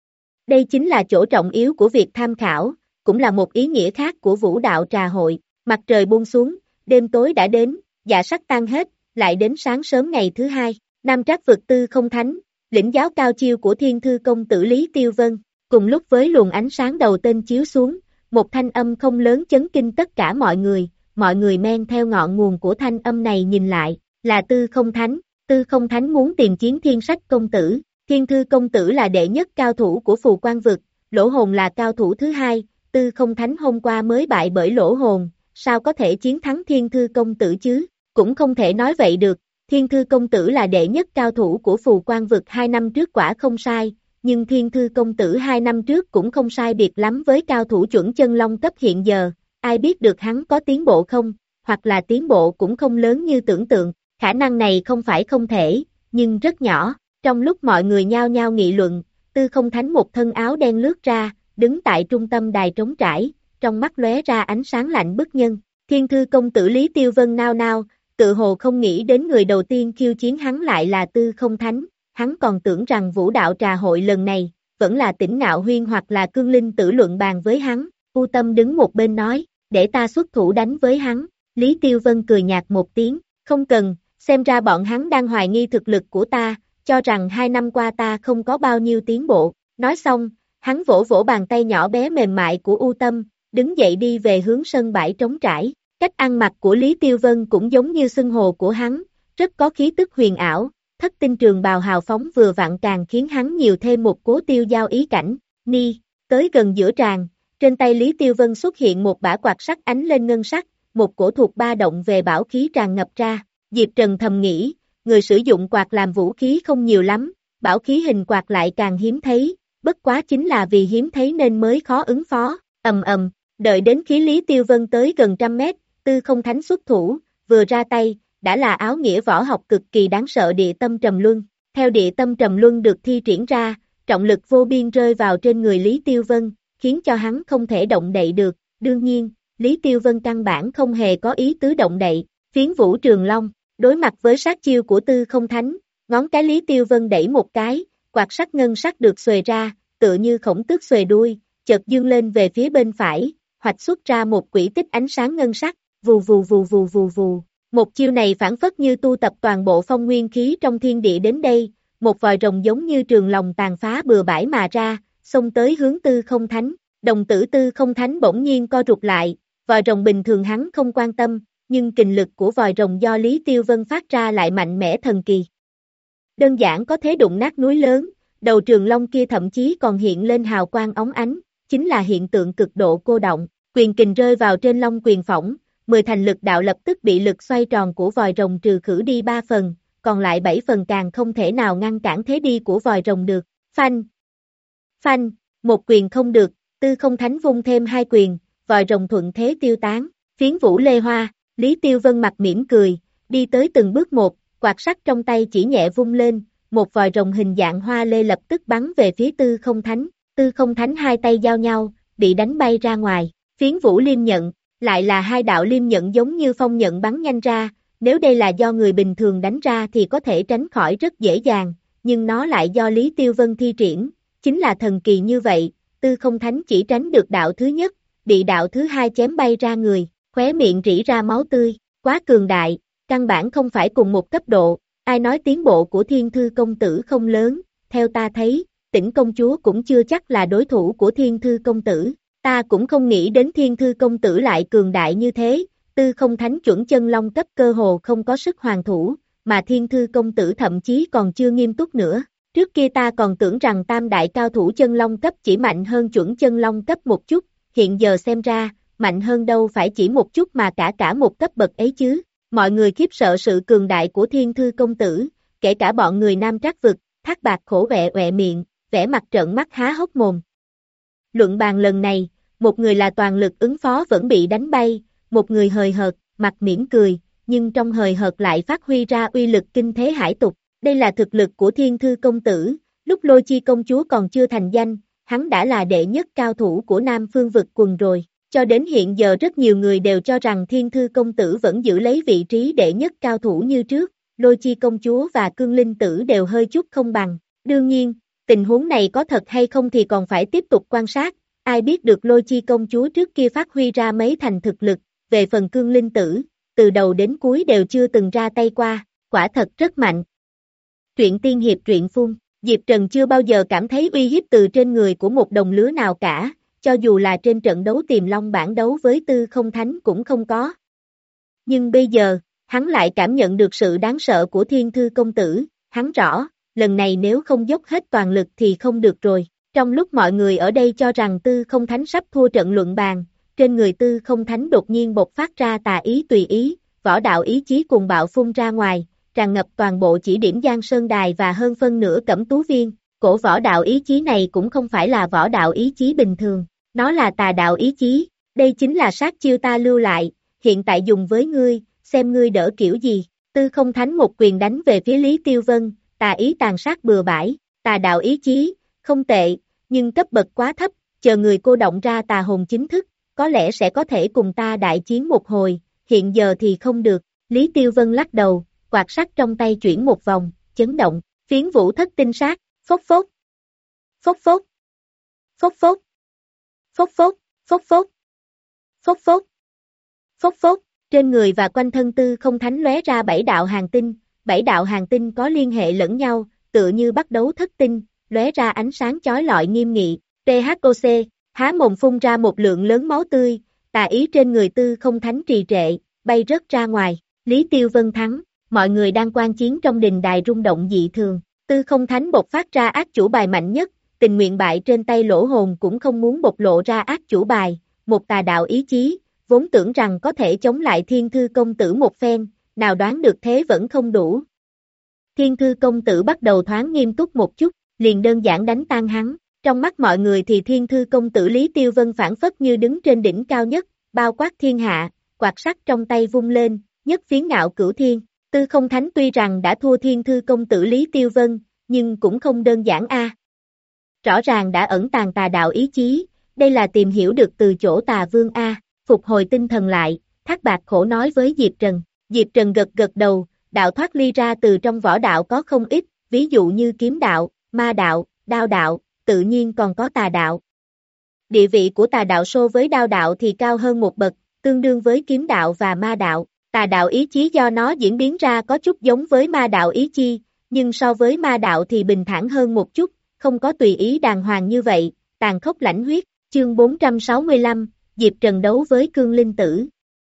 S2: Đây chính là chỗ trọng yếu của việc tham khảo, cũng là một ý nghĩa khác của vũ đạo trà hội. Mặt trời buông xuống, đêm tối đã đến, dạ sắc tan hết, lại đến sáng sớm ngày thứ hai. Nam Trác vực Tư Không Thánh, lĩnh giáo cao chiêu của Thiên Thư công tử Lý Tiêu Vân, cùng lúc với luồng ánh sáng đầu tên chiếu xuống, một thanh âm không lớn chấn kinh tất cả mọi người, mọi người men theo ngọn nguồn của thanh âm này nhìn lại, là Tư Không Thánh. Tư Không Thánh muốn tìm chiến Thiên Sách công tử, Thiên Thư công tử là đệ nhất cao thủ của Phù Quang vực, Lỗ Hồn là cao thủ thứ hai, Tư Không Thánh hôm qua mới bại bởi Lỗ Hồn, sao có thể chiến thắng Thiên Thư công tử chứ, cũng không thể nói vậy được, Thiên Thư công tử là đệ nhất cao thủ của Phù Quang vực hai năm trước quả không sai, nhưng Thiên Thư công tử hai năm trước cũng không sai biệt lắm với cao thủ chuẩn chân long cấp hiện giờ, ai biết được hắn có tiến bộ không, hoặc là tiến bộ cũng không lớn như tưởng tượng. Khả năng này không phải không thể, nhưng rất nhỏ. Trong lúc mọi người nhao nhao nghị luận, Tư Không Thánh một thân áo đen lướt ra, đứng tại trung tâm đài trống trải, trong mắt lóe ra ánh sáng lạnh bức nhân. Thiên Thư công tử Lý Tiêu Vân nao nao, tự hồ không nghĩ đến người đầu tiên khiêu chiến hắn lại là Tư Không Thánh, hắn còn tưởng rằng vũ đạo trà hội lần này, vẫn là Tỉnh Ngạo Huyên hoặc là Cương Linh Tử luận bàn với hắn. U Tâm đứng một bên nói, để ta xuất thủ đánh với hắn. Lý Tiêu Vân cười nhạt một tiếng, không cần. Xem ra bọn hắn đang hoài nghi thực lực của ta, cho rằng hai năm qua ta không có bao nhiêu tiến bộ. Nói xong, hắn vỗ vỗ bàn tay nhỏ bé mềm mại của U Tâm, đứng dậy đi về hướng sân bãi trống trải. Cách ăn mặc của Lý Tiêu Vân cũng giống như xưng hồ của hắn, rất có khí tức huyền ảo, thất tinh trường bào hào phóng vừa vặn càng khiến hắn nhiều thêm một cố tiêu giao ý cảnh. Ni, tới gần giữa tràng, trên tay Lý Tiêu Vân xuất hiện một bả quạt sắt ánh lên ngân sắc, một cổ thuộc ba động về bảo khí tràn ngập ra. Diệp Trần thầm nghĩ, người sử dụng quạt làm vũ khí không nhiều lắm, bảo khí hình quạt lại càng hiếm thấy, bất quá chính là vì hiếm thấy nên mới khó ứng phó, ầm ầm, đợi đến khí Lý Tiêu Vân tới gần trăm mét, Tư Không Thánh xuất thủ, vừa ra tay, đã là áo nghĩa võ học cực kỳ đáng sợ địa tâm trầm luân, theo địa tâm trầm luân được thi triển ra, trọng lực vô biên rơi vào trên người Lý Tiêu Vân, khiến cho hắn không thể động đậy được, đương nhiên, Lý Tiêu Vân căn bản không hề có ý tứ động đậy, phiến vũ trường long. Đối mặt với sát chiêu của Tư Không Thánh, ngón cái Lý Tiêu Vân đẩy một cái, quạt sắt ngân sắc được xuề ra, tựa như khổng tước xuề đuôi, chợt dương lên về phía bên phải, hoạch xuất ra một quỹ tích ánh sáng ngân sắc, vù vù vù vù vù vù. Một chiêu này phản phất như tu tập toàn bộ phong nguyên khí trong thiên địa đến đây, một vòi rồng giống như trường lòng tàn phá bừa bãi mà ra, xông tới hướng Tư Không Thánh. Đồng tử Tư Không Thánh bỗng nhiên co rụt lại, vòi rồng bình thường hắn không quan tâm, nhưng kình lực của vòi rồng do Lý Tiêu Vân phát ra lại mạnh mẽ thần kỳ. Đơn giản có thế đụng nát núi lớn, đầu trường long kia thậm chí còn hiện lên hào quang óng ánh, chính là hiện tượng cực độ cô động, quyền kình rơi vào trên long quyền phỏng, mười thành lực đạo lập tức bị lực xoay tròn của vòi rồng trừ khử đi ba phần, còn lại bảy phần càng không thể nào ngăn cản thế đi của vòi rồng được. Phanh! Phanh! Một quyền không được, Tư Không Thánh vung thêm hai quyền, vòi rồng thuận thế tiêu tán, phiến vũ lê hoa. Lý Tiêu Vân mặt mỉm cười, đi tới từng bước một, quạt sắt trong tay chỉ nhẹ vung lên, một vòi rồng hình dạng hoa lê lập tức bắn về phía Tư Không Thánh. Tư Không Thánh hai tay giao nhau, bị đánh bay ra ngoài. Phiến Vũ Liêm Nhận, lại là hai đạo liêm nhận giống như phong nhận bắn nhanh ra, nếu đây là do người bình thường đánh ra thì có thể tránh khỏi rất dễ dàng, nhưng nó lại do Lý Tiêu Vân thi triển, chính là thần kỳ như vậy. Tư Không Thánh chỉ tránh được đạo thứ nhất, bị đạo thứ hai chém bay ra người, khóe miệng rỉ ra máu tươi, quá cường đại, căn bản không phải cùng một cấp độ. Ai nói tiến bộ của Thiên Thư công tử không lớn, theo ta thấy, Tĩnh công chúa cũng chưa chắc là đối thủ của Thiên Thư công tử, ta cũng không nghĩ đến Thiên Thư công tử lại cường đại như thế. Tư Không Thánh chuẩn chân long cấp cơ hồ không có sức hoàn thủ, mà Thiên Thư công tử thậm chí còn chưa nghiêm túc nữa. Trước kia ta còn tưởng rằng tam đại cao thủ chân long cấp chỉ mạnh hơn chuẩn chân long cấp một chút, hiện giờ xem ra, mạnh hơn đâu phải chỉ một chút mà cả cả một cấp bậc ấy chứ. Mọi người khiếp sợ sự cường đại của Thiên Thư công tử, kể cả bọn người Nam Trác vực. Thác Bạt khổ ọe ọe miệng, vẻ mặt trợn mắt há hốc mồm. Luận bàn lần này, một người là toàn lực ứng phó vẫn bị đánh bay, một người hời hợt, mặt mỉm cười, nhưng trong hời hợt lại phát huy ra uy lực kinh thế hải tục. Đây là thực lực của Thiên Thư công tử, lúc Lôi Chi công chúa còn chưa thành danh, hắn đã là đệ nhất cao thủ của Nam Phương vực quần rồi. Cho đến hiện giờ rất nhiều người đều cho rằng Thiên Thư công tử vẫn giữ lấy vị trí đệ nhất cao thủ như trước, Lôi Chi công chúa và Cương Linh tử đều hơi chút không bằng. Đương nhiên, tình huống này có thật hay không thì còn phải tiếp tục quan sát, ai biết được Lôi Chi công chúa trước kia phát huy ra mấy thành thực lực, về phần Cương Linh tử, từ đầu đến cuối đều chưa từng ra tay qua, quả thật rất mạnh. Truyện tiên hiệp truyện phun, Diệp Trần chưa bao giờ cảm thấy uy hiếp từ trên người của một đồng lứa nào cả, cho dù là trên trận đấu Tiềm Long bảng đấu với Tư Không Thánh cũng không có. Nhưng bây giờ, hắn lại cảm nhận được sự đáng sợ của Thiên Thư công tử, hắn rõ, lần này nếu không dốc hết toàn lực thì không được rồi. Trong lúc mọi người ở đây cho rằng Tư Không Thánh sắp thua trận luận bàn, trên người Tư Không Thánh đột nhiên bộc phát ra tà ý tùy ý, võ đạo ý chí cùng bạo phun ra ngoài, tràn ngập toàn bộ chỉ điểm Giang Sơn Đài và hơn phân nửa Cẩm Tú Viên. Cổ võ đạo ý chí này cũng không phải là võ đạo ý chí bình thường, nó là tà đạo ý chí, đây chính là sát chiêu ta lưu lại, hiện tại dùng với ngươi, xem ngươi đỡ kiểu gì. Tư Không Thánh một quyền đánh về phía Lý Tiêu Vân, tà ý tàn sát bừa bãi, tà đạo ý chí, không tệ, nhưng cấp bậc quá thấp, chờ người cô động ra tà hồn chính thức, có lẽ sẽ có thể cùng ta đại chiến một hồi, hiện giờ thì không được. Lý Tiêu Vân lắc đầu, quạt sắt trong tay chuyển một vòng, chấn động, phiến vũ thất tinh sát, phốc phốc, phốc phốc, phốc phốc, phốc phốc, phốc phốc, phốc phốc, phốc phốc, trên người và quanh thân Tư Không Thánh lóe ra bảy đạo hàng tinh, bảy đạo hàng tinh có liên hệ lẫn nhau, tựa như bắt đấu thất tinh, lóe ra ánh sáng chói lọi nghiêm nghị. tê hát ô xê, há mồm phun ra một lượng lớn máu tươi, tà ý trên người Tư Không Thánh trì trệ, bay rớt ra ngoài. Lý Tiêu Vân thắng, mọi người đang quan chiến trong đình đài rung động dị thường. Tư Không Thánh bộc phát ra ác chủ bài mạnh nhất, tình nguyện bại trên tay Lỗ Hồn cũng không muốn bộc lộ ra ác chủ bài, một tà đạo ý chí, vốn tưởng rằng có thể chống lại Thiên Thư công tử một phen, nào đoán được thế vẫn không đủ. Thiên Thư công tử bắt đầu thoáng nghiêm túc một chút, liền đơn giản đánh tan hắn. Trong mắt mọi người thì Thiên Thư công tử Lý Tiêu Vân phản phất như đứng trên đỉnh cao nhất, bao quát thiên hạ, quạt sắt trong tay vung lên, nhất phiến ngạo cửu thiên. Tư Không Thánh tuy rằng đã thua Thiên Thư công tử Lý Tiêu Vân, nhưng cũng không đơn giản a. Rõ ràng đã ẩn tàng tà đạo ý chí, đây là tìm hiểu được từ chỗ tà vương a. Phục hồi tinh thần lại, Thác Bạt khổ nói với Diệp Trần. Diệp Trần gật gật đầu, đạo thoát ly ra từ trong võ đạo có không ít, ví dụ như kiếm đạo, ma đạo, đao đạo, tự nhiên còn có tà đạo. Địa vị của tà đạo so với đao đạo thì cao hơn một bậc, tương đương với kiếm đạo và ma đạo. Tà đạo ý chí do nó diễn biến ra có chút giống với ma đạo ý chi, nhưng so với ma đạo thì bình thản hơn một chút, không có tùy ý đàng hoàng như vậy, tàn khốc lãnh huyết. Chương bốn trăm sáu mươi lăm, Diệp Trần đấu với Cương Linh tử.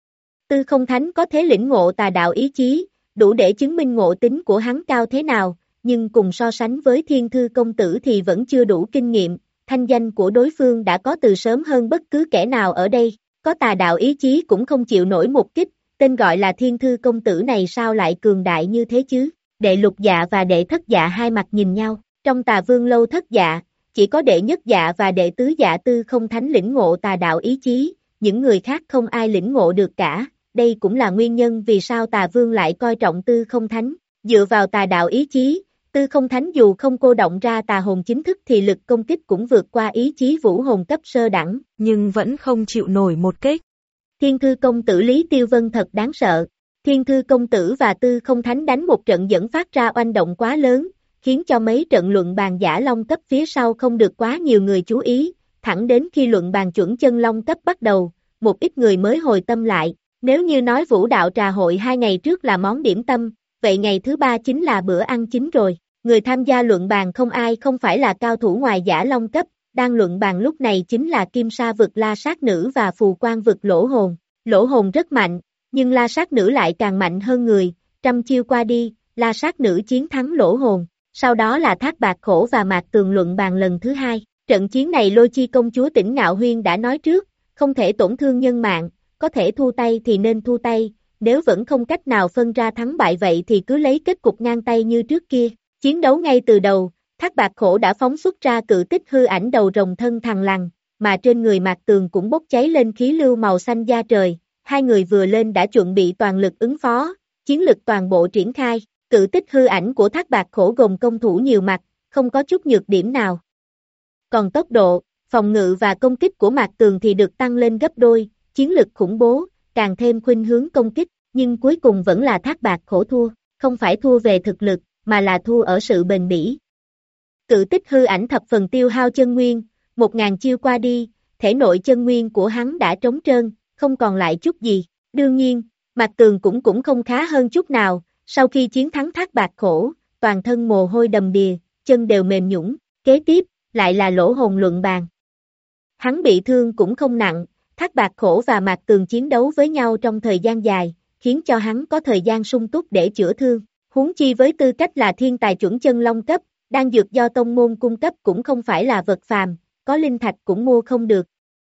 S2: Tư Không Thánh có thế lĩnh ngộ tà đạo ý chí, đủ để chứng minh ngộ tính của hắn cao thế nào, nhưng cùng so sánh với Thiên Thư công tử thì vẫn chưa đủ kinh nghiệm, thanh danh của đối phương đã có từ sớm hơn bất cứ kẻ nào ở đây, có tà đạo ý chí cũng không chịu nổi một kích, tên gọi là Thiên Thư công tử này sao lại cường đại như thế chứ. Đệ lục dạ và đệ thất dạ hai mặt nhìn nhau, trong Tà Vương lâu thất dạ, chỉ có đệ nhất dạ và đệ tứ dạ Tư Không Thánh lĩnh ngộ tà đạo ý chí, những người khác không ai lĩnh ngộ được cả, đây cũng là nguyên nhân vì sao Tà Vương lại coi trọng Tư Không Thánh. Dựa vào tà đạo ý chí, Tư Không Thánh dù không cô động ra tà hồn chính thức thì lực công kích cũng vượt qua ý chí vũ hồn cấp sơ đẳng,
S3: nhưng vẫn không chịu nổi một kích.
S2: Thiên Thư Công Tử Lý Tiêu Vân thật đáng sợ. Thiên Thư Công Tử và Tư Không Thánh đánh một trận dẫn phát ra oanh động quá lớn, khiến cho mấy trận luận bàn giả long cấp phía sau không được quá nhiều người chú ý, thẳng đến khi luận bàn chuẩn chân long cấp bắt đầu, một ít người mới hồi tâm lại. Nếu như nói vũ đạo trà hội hai ngày trước là món điểm tâm, vậy ngày thứ ba chính là bữa ăn chính rồi. Người tham gia luận bàn không ai không phải là cao thủ ngoài giả long cấp, đang luận bàn lúc này chính là Kim Sa vực La Sát Nữ và Phù Quang vực Lỗ Hồn. Lỗ Hồn rất mạnh, nhưng La Sát Nữ lại càng mạnh hơn người, trăm chiêu qua đi, La Sát Nữ chiến thắng Lỗ Hồn. Sau đó là Thác Bạt Khổ và Mạc Tường luận bàn lần thứ hai. Trận chiến này Lôi Chi công chúa Tỉnh Ngạo Huyên đã nói trước, không thể tổn thương nhân mạng, có thể thu tay thì nên thu tay, nếu vẫn không cách nào phân ra thắng bại vậy thì cứ lấy kết cục ngang tay như trước kia. Chiến đấu ngay từ đầu, Thác Bạt Khổ đã phóng xuất ra cự tích hư ảnh đầu rồng thân thằng lằn, mà trên người Mạc Tường cũng bốc cháy lên khí lưu màu xanh da trời. Hai người vừa lên đã chuẩn bị toàn lực ứng phó, chiến lực toàn bộ triển khai. Cự tích hư ảnh của Thác Bạt Khổ gồm công thủ nhiều mặt, không có chút nhược điểm nào. Còn tốc độ, phòng ngự và công kích của Mạc Tường thì được tăng lên gấp đôi, chiến lực khủng bố, càng thêm khuynh hướng công kích, nhưng cuối cùng vẫn là Thác Bạt Khổ thua, không phải thua về thực lực, mà là thua ở sự bền bỉ. Cự tích hư ảnh thập phần tiêu hao chân nguyên, một ngàn chiêu qua đi, thể nội chân nguyên của hắn đã trống trơn, không còn lại chút gì. Đương nhiên, Mạc Tường cũng cũng không khá hơn chút nào, sau khi chiến thắng Thác Bạt Khổ, toàn thân mồ hôi đầm đìa, chân đều mềm nhũn. Kế tiếp, lại là Lỗ Hồn luận bàn. Hắn bị thương cũng không nặng, Thác Bạt Khổ và Mạc Tường chiến đấu với nhau trong thời gian dài, khiến cho hắn có thời gian sung túc để chữa thương. Huống chi với tư cách là thiên tài chuẩn chân long cấp, đan dược do tông môn cung cấp cũng không phải là vật phàm, có linh thạch cũng mua không được.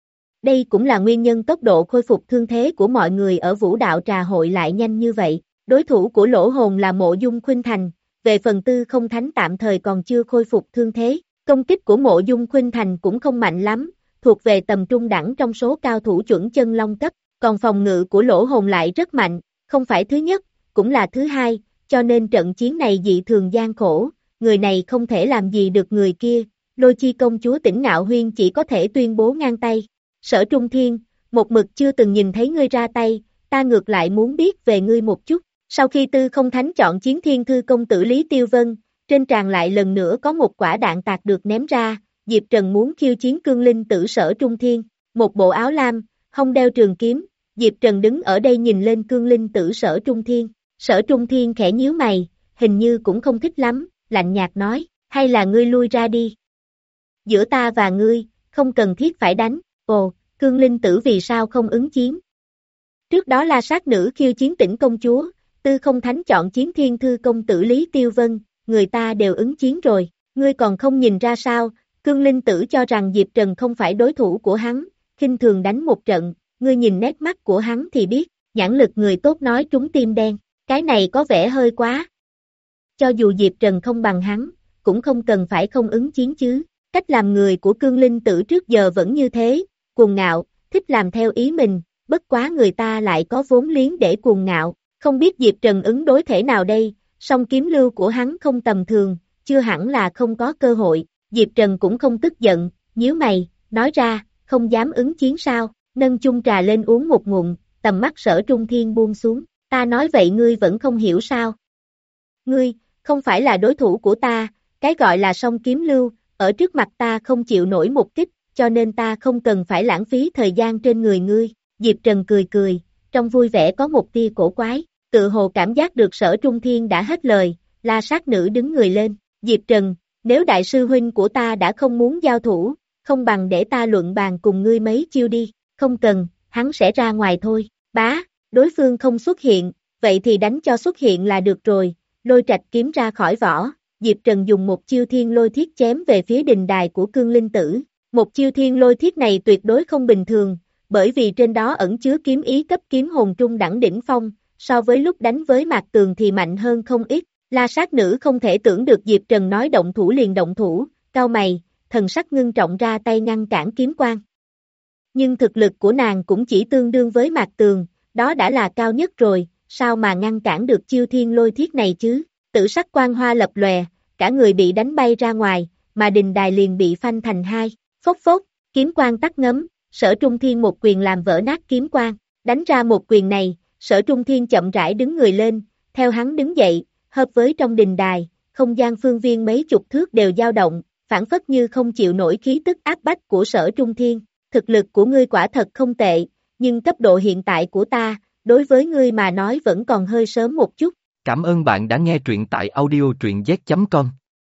S2: Đây cũng là nguyên nhân tốc độ khôi phục thương thế của mọi người ở vũ đạo trà hội lại nhanh như vậy. Đối thủ của Lỗ Hồn là Mộ Dung Khuynh Thành, về phần Tư Không Thánh tạm thời còn chưa khôi phục thương thế. Công kích của Mộ Dung Khuynh Thành cũng không mạnh lắm, thuộc về tầm trung đẳng trong số cao thủ chuẩn chân long cấp, còn phòng ngự của Lỗ Hồn lại rất mạnh, không phải thứ nhất, cũng là thứ hai, cho nên trận chiến này dị thường gian khổ, người này không thể làm gì được người kia. Lôi Chi công chúa Tỉnh Ngạo Huyên chỉ có thể tuyên bố ngang tay. Sở Trung Thiên, một mực chưa từng nhìn thấy ngươi ra tay, ta ngược lại muốn biết về ngươi một chút. Sau khi Tư Không Thánh chọn chiến Thiên Thư Công Tử Lý Tiêu Vân, trên tràn lại lần nữa có một quả đạn tạc được ném ra, Diệp Trần muốn khiêu chiến cương linh tử Sở Trung Thiên. Một bộ áo lam, hông đeo trường kiếm, Diệp Trần đứng ở đây nhìn lên cương linh tử Sở Trung Thiên. Sở Trung Thiên khẽ nhíu mày, hình như cũng không thích lắm, lạnh nhạt nói, hay là ngươi lui ra đi. Giữa ta và ngươi, không cần thiết phải đánh. Ồ, cương linh tử vì sao không ứng chiến? Trước đó La Sát Nữ khiêu chiến Tỉnh công chúa, Tư Không Thánh chọn chiến Thiên Thư Công Tử Lý Tiêu Vân, người ta đều ứng chiến rồi, ngươi còn không nhìn ra sao? Cương linh tử cho rằng Diệp Trần không phải đối thủ của hắn, khinh thường đánh một trận, ngươi nhìn nét mắt của hắn thì biết, nhãn lực người tốt nói trúng tim đen, cái này có vẻ hơi quá. Cho dù Diệp Trần không bằng hắn, cũng không cần phải không ứng chiến chứ, cách làm người của cương linh tử trước giờ vẫn như thế, cuồng ngạo, thích làm theo ý mình, bất quá người ta lại có vốn liếng để cuồng ngạo, không biết Diệp Trần ứng đối thể nào đây, song kiếm lưu của hắn không tầm thường, chưa hẳn là không có cơ hội. Diệp Trần cũng không tức giận, nhíu mày, nói ra, không dám ứng chiến sao, nâng chung trà lên uống một ngụm, tầm mắt Sở Trung Thiên buông xuống, ta nói vậy ngươi vẫn không hiểu sao. Ngươi, không phải là đối thủ của ta, cái gọi là song kiếm lưu, ở trước mặt ta không chịu nổi một kích, cho nên ta không cần phải lãng phí thời gian trên người ngươi. Diệp Trần cười cười, trong vui vẻ có một tia cổ quái, tự hồ cảm giác được Sở Trung Thiên đã hết lời, La Sát Nữ đứng người lên, Diệp Trần, nếu đại sư huynh của ta đã không muốn giao thủ, không bằng để ta luận bàn cùng ngươi mấy chiêu đi, không cần, hắn sẽ ra ngoài thôi. Bá, đối phương không xuất hiện, vậy thì đánh cho xuất hiện là được rồi. Lôi Trạch kiếm ra khỏi vỏ, Diệp Trần dùng một chiêu thiên lôi thiết chém về phía đình đài của cương linh tử. Một chiêu thiên lôi thiết này tuyệt đối không bình thường, bởi vì trên đó ẩn chứa kiếm ý cấp kiếm hồn trung đẳng đỉnh phong, so với lúc đánh với Mạc Tường thì mạnh hơn không ít. La Sát Nữ không thể tưởng được Diệp Trần nói động thủ liền động thủ, cau mày, thần sắc ngưng trọng ra tay ngăn cản kiếm quang. Nhưng thực lực của nàng cũng chỉ tương đương với Mạc Tường, đó đã là cao nhất rồi, sao mà ngăn cản được chiêu thiên lôi thiết này chứ? Tử sắc quang hoa lập lòe, cả người bị đánh bay ra ngoài, mà đình đài liền bị phanh thành hai. Phốc phốc, kiếm quang tắt ngấm, Sở Trung Thiên một quyền làm vỡ nát kiếm quang. Đánh ra một quyền này, Sở Trung Thiên chậm rãi đứng người lên, theo hắn đứng dậy, hợp với trong đình đài, không gian phương viên mấy chục thước đều dao động, phản phất như không chịu nổi khí tức áp bách của Sở Trung Thiên. Thực lực của ngươi quả thật không tệ, nhưng cấp độ hiện tại của ta, đối với ngươi mà nói vẫn còn hơi sớm một chút.
S1: Cảm ơn bạn đã nghe truyện tại audio truyện z chấm com.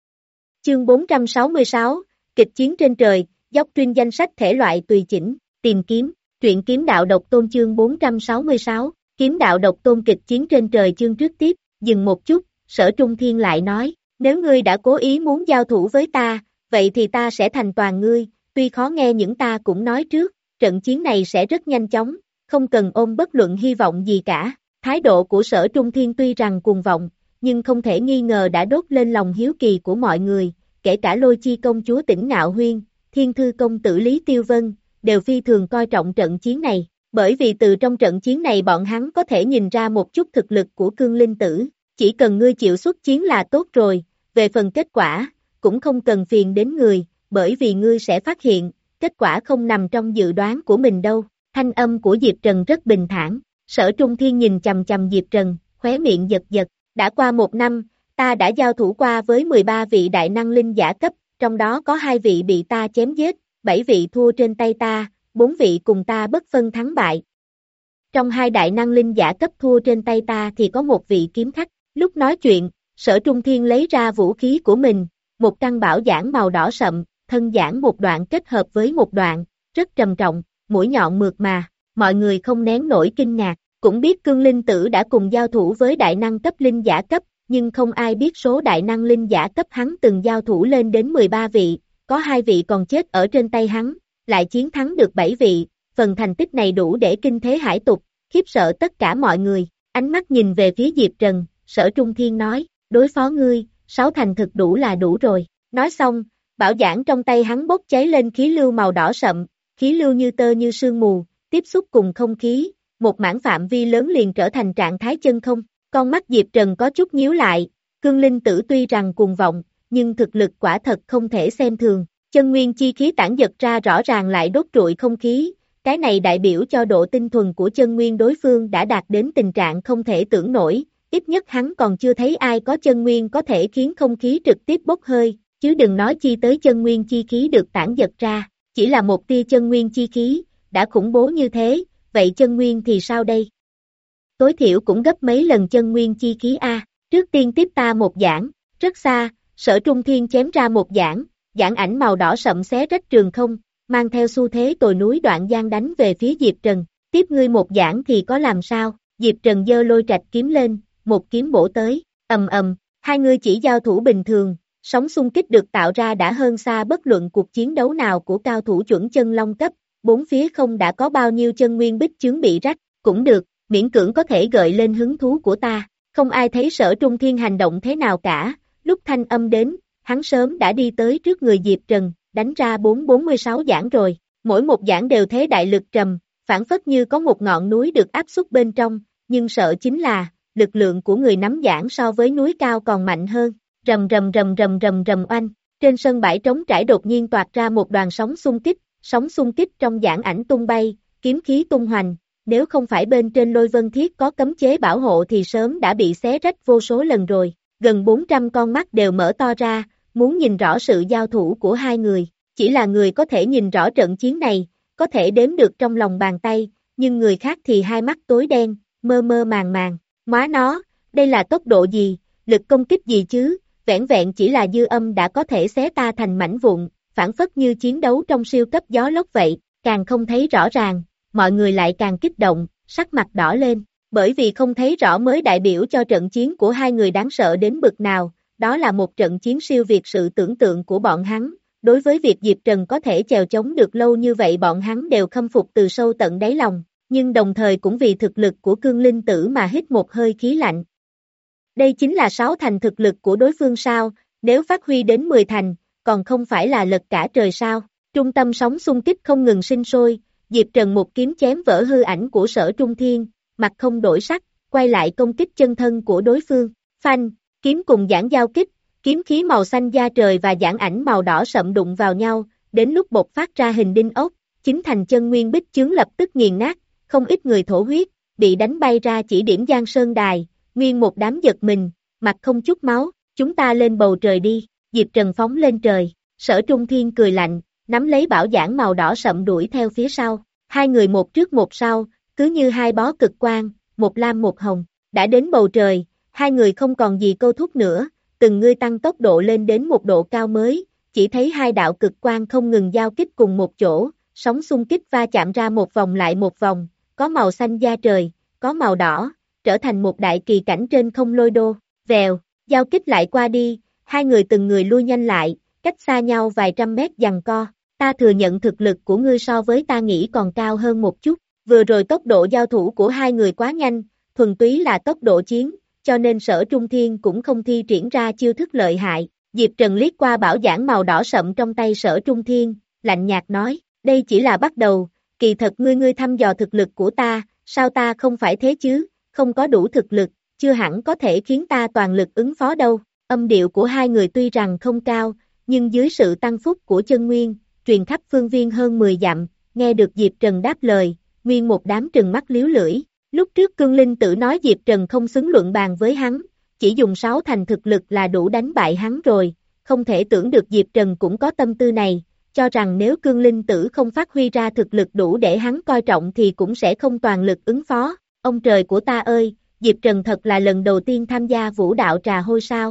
S2: Chương bốn trăm sáu mươi sáu, Kịch chiến trên trời, dốc tuyên danh sách thể loại tùy chỉnh, tìm kiếm, truyện kiếm đạo độc tôn chương bốn trăm sáu mươi sáu, kiếm đạo độc tôn kịch chiến trên trời chương trước tiếp, dừng một chút, Sở Trung Thiên lại nói, nếu ngươi đã cố ý muốn giao thủ với ta, vậy thì ta sẽ thành toàn ngươi, tuy khó nghe những ta cũng nói trước, trận chiến này sẽ rất nhanh chóng, không cần ôm bất luận hy vọng gì cả. Thái độ của Sở Trung Thiên tuy rằng cuồng vọng, nhưng không thể nghi ngờ đã đốt lên lòng hiếu kỳ của mọi người, kể cả Lôi Chi công chúa Tỉnh Ngạo Huyên, Thiên Thư công tử Lý Tiêu Vân, đều phi thường coi trọng trận chiến này, bởi vì từ trong trận chiến này bọn hắn có thể nhìn ra một chút thực lực của Cương Linh Tử, chỉ cần ngươi chịu xuất chiến là tốt rồi, về phần kết quả, cũng không cần phiền đến người, bởi vì ngươi sẽ phát hiện, kết quả không nằm trong dự đoán của mình đâu. Thanh âm của Diệp Trần rất bình thản, Sở Trung Thiên nhìn chằm chằm Diệp Trần, khóe miệng giật giật, đã qua một năm, ta đã giao thủ qua với mười ba vị đại năng linh giả cấp, trong đó có hai vị bị ta chém giết, bảy vị thua trên tay ta, bốn vị cùng ta bất phân thắng bại. Trong hai đại năng linh giả cấp thua trên tay ta thì có một vị kiếm khách, lúc nói chuyện, Sở Trung Thiên lấy ra vũ khí của mình, một căn bảo giảng màu đỏ sậm, thân giảng một đoạn kết hợp với một đoạn, rất trầm trọng, mũi nhọn mượt mà, mọi người không nén nổi kinh ngạc, cũng biết Cương Linh Tử đã cùng giao thủ với đại năng cấp linh giả cấp, nhưng không ai biết số đại năng linh giả cấp hắn từng giao thủ lên đến mười ba vị, có hai vị còn chết ở trên tay hắn, lại chiến thắng được bảy vị, phần thành tích này đủ để kinh thế hải tục, khiếp sợ tất cả mọi người, ánh mắt nhìn về phía Diệp Trần, Sở Trung Thiên nói, đối phó ngươi, sáu thành thực đủ là đủ rồi, nói xong, bảo giảng trong tay hắn bốc cháy lên khí lưu màu đỏ sậm, khí lưu như tơ như sương mù, tiếp xúc cùng không khí, một mảng phạm vi lớn liền trở thành trạng thái chân không, con mắt Diệp Trần có chút nhíu lại, Cương Linh Tử tuy rằng cuồng vọng, nhưng thực lực quả thật không thể xem thường, chân nguyên chi khí tản dật ra rõ ràng lại đốt trụi không khí, cái này đại biểu cho độ tinh thuần của chân nguyên đối phương đã đạt đến tình trạng không thể tưởng nổi, ít nhất hắn còn chưa thấy ai có chân nguyên có thể khiến không khí trực tiếp bốc hơi, chứ đừng nói chi tới chân nguyên chi khí được tản dật ra, chỉ là một tia chân nguyên chi khí, đã khủng bố như thế, vậy chân nguyên thì sao đây? Tối thiểu cũng gấp mấy lần chân nguyên chi khí A, trước tiên tiếp ta một giảng, rất xa, Sở Trung Thiên chém ra một giảng, giảng ảnh màu đỏ sậm xé rách trường không, mang theo xu thế tồi núi đoạn giang đánh về phía Diệp Trần, tiếp ngươi một giảng thì có làm sao, Diệp Trần giơ lôi trạch kiếm lên, một kiếm bổ tới, ầm ầm, hai người chỉ giao thủ bình thường, sóng xung kích được tạo ra đã hơn xa bất luận cuộc chiến đấu nào của cao thủ chuẩn chân long cấp, bốn phía không đã có bao nhiêu chân nguyên bích chướng bị rách, cũng được, miễn cưỡng có thể gợi lên hứng thú của ta, không ai thấy Sở Trung Thiên hành động thế nào cả, lúc thanh âm đến, hắn sớm đã đi tới trước người Diệp Trần, đánh ra bốn bốn mươi sáu giảng rồi, mỗi một giảng đều thế đại lực trầm, phản phất như có một ngọn núi được áp xúc bên trong, nhưng sợ chính là, lực lượng của người nắm giảng so với núi cao còn mạnh hơn, rầm rầm rầm rầm rầm rầm oanh, trên sân bãi trống trải đột nhiên toạt ra một đoàn sóng xung kích, sóng xung kích trong giảng ảnh tung bay, kiếm khí tung hoành, nếu không phải bên trên lôi vân thiết có cấm chế bảo hộ thì sớm đã bị xé rách vô số lần rồi, gần bốn trăm con mắt đều mở to ra, muốn nhìn rõ sự giao thủ của hai người, chỉ là người có thể nhìn rõ trận chiến này, có thể đếm được trong lòng bàn tay, nhưng người khác thì hai mắt tối đen, mơ mơ màng màng, má nó, đây là tốc độ gì, lực công kích gì chứ, vẻn vẹn chỉ là dư âm đã có thể xé ta thành mảnh vụn, phản phất như chiến đấu trong siêu cấp gió lốc vậy, càng không thấy rõ ràng, mọi người lại càng kích động, sắc mặt đỏ lên, bởi vì không thấy rõ mới đại biểu cho trận chiến của hai người đáng sợ đến bực nào, đó là một trận chiến siêu việt sự tưởng tượng của bọn hắn, đối với việc Diệp Trần có thể chèo chống được lâu như vậy bọn hắn đều khâm phục từ sâu tận đáy lòng, nhưng đồng thời cũng vì thực lực của Cương Linh Tử mà hít một hơi khí lạnh. Đây chính là sáu thành thực lực của đối phương sao, nếu phát huy đến mười thành, còn không phải là lật cả trời sao, trung tâm sóng xung kích không ngừng sinh sôi, Diệp Trần một kiếm chém vỡ hư ảnh của Sở Trung Thiên, mặt không đổi sắc, quay lại công kích chân thân của đối phương, phanh, kiếm cùng giảng giao kích, kiếm khí màu xanh da trời và giản ảnh màu đỏ sậm đụng vào nhau, đến lúc bộc phát ra hình đinh ốc, chính thành chân nguyên bích chướng lập tức nghiền nát, không ít người thổ huyết, bị đánh bay ra chỉ điểm Giang Sơn Đài, nguyên một đám giật mình, mặt không chút máu, chúng ta lên bầu trời đi, Diệp Trần phóng lên trời, Sở Trung Thiên cười lạnh, nắm lấy bảo giảng màu đỏ sậm đuổi theo phía sau, hai người một trước một sau, cứ như hai bó cực quang, một lam một hồng, đã đến bầu trời, hai người không còn gì câu thúc nữa, từng người tăng tốc độ lên đến một độ cao mới, chỉ thấy hai đạo cực quang không ngừng giao kích cùng một chỗ, sóng xung kích va chạm ra một vòng lại một vòng, có màu xanh da trời, có màu đỏ, trở thành một đại kỳ cảnh trên không lôi đô, vèo, giao kích lại qua đi, hai người từng người lui nhanh lại, cách xa nhau vài trăm mét giằng co, ta thừa nhận thực lực của ngươi so với ta nghĩ còn cao hơn một chút, vừa rồi tốc độ giao thủ của hai người quá nhanh, thuần túy là tốc độ chiến, cho nên Sở Trung Thiên cũng không thi triển ra chiêu thức lợi hại, Diệp Trần liếc qua bảo giảng màu đỏ sậm trong tay Sở Trung Thiên, lạnh nhạt nói, đây chỉ là bắt đầu, kỳ thật ngươi ngươi thăm dò thực lực của ta, sao ta không phải thế chứ, không có đủ thực lực, chưa hẳn có thể khiến ta toàn lực ứng phó đâu, âm điệu của hai người tuy rằng không cao, nhưng dưới sự tăng phúc của chân nguyên, truyền khắp phương viên hơn mười dặm, nghe được Diệp Trần đáp lời, nguyên một đám trừng mắt liếu lưỡi, lúc trước Cương Linh Tử nói Diệp Trần không xứng luận bàn với hắn, chỉ dùng sáu thành thực lực là đủ đánh bại hắn rồi, không thể tưởng được Diệp Trần cũng có tâm tư này, cho rằng nếu Cương Linh Tử không phát huy ra thực lực đủ để hắn coi trọng thì cũng sẽ không toàn lực ứng phó, ông trời của ta ơi, Diệp Trần thật là lần đầu tiên tham gia vũ đạo trà hôi sao.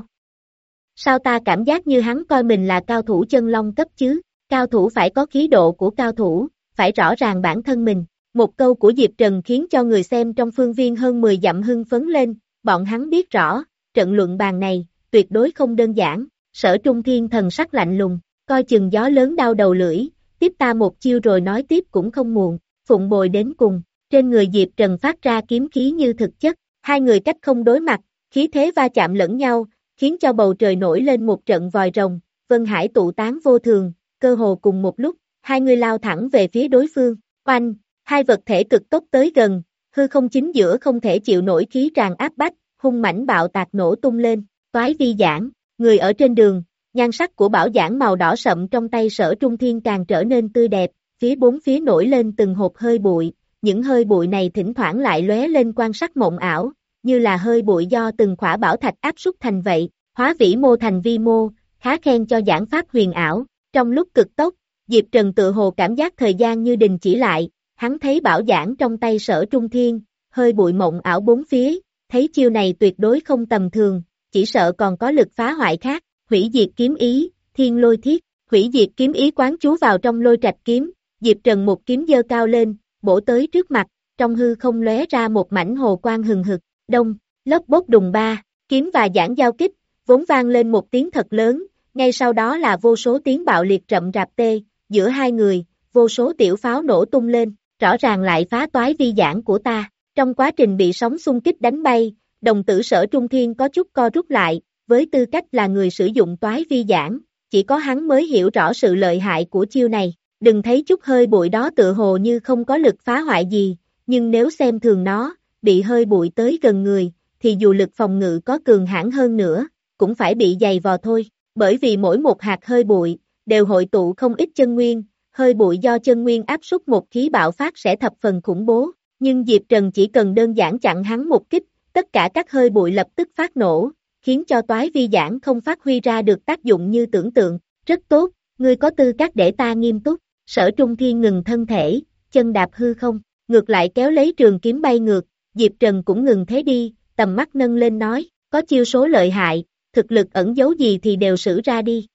S2: Sao ta cảm giác như hắn coi mình là cao thủ chân long cấp chứ, cao thủ phải có khí độ của cao thủ, phải rõ ràng bản thân mình. Một câu của Diệp Trần khiến cho người xem trong phương viên hơn mười dặm hưng phấn lên, bọn hắn biết rõ, trận luận bàn này, tuyệt đối không đơn giản, Sở Trung Thiên thần sắc lạnh lùng, coi chừng gió lớn đau đầu lưỡi, tiếp ta một chiêu rồi nói tiếp cũng không muộn, phụng bồi đến cùng, trên người Diệp Trần phát ra kiếm khí như thực chất, hai người cách không đối mặt, khí thế va chạm lẫn nhau, khiến cho bầu trời nổi lên một trận vòi rồng, Vân Hải tụ tán vô thường, cơ hồ cùng một lúc, hai người lao thẳng về phía đối phương, oanh, hai vật thể cực tốc tới gần, hư không chính giữa không thể chịu nổi khí tràn áp bách, hung mãnh bạo tạc nổ tung lên, toái vi giảng, người ở trên đường, nhan sắc của bảo giảng màu đỏ sậm trong tay Sở Trung Thiên càng trở nên tươi đẹp, phía bốn phía nổi lên từng hộp hơi bụi, những hơi bụi này thỉnh thoảng lại lóe lên quan sắc mộng ảo, như là hơi bụi do từng khỏa bảo thạch áp súc thành vậy, hóa vĩ mô thành vi mô, khá khen cho giảng pháp huyền ảo, trong lúc cực tốc, Diệp Trần tự hồ cảm giác thời gian như đình chỉ lại, hắn thấy bảo giảng trong tay Sở Trung Thiên, hơi bụi mộng ảo bốn phía, thấy chiêu này tuyệt đối không tầm thường, chỉ sợ còn có lực phá hoại khác, hủy diệt kiếm ý, thiên lôi thiết, hủy diệt kiếm ý quán chú vào trong lôi trạch kiếm, Diệp Trần một kiếm giơ cao lên, bổ tới trước mặt, trong hư không lóe ra một mảnh hồ quang hừng hực, đông, lốc bốc đùng ba, kiếm và giảng giao kích, vốn vang lên một tiếng thật lớn, ngay sau đó là vô số tiếng bạo liệt rậm rạp tê, giữa hai người, vô số tiểu pháo nổ tung lên, rõ ràng lại phá toái vi giảng của ta, trong quá trình bị sóng xung kích đánh bay, đồng tử Sở Trung Thiên có chút co rút lại, với tư cách là người sử dụng toái vi giảng, chỉ có hắn mới hiểu rõ sự lợi hại của chiêu này, đừng thấy chút hơi bụi đó tựa hồ như không có lực phá hoại gì, nhưng nếu xem thường nó, bị hơi bụi tới gần người, thì dù lực phòng ngự có cường hãn hơn nữa, cũng phải bị dày vò thôi, bởi vì mỗi một hạt hơi bụi, đều hội tụ không ít chân nguyên, hơi bụi do chân nguyên áp suất một khí bạo phát sẽ thập phần khủng bố, nhưng Diệp Trần chỉ cần đơn giản chặn hắn một kích, tất cả các hơi bụi lập tức phát nổ, khiến cho toái vi giảng không phát huy ra được tác dụng như tưởng tượng, rất tốt, ngươi có tư cách để ta nghiêm túc, Sở Trung Thiên ngừng thân thể, chân đạp hư không, ngược lại kéo lấy trường kiếm bay ngược, Diệp Trần cũng ngừng thế đi, tầm mắt nâng lên nói, có chiêu số lợi hại, thực lực ẩn giấu gì thì đều sử ra đi.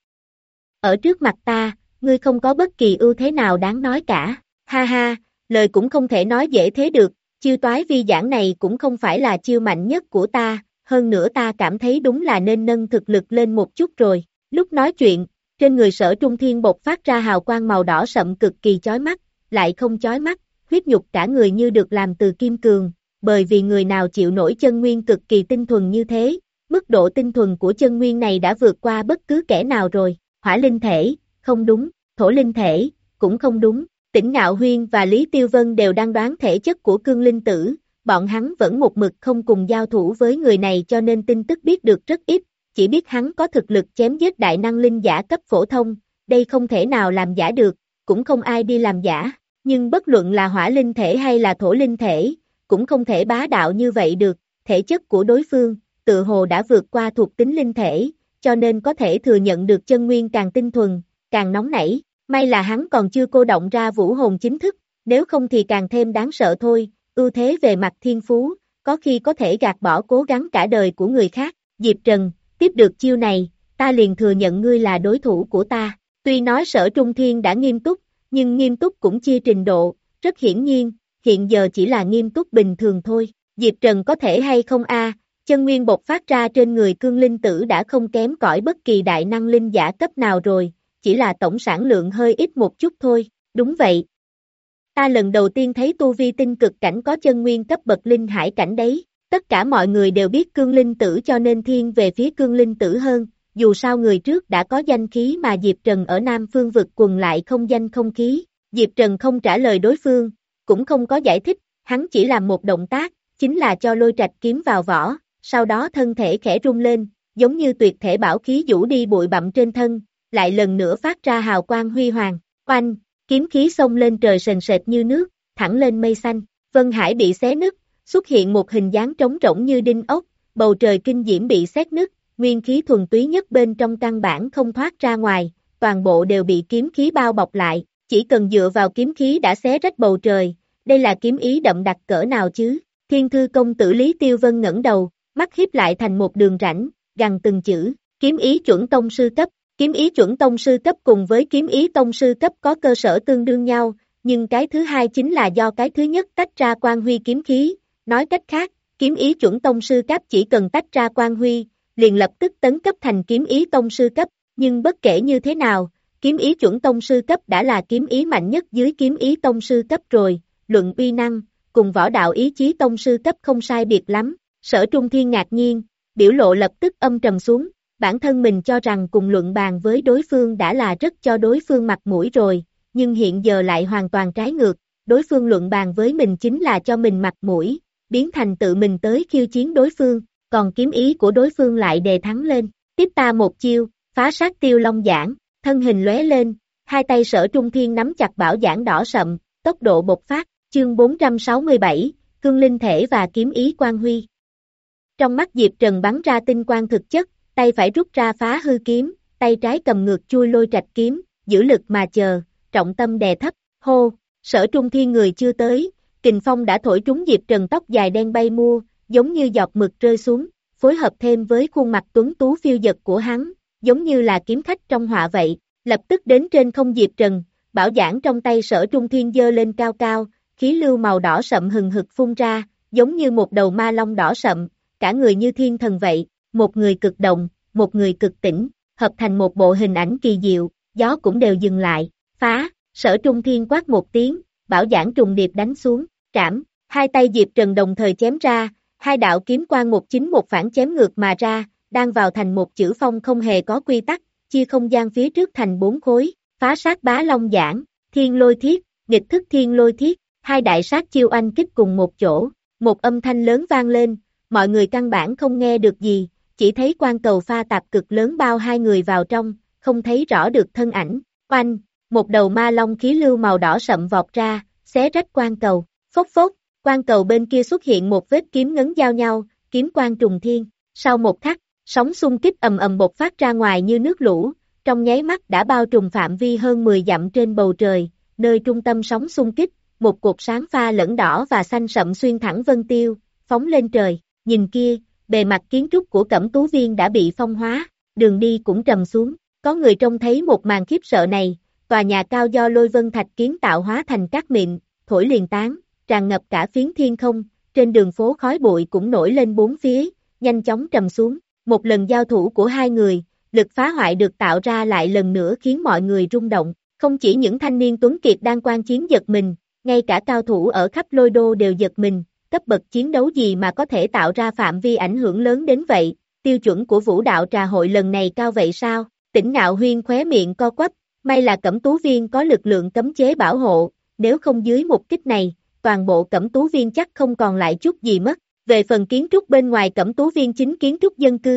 S2: Ở trước mặt ta, ngươi không có bất kỳ ưu thế nào đáng nói cả, ha ha, lời cũng không thể nói dễ thế được, chiêu toái vi giảng này cũng không phải là chiêu mạnh nhất của ta, hơn nữa ta cảm thấy đúng là nên nâng thực lực lên một chút rồi, lúc nói chuyện, trên người Sở Trung Thiên bộc phát ra hào quang màu đỏ sậm cực kỳ chói mắt, lại không chói mắt, huyết nhục cả người như được làm từ kim cương, bởi vì người nào chịu nổi chân nguyên cực kỳ tinh thuần như thế, mức độ tinh thuần của chân nguyên này đã vượt qua bất cứ kẻ nào rồi, hỏa linh thể, không đúng, thổ linh thể, cũng không đúng, Tỉnh Ngạo Huyên và Lý Tiêu Vân đều đang đoán thể chất của Cương Linh Tử, bọn hắn vẫn một mực không cùng giao thủ với người này cho nên tin tức biết được rất ít, chỉ biết hắn có thực lực chém giết đại năng linh giả cấp phổ thông, đây không thể nào làm giả được, cũng không ai đi làm giả, nhưng bất luận là hỏa linh thể hay là thổ linh thể, cũng không thể bá đạo như vậy được, thể chất của đối phương, tự hồ đã vượt qua thuộc tính linh thể, cho nên có thể thừa nhận được chân nguyên càng tinh thuần, càng nóng nảy, may là hắn còn chưa cô động ra vũ hồn chính thức, nếu không thì càng thêm đáng sợ thôi, ưu thế về mặt thiên phú, có khi có thể gạt bỏ cố gắng cả đời của người khác, Diệp Trần, tiếp được chiêu này, ta liền thừa nhận ngươi là đối thủ của ta, tuy nói Sở Trung Thiên đã nghiêm túc, nhưng nghiêm túc cũng chia trình độ, rất hiển nhiên, hiện giờ chỉ là nghiêm túc bình thường thôi, Diệp Trần có thể hay không a? Chân nguyên bộc phát ra trên người cương linh tử đã không kém cỏi bất kỳ đại năng linh giả cấp nào rồi, chỉ là tổng sản lượng hơi ít một chút thôi, đúng vậy. Ta lần đầu tiên thấy tu vi tinh cực cảnh có chân nguyên cấp bậc linh hải cảnh đấy, tất cả mọi người đều biết cương linh tử cho nên thiên về phía cương linh tử hơn, dù sao người trước đã có danh khí mà Diệp Trần ở Nam Phương vực quần lại không danh không khí, Diệp Trần không trả lời đối phương, cũng không có giải thích, hắn chỉ làm một động tác, chính là cho lôi trạch kiếm vào vỏ, sau đó thân thể khẽ rung lên, giống như tuyệt thể bảo khí vũ đi bụi bặm trên thân, lại lần nữa phát ra hào quang huy hoàng, oanh, kiếm khí xông lên trời sền sệt như nước, thẳng lên mây xanh, Vân Hải bị xé nứt, xuất hiện một hình dáng trống rỗng như đinh ốc, bầu trời kinh diễm bị xét nứt, nguyên khí thuần túy nhất bên trong căn bản không thoát ra ngoài, toàn bộ đều bị kiếm khí bao bọc lại, chỉ cần dựa vào kiếm khí đã xé rách bầu trời, đây là kiếm ý đậm đặc cỡ nào chứ? Thiên thư công tử Lý Tiêu Vân ngẩng đầu, mắt híp lại thành một đường rãnh, gằn từng chữ, kiếm ý chuẩn tông sư cấp, kiếm ý chuẩn tông sư cấp cùng với kiếm ý tông sư cấp có cơ sở tương đương nhau, nhưng cái thứ hai chính là do cái thứ nhất tách ra quang huy kiếm khí, nói cách khác, kiếm ý chuẩn tông sư cấp chỉ cần tách ra quang huy, liền lập tức tấn cấp thành kiếm ý tông sư cấp, nhưng bất kể như thế nào, kiếm ý chuẩn tông sư cấp đã là kiếm ý mạnh nhất dưới kiếm ý tông sư cấp rồi, luận uy năng, cùng võ đạo ý chí tông sư cấp không sai biệt lắm, Sở Trung Thiên ngạc nhiên, biểu lộ lập tức âm trầm xuống, bản thân mình cho rằng cùng luận bàn với đối phương đã là rất cho đối phương mặt mũi rồi, nhưng hiện giờ lại hoàn toàn trái ngược, đối phương luận bàn với mình chính là cho mình mặt mũi, biến thành tự mình tới khiêu chiến đối phương, còn kiếm ý của đối phương lại đề thắng lên, tiếp ta một chiêu, phá sát tiêu long giảng, thân hình lóe lên, hai tay Sở Trung Thiên nắm chặt bảo giảng đỏ sậm, tốc độ bộc phát, chương bốn trăm sáu mươi bảy, cương linh thể và kiếm ý quang huy. Trong mắt Diệp Trần bắn ra tinh quang thực chất, tay phải rút ra phá hư kiếm, tay trái cầm ngược chui lôi trạch kiếm, giữ lực mà chờ, trọng tâm đè thấp, hô, Sở Trung Thiên người chưa tới, kình phong đã thổi trúng Diệp Trần tóc dài đen bay mua, giống như giọt mực rơi xuống, phối hợp thêm với khuôn mặt tuấn tú phiêu dật của hắn, giống như là kiếm khách trong họa vậy, lập tức đến trên không Diệp Trần, bảo giảng trong tay Sở Trung Thiên giơ lên cao cao, khí lưu màu đỏ sậm hừng hực phun ra, giống như một đầu ma long đỏ sậm, cả người như thiên thần vậy, một người cực động, một người cực tĩnh, hợp thành một bộ hình ảnh kỳ diệu, gió cũng đều dừng lại, phá, Sở Trung Thiên quát một tiếng, bảo giảng trùng điệp đánh xuống, trảm, hai tay Diệp Trần đồng thời chém ra, hai đạo kiếm quang một chính một phản chém ngược mà ra, đang vào thành một chữ phong không hề có quy tắc, chia không gian phía trước thành bốn khối, phá sát bá long giảng, thiên lôi thiết, nghịch thức thiên lôi thiết, hai đại sát chiêu anh kích cùng một chỗ, một âm thanh lớn vang lên, mọi người căn bản không nghe được gì, chỉ thấy quang cầu pha tạp cực lớn bao hai người vào trong, không thấy rõ được thân ảnh, oanh, một đầu ma long khí lưu màu đỏ sậm vọt ra, xé rách quang cầu, phốc phốc, quang cầu bên kia xuất hiện một vết kiếm ngấn giao nhau, kiếm quang trùng thiên, sau một khắc, sóng xung kích ầm ầm bộc phát ra ngoài như nước lũ, trong nháy mắt đã bao trùm phạm vi hơn mười dặm trên bầu trời, nơi trung tâm sóng xung kích, một cột sáng pha lẫn đỏ và xanh sậm xuyên thẳng vân tiêu, phóng lên trời, nhìn kia, bề mặt kiến trúc của Cẩm Tú Viên đã bị phong hóa, đường đi cũng trầm xuống, có người trông thấy một màn khiếp sợ này, tòa nhà cao do lôi vân thạch kiến tạo hóa thành cát mịn, thổi liền tán, tràn ngập cả phiến thiên không, trên đường phố khói bụi cũng nổi lên bốn phía, nhanh chóng trầm xuống, một lần giao thủ của hai người, lực phá hoại được tạo ra lại lần nữa khiến mọi người rung động, không chỉ những thanh niên tuấn kiệt đang quan chiến giật mình, ngay cả cao thủ ở khắp lôi đô đều giật mình, cấp bậc chiến đấu gì mà có thể tạo ra phạm vi ảnh hưởng lớn đến vậy, tiêu chuẩn của vũ đạo trà hội lần này cao vậy sao, Tỉnh Ngạo Huyên khóe miệng co quắp, may là Cẩm Tú Viên có lực lượng cấm chế bảo hộ, nếu không dưới một kích này, toàn bộ Cẩm Tú Viên chắc không còn lại chút gì mất, về phần kiến trúc bên ngoài Cẩm Tú Viên chính kiến trúc dân cư,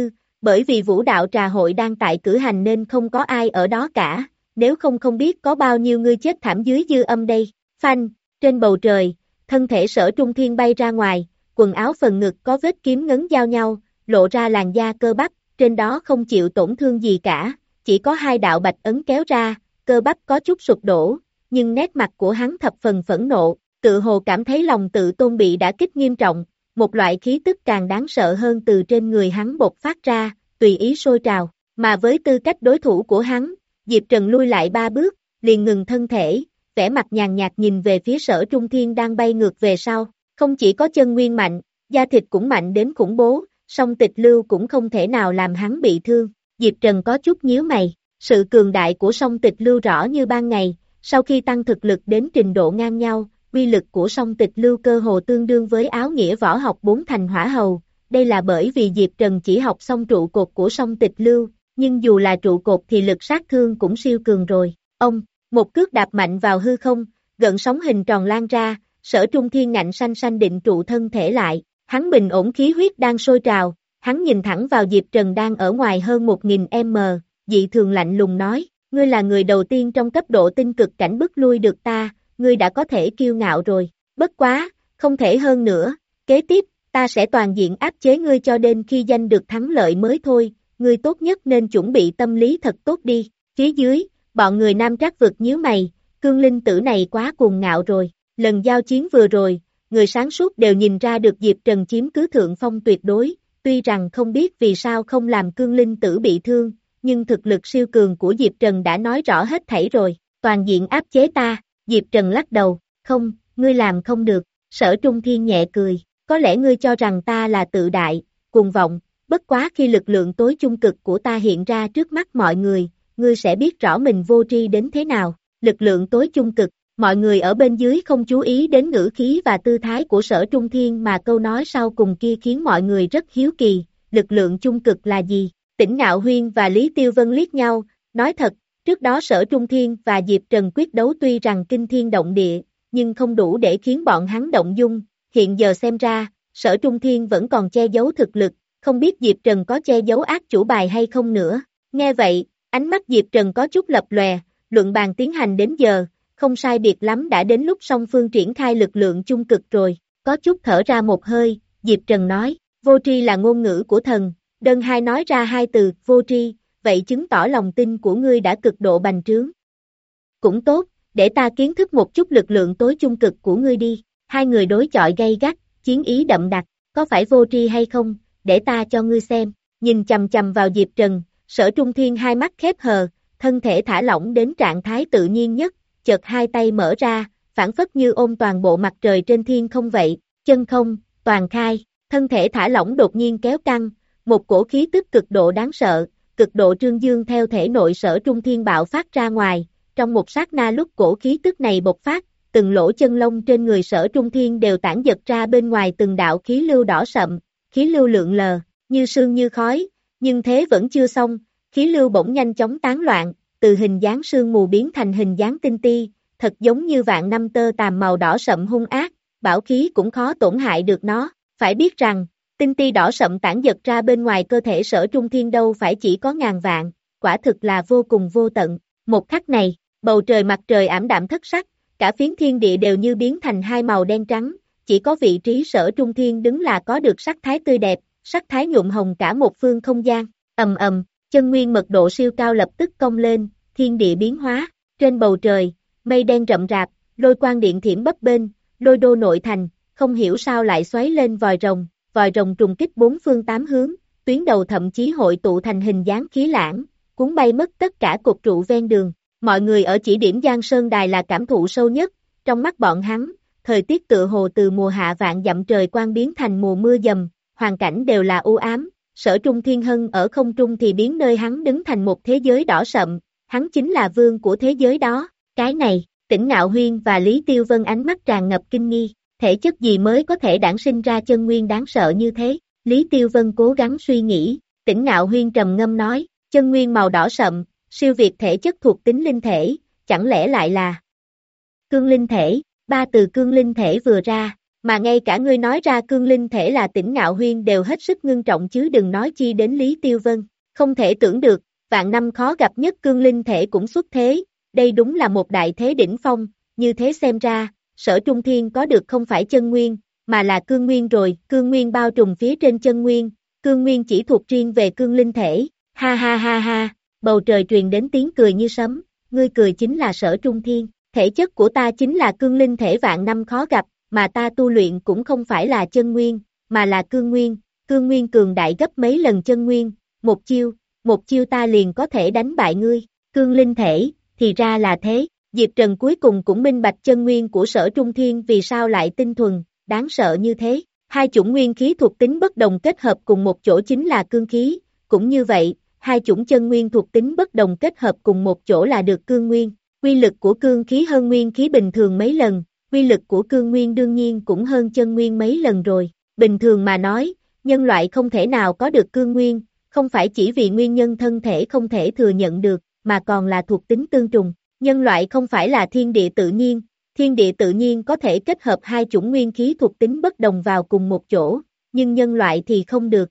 S2: Bởi vì vũ đạo trà hội đang tại cử hành nên không có ai ở đó cả, nếu không không biết có bao nhiêu người chết thảm dưới dư âm đây. Phanh, trên bầu trời, thân thể Sở Trung Thiên bay ra ngoài, quần áo phần ngực có vết kiếm ngấn giao nhau, lộ ra làn da cơ bắp, trên đó không chịu tổn thương gì cả, chỉ có hai đạo bạch ấn kéo ra, cơ bắp có chút sụp đổ, nhưng nét mặt của hắn thập phần phẫn nộ, tự hồ cảm thấy lòng tự tôn bị đả kích nghiêm trọng, một loại khí tức càng đáng sợ hơn từ trên người hắn bộc phát ra, tùy ý sôi trào, mà với tư cách đối thủ của hắn, Diệp Trần lui lại ba bước, liền ngừng thân thể, vẻ mặt nhàn nhạt nhìn về phía Sở Trung Thiên đang bay ngược về sau, không chỉ có chân nguyên mạnh, da thịt cũng mạnh đến khủng bố, song Tịch Lưu cũng không thể nào làm hắn bị thương, Diệp Trần có chút nhíu mày, sự cường đại của song Tịch Lưu rõ như ban ngày, sau khi tăng thực lực đến trình độ ngang nhau, uy lực của song Tịch Lưu cơ hồ tương đương với áo nghĩa võ học bốn thành hỏa hầu, đây là bởi vì Diệp Trần chỉ học xong trụ cột của song Tịch Lưu, nhưng dù là trụ cột thì lực sát thương cũng siêu cường rồi, ông, một cước đạp mạnh vào hư không, gợn sóng hình tròn lan ra, Sở Trung Thiên ngạnh xanh xanh định trụ thân thể lại, hắn bình ổn khí huyết đang sôi trào, hắn nhìn thẳng vào Diệp Trần đang ở ngoài hơn một nghìn mét, dị thường lạnh lùng nói, ngươi là người đầu tiên trong cấp độ tinh cực cảnh bức lui được ta, ngươi đã có thể kiêu ngạo rồi, bất quá, không thể hơn nữa, kế tiếp, ta sẽ toàn diện áp chế ngươi cho đến khi giành được thắng lợi mới thôi, ngươi tốt nhất nên chuẩn bị tâm lý thật tốt đi, phía dưới, bọn người Nam Trác Vực nhíu mày, Cương Linh Tử này quá cuồng ngạo rồi, lần giao chiến vừa rồi, người sáng suốt đều nhìn ra được Diệp Trần chiếm cứ thượng phong tuyệt đối, tuy rằng không biết vì sao không làm Cương Linh Tử bị thương, nhưng thực lực siêu cường của Diệp Trần đã nói rõ hết thảy rồi, toàn diện áp chế ta, Diệp Trần lắc đầu, không, ngươi làm không được, Sở Trung Thiên nhẹ cười, có lẽ ngươi cho rằng ta là tự đại, cuồng vọng, bất quá khi lực lượng tối chung cực của ta hiện ra trước mắt mọi người, ngươi sẽ biết rõ mình vô tri đến thế nào, lực lượng tối chung cực, mọi người ở bên dưới không chú ý đến ngữ khí và tư thái của Sở Trung Thiên mà câu nói sau cùng kia khiến mọi người rất hiếu kỳ, lực lượng chung cực là gì? Tỉnh Ngạo Huyên và Lý Tiêu Vân liếc nhau, nói thật, trước đó Sở Trung Thiên và Diệp Trần quyết đấu tuy rằng kinh thiên động địa, nhưng không đủ để khiến bọn hắn động dung, hiện giờ xem ra, Sở Trung Thiên vẫn còn che giấu thực lực, không biết Diệp Trần có che giấu ác chủ bài hay không nữa. Nghe vậy, ánh mắt Diệp Trần có chút lập lòe, luận bàn tiến hành đến giờ, không sai biệt lắm đã đến lúc song phương triển khai lực lượng chung cực rồi, có chút thở ra một hơi, Diệp Trần nói, vô tri là ngôn ngữ của thần, đơn hai nói ra hai từ, vô tri, vậy chứng tỏ lòng tin của ngươi đã cực độ bành trướng. Cũng tốt, để ta kiến thức một chút lực lượng tối chung cực của ngươi đi, hai người đối chọi gay gắt, chiến ý đậm đặc, có phải vô tri hay không, để ta cho ngươi xem, nhìn chầm chầm vào Diệp Trần, Sở Trung Thiên hai mắt khép hờ, thân thể thả lỏng đến trạng thái tự nhiên nhất, chợt hai tay mở ra, phản phất như ôm toàn bộ mặt trời trên thiên không vậy, chân không, toàn khai, thân thể thả lỏng đột nhiên kéo căng, một cổ khí tức cực độ đáng sợ, cực độ trương dương theo thể nội Sở Trung Thiên bạo phát ra ngoài, trong một sát na lúc cổ khí tức này bộc phát, từng lỗ chân lông trên người Sở Trung Thiên đều tản giật ra bên ngoài từng đạo khí lưu đỏ sậm, khí lưu lượn lờ, như sương như khói, nhưng thế vẫn chưa xong, khí lưu bỗng nhanh chóng tán loạn, từ hình dáng sương mù biến thành hình dáng tinh ti, thật giống như vạn năm tơ tằm màu đỏ sậm hung ác, bảo khí cũng khó tổn hại được nó, phải biết rằng, tinh ti đỏ sậm tản giật ra bên ngoài cơ thể Sở Trung Thiên đâu phải chỉ có ngàn vạn, quả thực là vô cùng vô tận, một khắc này, bầu trời mặt trời ảm đạm thất sắc, cả phiến thiên địa đều như biến thành hai màu đen trắng, chỉ có vị trí Sở Trung Thiên đứng là có được sắc thái tươi đẹp, sắc thái nhuộm hồng cả một phương không gian, ầm ầm, chân nguyên mật độ siêu cao lập tức cong lên, thiên địa biến hóa, trên bầu trời, mây đen rậm rạp, lôi quang điện thiểm bấp bênh, lôi đô nội thành, không hiểu sao lại xoáy lên vòi rồng, vòi rồng trùng kích bốn phương tám hướng, tuyến đầu thậm chí hội tụ thành hình dáng khí lãng, cuốn bay mất tất cả cột trụ ven đường, mọi người ở chỉ điểm Giang Sơn Đài là cảm thụ sâu nhất, trong mắt bọn hắn, thời tiết tựa hồ từ mùa hạ vạn dặm trời quang biến thành mùa mưa dầm, hoàn cảnh đều là u ám, Sở Trung Thiên Hân ở không trung thì biến nơi hắn đứng thành một thế giới đỏ sậm, hắn chính là vương của thế giới đó, cái này, Tỉnh Ngạo Huyên và Lý Tiêu Vân ánh mắt tràn ngập kinh nghi, thể chất gì mới có thể đản sinh ra chân nguyên đáng sợ như thế, Lý Tiêu Vân cố gắng suy nghĩ, Tỉnh Ngạo Huyên trầm ngâm nói, chân nguyên màu đỏ sậm, siêu việt thể chất thuộc tính linh thể, chẳng lẽ lại là cương linh thể, ba từ cương linh thể vừa ra, Mà ngay cả ngươi nói ra cương linh thể là Tỉnh Ngạo Huyên đều hết sức ngưng trọng chứ đừng nói chi đến Lý Tiêu Vân. Không thể tưởng được, vạn năm khó gặp nhất cương linh thể cũng xuất thế, đây đúng là một đại thế đỉnh phong, như thế xem ra, Sở Trung Thiên có được không phải chân nguyên, mà là cương nguyên rồi, cương nguyên bao trùm phía trên chân nguyên, cương nguyên chỉ thuộc riêng về cương linh thể, ha ha ha ha, bầu trời truyền đến tiếng cười như sấm, ngươi cười chính là Sở Trung Thiên, thể chất của ta chính là cương linh thể vạn năm khó gặp, mà ta tu luyện cũng không phải là chân nguyên, mà là cương nguyên, cương nguyên cường đại gấp mấy lần chân nguyên, một chiêu, một chiêu ta liền có thể đánh bại ngươi, cương linh thể, thì ra là thế, Diệp Trần cuối cùng cũng minh bạch chân nguyên của Sở Trung Thiên vì sao lại tinh thuần, đáng sợ như thế, hai chủng nguyên khí thuộc tính bất đồng kết hợp cùng một chỗ chính là cương khí, cũng như vậy, hai chủng chân nguyên thuộc tính bất đồng kết hợp cùng một chỗ là được cương nguyên, quy lực của cương khí hơn nguyên khí bình thường mấy lần, quy lực của cương nguyên đương nhiên cũng hơn chân nguyên mấy lần rồi, bình thường mà nói, nhân loại không thể nào có được cương nguyên, không phải chỉ vì nguyên nhân thân thể không thể thừa nhận được, mà còn là thuộc tính tương trùng, nhân loại không phải là thiên địa tự nhiên, thiên địa tự nhiên có thể kết hợp hai chủng nguyên khí thuộc tính bất đồng vào cùng một chỗ, nhưng nhân loại thì không được.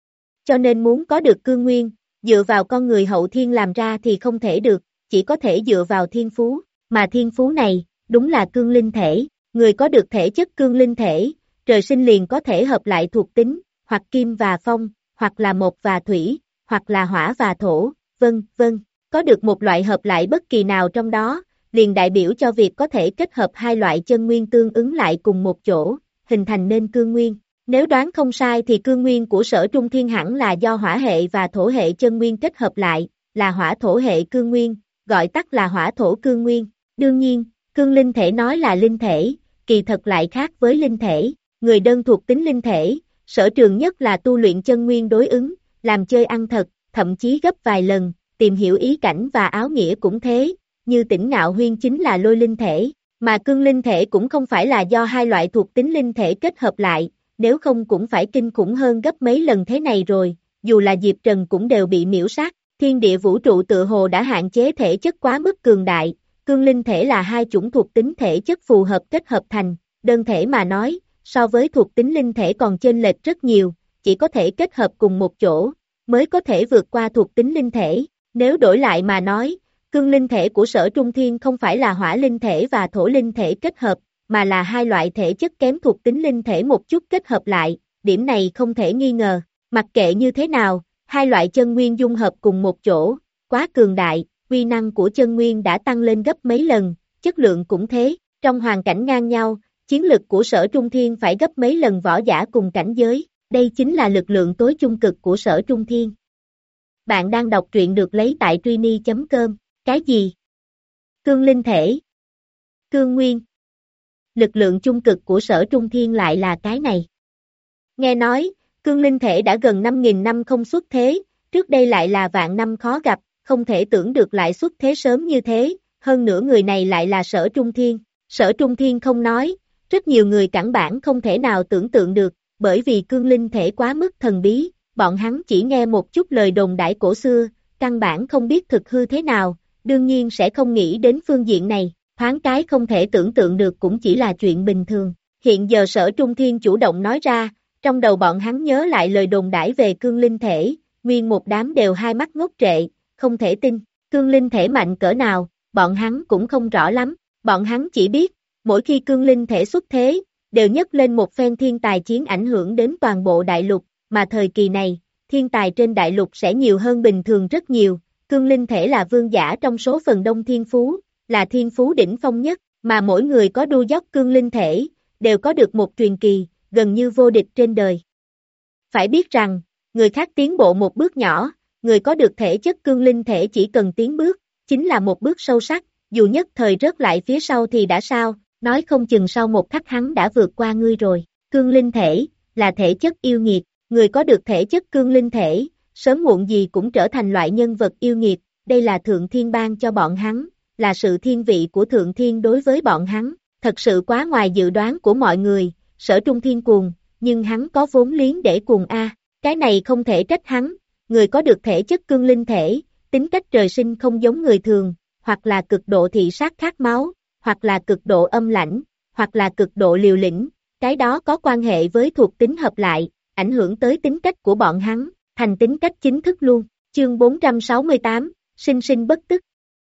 S2: Cho nên muốn có được cương nguyên, dựa vào con người hậu thiên làm ra thì không thể được, chỉ có thể dựa vào thiên phú, mà thiên phú này, đúng là cương linh thể, người có được thể chất cương linh thể, trời sinh liền có thể hợp lại thuộc tính, hoặc kim và phong, hoặc là mộc và thủy, hoặc là hỏa và thổ, vân vân, có được một loại hợp lại bất kỳ nào trong đó, liền đại biểu cho việc có thể kết hợp hai loại chân nguyên tương ứng lại cùng một chỗ, hình thành nên cương nguyên. Nếu đoán không sai thì cương nguyên của Sở Trung Thiên hẳn là do hỏa hệ và thổ hệ chân nguyên kết hợp lại, là hỏa thổ hệ cương nguyên, gọi tắt là hỏa thổ cương nguyên. Đương nhiên, cương linh thể nói là linh thể, kỳ thật lại khác với linh thể, người đơn thuộc tính linh thể, sở trường nhất là tu luyện chân nguyên đối ứng, làm chơi ăn thật, thậm chí gấp vài lần, tìm hiểu ý cảnh và áo nghĩa cũng thế, như Tỉnh Ngạo Huyên chính là lôi linh thể, mà cương linh thể cũng không phải là do hai loại thuộc tính linh thể kết hợp lại, nếu không cũng phải kinh khủng hơn gấp mấy lần thế này rồi, dù là Diệp Trần cũng đều bị miễu sát, thiên địa vũ trụ tự hồ đã hạn chế thể chất quá mức cường đại, cương linh thể là hai chủng thuộc tính thể chất phù hợp kết hợp thành, đơn thể mà nói, so với thuộc tính linh thể còn chênh lệch rất nhiều, chỉ có thể kết hợp cùng một chỗ, mới có thể vượt qua thuộc tính linh thể, nếu đổi lại mà nói, cương linh thể của Sở Trung Thiên không phải là hỏa linh thể và thổ linh thể kết hợp, mà là hai loại thể chất kém thuộc tính linh thể một chút kết hợp lại, điểm này không thể nghi ngờ, mặc kệ như thế nào, hai loại chân nguyên dung hợp cùng một chỗ, quá cường đại, uy năng của chân nguyên đã tăng lên gấp mấy lần, chất lượng cũng thế, trong hoàn cảnh ngang nhau, chiến lực của Sở Trung Thiên phải gấp mấy lần võ giả cùng cảnh giới, đây chính là lực lượng tối trung cực của Sở Trung Thiên. Bạn đang đọc truyện được lấy tại Trini chấm com, cái gì? Cương linh thể, cương nguyên. Lực lượng trung cực của Sở Trung Thiên lại là cái này. Nghe nói, cương linh thể đã gần năm nghìn năm không xuất thế, trước đây lại là vạn năm khó gặp, không thể tưởng được lại xuất thế sớm như thế, hơn nữa người này lại là Sở Trung Thiên. Sở Trung Thiên không nói, rất nhiều người căn bản không thể nào tưởng tượng được, bởi vì cương linh thể quá mức thần bí, bọn hắn chỉ nghe một chút lời đồn đại cổ xưa, căn bản không biết thực hư thế nào, đương nhiên sẽ không nghĩ đến phương diện này, thoáng cái không thể tưởng tượng được cũng chỉ là chuyện bình thường. Hiện giờ Sở Trung Thiên chủ động nói ra, trong đầu bọn hắn nhớ lại lời đồn đãi về cương linh thể, nguyên một đám đều hai mắt ngốc trệ, không thể tin, cương linh thể mạnh cỡ nào, bọn hắn cũng không rõ lắm, bọn hắn chỉ biết, mỗi khi cương linh thể xuất thế, đều nhấc lên một phen thiên tài chiến ảnh hưởng đến toàn bộ đại lục, mà thời kỳ này, thiên tài trên đại lục sẽ nhiều hơn bình thường rất nhiều, cương linh thể là vương giả trong số phần đông thiên phú, là thiên phú đỉnh phong nhất, mà mỗi người có đu dốc cương linh thể, đều có được một truyền kỳ, gần như vô địch trên đời. Phải biết rằng, người khác tiến bộ một bước nhỏ, người có được thể chất cương linh thể chỉ cần tiến bước, chính là một bước sâu sắc, dù nhất thời rớt lại phía sau thì đã sao, nói không chừng sau một khắc hắn đã vượt qua ngươi rồi. Cương linh thể, là thể chất yêu nghiệt, người có được thể chất cương linh thể, sớm muộn gì cũng trở thành loại nhân vật yêu nghiệt, đây là thượng thiên ban cho bọn hắn, là sự thiên vị của thượng thiên đối với bọn hắn, thật sự quá ngoài dự đoán của mọi người, Sở Trung Thiên cuồng, nhưng hắn có vốn liếng để cuồng a, cái này không thể trách hắn, người có được thể chất cương linh thể, tính cách trời sinh không giống người thường, hoặc là cực độ thị sát khát máu, hoặc là cực độ âm lãnh, hoặc là cực độ liều lĩnh, cái đó có quan hệ với thuộc tính hợp lại, ảnh hưởng tới tính cách của bọn hắn, thành tính cách chính thức luôn. Chương bốn trăm sáu mươi tám, sinh sinh bất tức.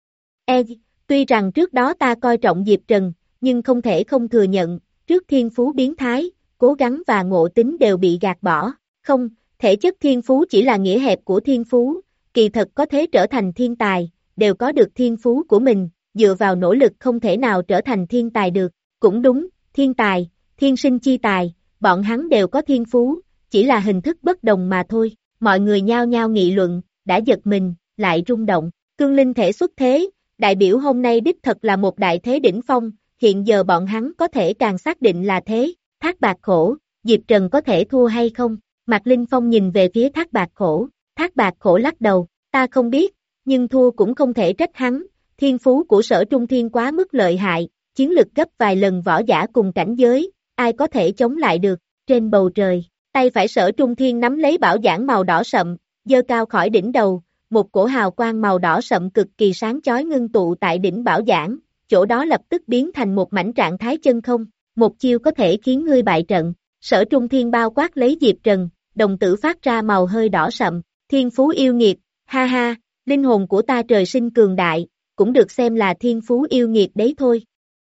S2: E, tuy rằng trước đó ta coi trọng Diệp Trần, nhưng không thể không thừa nhận, trước thiên phú biến thái, cố gắng và ngộ tính đều bị gạt bỏ. Không, thể chất thiên phú chỉ là nghĩa hẹp của thiên phú, kỳ thật có thể trở thành thiên tài, đều có được thiên phú của mình, dựa vào nỗ lực không thể nào trở thành thiên tài được. Cũng đúng, thiên tài, thiên sinh chi tài, bọn hắn đều có thiên phú, chỉ là hình thức bất đồng mà thôi. Mọi người nhao nhao nghị luận, đã giật mình, lại rung động. Cương linh thể xuất thế, đại biểu hôm nay đích thật là một đại thế đỉnh phong, hiện giờ bọn hắn có thể càng xác định là thế. Thác Bạt Khổ, Diệp Trần có thể thua hay không? Mạc Linh Phong nhìn về phía Thác Bạt Khổ, Thác Bạt Khổ lắc đầu, ta không biết, nhưng thua cũng không thể trách hắn, thiên phú của Sở Trung Thiên quá mức lợi hại, chiến lực gấp vài lần võ giả cùng cảnh giới, ai có thể chống lại được. Trên bầu trời, tay phải Sở Trung Thiên nắm lấy bảo giảng màu đỏ sậm, giơ cao khỏi đỉnh đầu, một cổ hào quang màu đỏ sậm cực kỳ sáng chói ngưng tụ tại đỉnh bảo giảng, chỗ đó lập tức biến thành một mảnh trạng thái chân không, một chiêu có thể khiến ngươi bại trận. Sở Trung Thiên bao quát lấy Diệp Trần, đồng tử phát ra màu hơi đỏ sậm, thiên phú yêu nghiệt, ha ha, linh hồn của ta trời sinh cường đại, cũng được xem là thiên phú yêu nghiệt đấy thôi.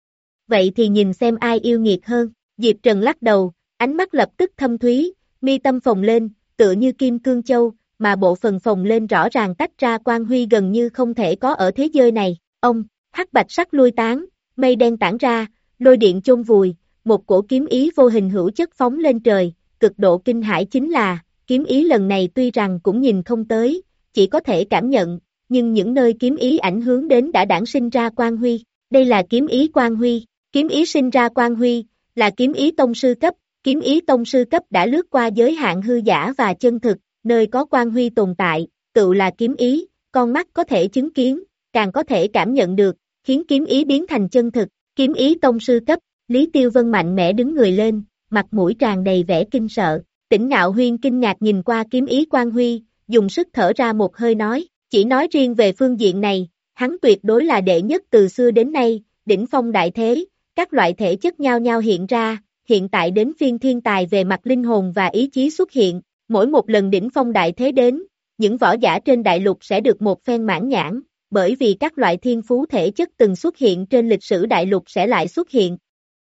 S2: Vậy thì nhìn xem ai yêu nghiệt hơn. Diệp Trần lắc đầu, ánh mắt lập tức thâm thúy, mi tâm phồng lên, tựa như kim cương châu, mà bộ phận phồng lên rõ ràng tách ra quang huy gần như không thể có ở thế giới này. Ông, hắc bạch sắc lui tán, mây đen tản ra, lôi điện chôn vùi, một cổ kiếm ý vô hình hữu chất phóng lên trời, cực độ kinh hãi chính là, kiếm ý lần này tuy rằng cũng nhìn không tới, chỉ có thể cảm nhận, nhưng những nơi kiếm ý ảnh hướng đến đã đản sinh ra quang huy. Đây là kiếm ý quang huy, kiếm ý sinh ra quang huy, là kiếm ý tông sư cấp, kiếm ý tông sư cấp đã lướt qua giới hạn hư giả và chân thực, nơi có quang huy tồn tại, tự là kiếm ý, con mắt có thể chứng kiến, càng có thể cảm nhận được, khiến kiếm ý biến thành chân thực, kiếm ý tông sư cấp. Lý Tiêu Vân mạnh mẽ đứng người lên, mặt mũi tràn đầy vẻ kinh sợ. Tỉnh Ngạo Huyên kinh ngạc nhìn qua kiếm ý quang huy, dùng sức thở ra một hơi nói, chỉ nói riêng về phương diện này, hắn tuyệt đối là đệ nhất từ xưa đến nay, đỉnh phong đại thế, các loại thể chất nhau nhau hiện ra, hiện tại đến phiên thiên tài về mặt linh hồn và ý chí xuất hiện, mỗi một lần đỉnh phong đại thế đến, những võ giả trên đại lục sẽ được một phen mãn nhãn, bởi vì các loại thiên phú thể chất từng xuất hiện trên lịch sử đại lục sẽ lại xuất hiện.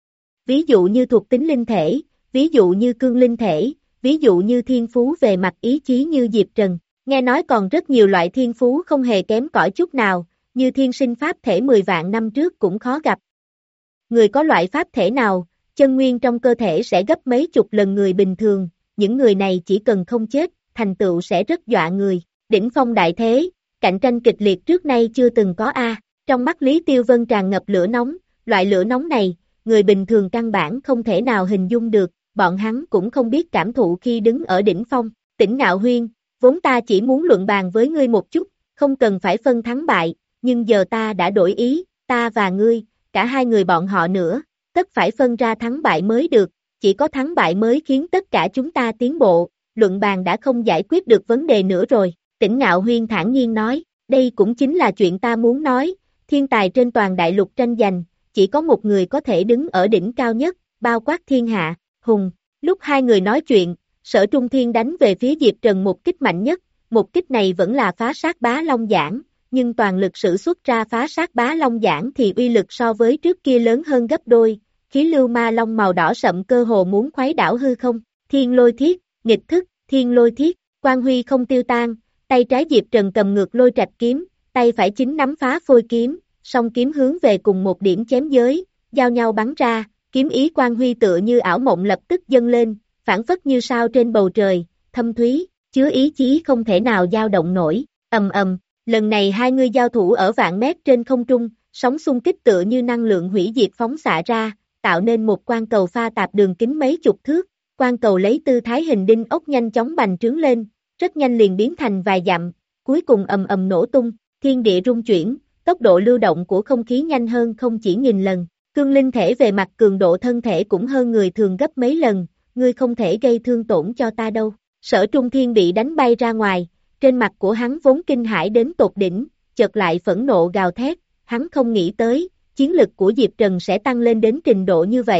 S2: Ví dụ như thuộc tính linh thể, ví dụ như cương linh thể, ví dụ như thiên phú về mặt ý chí như Diệp Trần. Nghe nói còn rất nhiều loại thiên phú không hề kém cỏi chút nào, như thiên sinh pháp thể mười vạn năm trước cũng khó gặp. Người có loại pháp thể nào, chân nguyên trong cơ thể sẽ gấp mấy chục lần người bình thường, những người này chỉ cần không chết, thành tựu sẽ rất dọa người. Đỉnh phong đại thế, cạnh tranh kịch liệt trước nay chưa từng có a. Trong mắt Lý Tiêu Vân tràn ngập lửa nóng, loại lửa nóng này, người bình thường căn bản không thể nào hình dung được, bọn hắn cũng không biết cảm thụ khi đứng ở đỉnh phong. Tỉnh Ngạo Huyên, vốn ta chỉ muốn luận bàn với ngươi một chút, không cần phải phân thắng bại, nhưng giờ ta đã đổi ý, ta và ngươi, cả hai người bọn họ nữa, tất phải phân ra thắng bại mới được, chỉ có thắng bại mới khiến tất cả chúng ta tiến bộ, luận bàn đã không giải quyết được vấn đề nữa rồi. Tỉnh Ngạo Huyên thản nhiên nói, đây cũng chính là chuyện ta muốn nói, thiên tài trên toàn đại lục tranh giành, chỉ có một người có thể đứng ở đỉnh cao nhất, bao quát thiên hạ, hùng. Lúc hai người nói chuyện, Sở Trung Thiên đánh về phía Diệp Trần một kích mạnh nhất, một kích này vẫn là phá sát bá long giảng, nhưng toàn lực sử xuất ra phá sát bá long giảng thì uy lực so với trước kia lớn hơn gấp đôi, khí lưu ma long màu đỏ sậm cơ hồ muốn khuấy đảo hư không. Thiên lôi thiết, nghịch thức, thiên lôi thiết, quang huy không tiêu tan, tay trái Diệp Trần cầm ngược lôi trạch kiếm, tay phải chính nắm phá phôi kiếm, song kiếm hướng về cùng một điểm chém giới, giao nhau bắn ra, kiếm ý quang huy tựa như ảo mộng lập tức dâng lên, phản phất như sao trên bầu trời, thâm thúy, chứa ý chí không thể nào dao động nổi. Ầm ầm, lần này hai người giao thủ ở vạn mét trên không trung, sóng xung kích tựa như năng lượng hủy diệt phóng xạ ra, tạo nên một quang cầu pha tạp đường kính mấy chục thước, quang cầu lấy tư thái hình đinh ốc nhanh chóng bành trướng lên, rất nhanh liền biến thành vài dặm, cuối cùng ầm ầm nổ tung, thiên địa rung chuyển, tốc độ lưu động của không khí nhanh hơn không chỉ nghìn lần, cương linh thể về mặt cường độ thân thể cũng hơn người thường gấp mấy lần, ngươi không thể gây thương tổn cho ta đâu. Sở Trung Thiên bị đánh bay ra ngoài, trên mặt của hắn vốn kinh hãi đến tột đỉnh, chợt lại phẫn nộ gào thét, hắn không nghĩ tới, chiến lực của Diệp Trần sẽ tăng lên đến trình độ như vậy,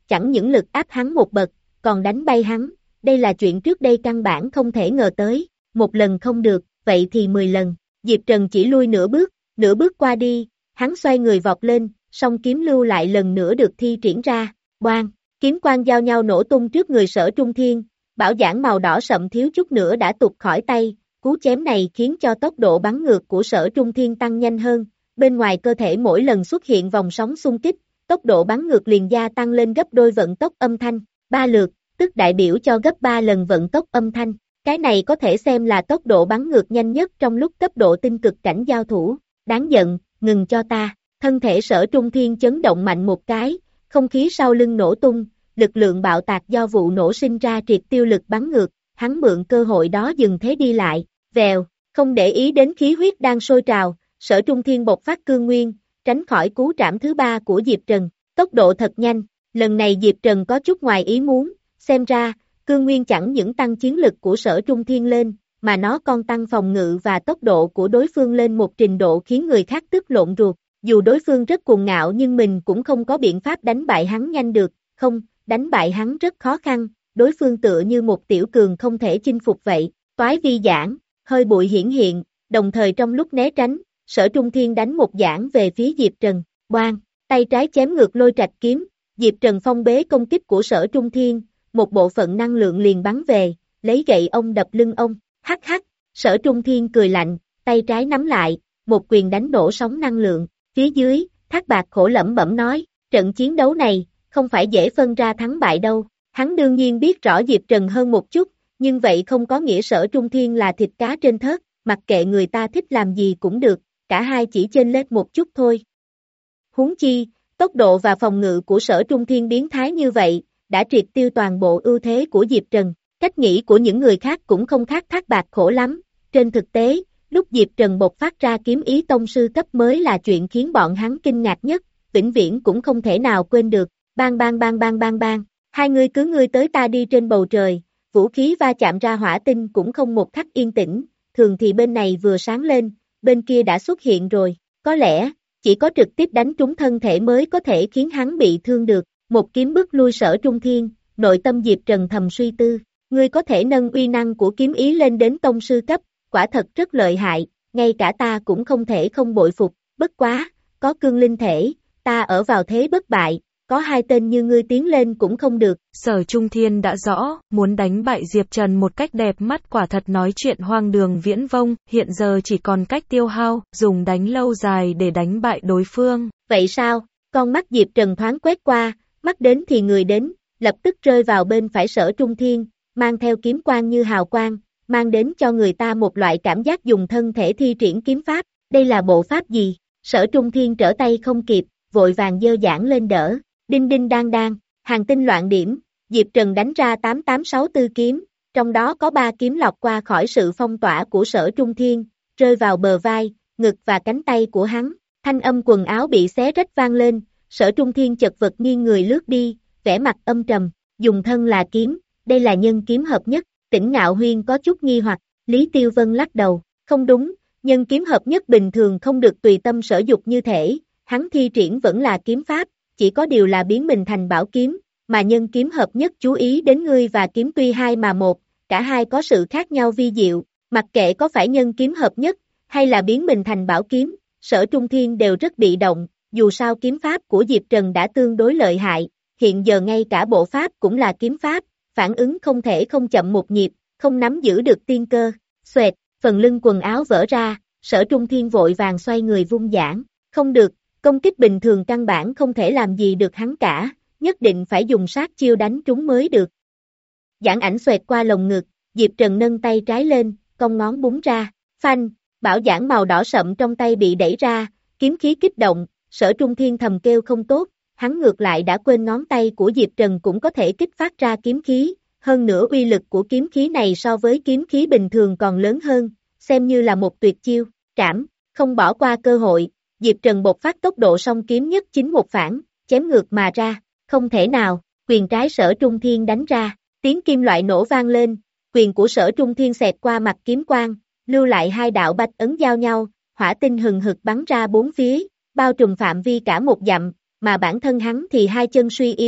S2: chẳng những lực áp hắn một bậc, còn đánh bay hắn, đây là chuyện trước đây căn bản không thể ngờ tới, một lần không được, vậy thì mười lần, Diệp Trần chỉ lui nửa bước, nửa bước qua đi, hắn xoay người vọt lên, song kiếm lưu lại lần nữa được thi triển ra, boang, kiếm quang giao nhau nổ tung trước người Sở Trung Thiên, bảo giảng màu đỏ sậm thiếu chút nữa đã tụt khỏi tay, cú chém này khiến cho tốc độ bắn ngược của Sở Trung Thiên tăng nhanh hơn, bên ngoài cơ thể mỗi lần xuất hiện vòng sóng xung kích, tốc độ bắn ngược liền gia tăng lên gấp đôi vận tốc âm thanh, ba lượt, tức đại biểu cho gấp ba lần vận tốc âm thanh, cái này có thể xem là tốc độ bắn ngược nhanh nhất trong lúc cấp độ tinh cực cảnh giao thủ, đáng giận, ngừng cho ta, thân thể Sở Trung Thiên chấn động mạnh một cái, không khí sau lưng nổ tung, lực lượng bạo tạc do vụ nổ sinh ra triệt tiêu lực bắn ngược, hắn mượn cơ hội đó dừng thế đi lại, vèo, không để ý đến khí huyết đang sôi trào, Sở Trung Thiên bộc phát cương nguyên, tránh khỏi cú trảm thứ ba của Diệp Trần, tốc độ thật nhanh, lần này Diệp Trần có chút ngoài ý muốn, xem ra, cương nguyên chẳng những tăng chiến lực của Sở Trung Thiên lên, mà nó còn tăng phòng ngự và tốc độ của đối phương lên một trình độ khiến người khác tức lộn ruột, dù đối phương rất cuồng ngạo nhưng mình cũng không có biện pháp đánh bại hắn nhanh được, không, đánh bại hắn rất khó khăn, đối phương tựa như một tiểu cường không thể chinh phục vậy, toái vi giảng, hơi bụi hiển hiện, đồng thời trong lúc né tránh, Sở Trung Thiên đánh một giảng về phía Diệp Trần, boang, tay trái chém ngược lôi trạch kiếm, Diệp Trần phong bế công kích của Sở Trung Thiên, một bộ phận năng lượng liền bắn về, lấy gậy ông đập lưng ông, hắc hắc, Sở Trung Thiên cười lạnh, tay trái nắm lại, một quyền đánh đổ sóng năng lượng, phía dưới, Thác Bạt Khổ lẩm bẩm nói, trận chiến đấu này, không phải dễ phân ra thắng bại đâu, hắn đương nhiên biết rõ Diệp Trần hơn một chút, nhưng vậy không có nghĩa Sở Trung Thiên là thịt cá trên thớt, mặc kệ người ta thích làm gì cũng được, cả hai chỉ chênh lệch một chút thôi. Huống chi, tốc độ và phòng ngự của Sở Trung Thiên biến thái như vậy, đã triệt tiêu toàn bộ ưu thế của Diệp Trần, cách nghĩ của những người khác cũng không khác Thác Bạt Khổ lắm, trên thực tế, lúc Diệp Trần bộc phát ra kiếm ý tông sư cấp mới là chuyện khiến bọn hắn kinh ngạc nhất, vĩnh viễn cũng không thể nào quên được, bang bang bang bang bang bang, hai người cứ ngươi tới ta đi trên bầu trời, vũ khí va chạm ra hỏa tinh cũng không một khắc yên tĩnh, thường thì bên này vừa sáng lên, bên kia đã xuất hiện rồi, có lẽ, chỉ có trực tiếp đánh trúng thân thể mới có thể khiến hắn bị thương được, một kiếm bức lui Sở Trung Thiên, nội tâm Diệp Trần thầm suy tư, ngươi có thể nâng uy năng của kiếm ý lên đến tông sư cấp, quả thật rất lợi hại, ngay cả ta cũng không thể không bội phục, bất quá, có cương linh thể, ta ở vào thế bất bại, có hai tên như ngươi tiến lên cũng không được.
S3: Sở Trung Thiên đã rõ, muốn đánh bại Diệp Trần một cách đẹp mắt quả thật nói chuyện hoang đường viễn vông, hiện giờ chỉ còn cách tiêu hao, dùng đánh lâu dài để đánh bại đối phương.
S2: Vậy sao? Con mắt Diệp Trần thoáng quét qua, mắt đến thì người đến, lập tức rơi vào bên phải Sở Trung Thiên, mang theo kiếm quang như hào quang, mang đến cho người ta một loại cảm giác dùng thân thể thi triển kiếm pháp, đây là bộ pháp gì? Sở Trung Thiên trở tay không kịp, vội vàng giơ giảng lên đỡ, đinh đinh đang đang, hàng tinh loạn điểm, Diệp Trần đánh ra tám tám sáu tư kiếm, trong đó có ba kiếm lọt qua khỏi sự phong tỏa của Sở Trung Thiên, rơi vào bờ vai, ngực và cánh tay của hắn, thanh âm quần áo bị xé rách vang lên, Sở Trung Thiên chật vật nghiêng người lướt đi, vẻ mặt âm trầm, dùng thân là kiếm, đây là nhân kiếm hợp nhất, Tỉnh Ngạo Huyên có chút nghi hoặc, Lý Tiêu Vân lắc đầu, không đúng, nhân kiếm hợp nhất bình thường không được tùy tâm sở dục như thể, hắn thi triển vẫn là kiếm pháp, chỉ có điều là biến mình thành bảo kiếm, mà nhân kiếm hợp nhất chú ý đến ngươi và kiếm tuy hai mà một, cả hai có sự khác nhau vi diệu, mặc kệ có phải nhân kiếm hợp nhất, hay là biến mình thành bảo kiếm, Sở Trung Thiên đều rất bị động, dù sao kiếm pháp của Diệp Trần đã tương đối lợi hại, hiện giờ ngay cả bộ pháp cũng là kiếm pháp, phản ứng không thể không chậm một nhịp, không nắm giữ được tiên cơ, xoẹt, phần lưng quần áo vỡ ra, Sở Trung Thiên vội vàng xoay người vung giảng, không được, công kích bình thường căn bản không thể làm gì được hắn cả, nhất định phải dùng sát chiêu đánh trúng mới được. Giảng ảnh xoẹt qua lồng ngực, Diệp Trần nâng tay trái lên, cong ngón búng ra, phanh, bảo giảng màu đỏ sậm trong tay bị đẩy ra, kiếm khí kích động, Sở Trung Thiên thầm kêu không tốt, hắn ngược lại đã quên ngón tay của Diệp Trần cũng có thể kích phát ra kiếm khí, hơn nữa uy lực của kiếm khí này so với kiếm khí bình thường còn lớn hơn, xem như là một tuyệt chiêu, trảm, không bỏ qua cơ hội, Diệp Trần bộc phát tốc độ song kiếm nhất chính một phản, chém ngược mà ra, không thể nào, quyền trái Sở Trung Thiên đánh ra, tiếng kim loại nổ vang lên, quyền của Sở Trung Thiên xẹt qua mặt kiếm quang, lưu lại hai đạo bạch ấn giao nhau, hỏa tinh hừng hực bắn ra bốn phía, bao trùm phạm vi cả một dặm, mà bản thân hắn thì hai chân suy yếu,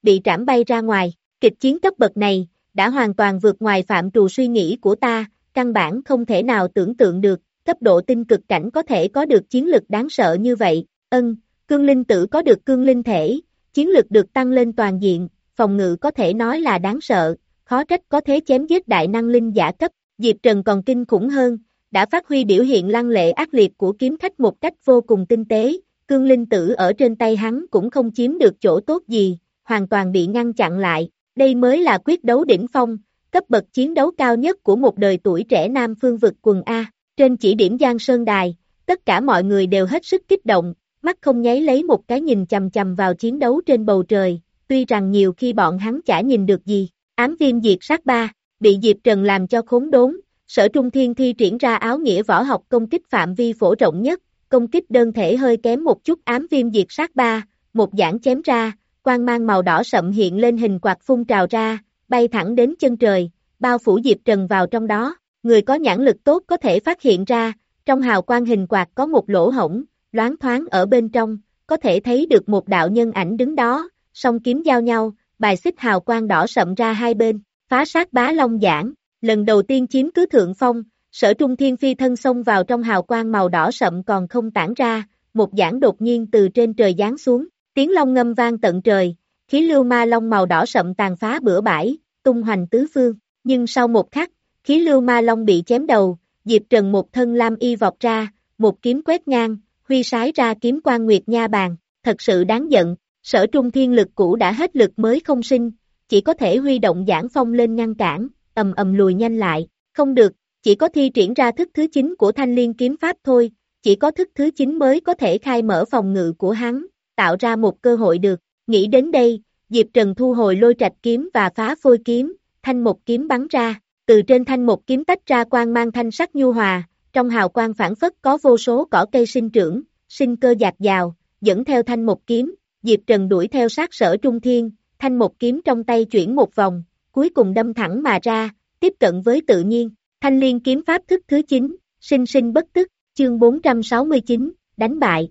S2: bị trảm bay ra ngoài. Kịch chiến cấp bậc này, đã hoàn toàn vượt ngoài phạm trù suy nghĩ của ta, căn bản không thể nào tưởng tượng được, cấp độ tinh cực cảnh có thể có được chiến lực đáng sợ như vậy. Ân, cương linh tử có được cương linh thể, chiến lực được tăng lên toàn diện, phòng ngự có thể nói là đáng sợ, khó trách có thế chém giết đại năng linh giả cấp. Diệp Trần còn kinh khủng hơn, đã phát huy biểu hiện lăng lệ ác liệt của kiếm khách một cách vô cùng tinh tế, cương linh tử ở trên tay hắn cũng không chiếm được chỗ tốt gì, hoàn toàn bị ngăn chặn lại. Đây mới là quyết đấu đỉnh phong, cấp bậc chiến đấu cao nhất của một đời tuổi trẻ Nam Phương vực quần A. Trên chỉ điểm Giang Sơn Đài, tất cả mọi người đều hết sức kích động, mắt không nháy lấy một cái nhìn chằm chằm vào chiến đấu trên bầu trời, tuy rằng nhiều khi bọn hắn chả nhìn được gì. Ám viêm diệt sát ba, bị Diệp Trần làm cho khốn đốn, Sở Trung Thiên thi triển ra áo nghĩa võ học công kích phạm vi phổ rộng nhất, công kích đơn thể hơi kém một chút ám viêm diệt sát ba, một giảng chém ra, quang mang màu đỏ sậm hiện lên hình quạt phun trào ra, bay thẳng đến chân trời, bao phủ Diệp Trần vào trong đó. Người có nhãn lực tốt có thể phát hiện ra, trong hào quang hình quạt có một lỗ hổng, loáng thoáng ở bên trong, có thể thấy được một đạo nhân ảnh đứng đó, song kiếm giao nhau, bài xích hào quang đỏ sậm ra hai bên, phá sát bá long giảng, lần đầu tiên chiếm cứ thượng phong, Sở Trung Thiên phi thân xông vào trong hào quang màu đỏ sậm còn không tản ra, một giảng đột nhiên từ trên trời giáng xuống, tiếng long ngâm vang tận trời, khí lưu ma long màu đỏ sậm tàn phá bừa bãi, tung hoành tứ phương, nhưng sau một khắc, khí lưu ma long bị chém đầu, Diệp Trần một thân lam y vọt ra, một kiếm quét ngang, huy sái ra kiếm quan nguyệt nha bàn, thật sự đáng giận. Sở Trung Thiên lực cũ đã hết lực mới không sinh, chỉ có thể huy động giảng phong lên ngăn cản, ầm ầm lùi nhanh lại, không được, chỉ có thi triển ra thức thứ chín của Thanh Liên kiếm pháp thôi, chỉ có thức thứ chín mới có thể khai mở phòng ngự của hắn, tạo ra một cơ hội được. Nghĩ đến đây, Diệp Trần thu hồi lôi trạch kiếm và phá phôi kiếm, thanh một kiếm bắn ra, từ trên thanh một kiếm tách ra quang mang thanh sắc nhu hòa, trong hào quang phản phất có vô số cỏ cây sinh trưởng, sinh cơ dạt dào, dẫn theo thanh một kiếm. Diệp Trần đuổi theo sát Sở Trung Thiên, thanh một kiếm trong tay chuyển một vòng, cuối cùng đâm thẳng mà ra, tiếp cận với tự nhiên. Thanh Liên kiếm pháp thức thứ chín, sinh sinh bất tức, chương bốn trăm sáu mươi chín, đánh bại.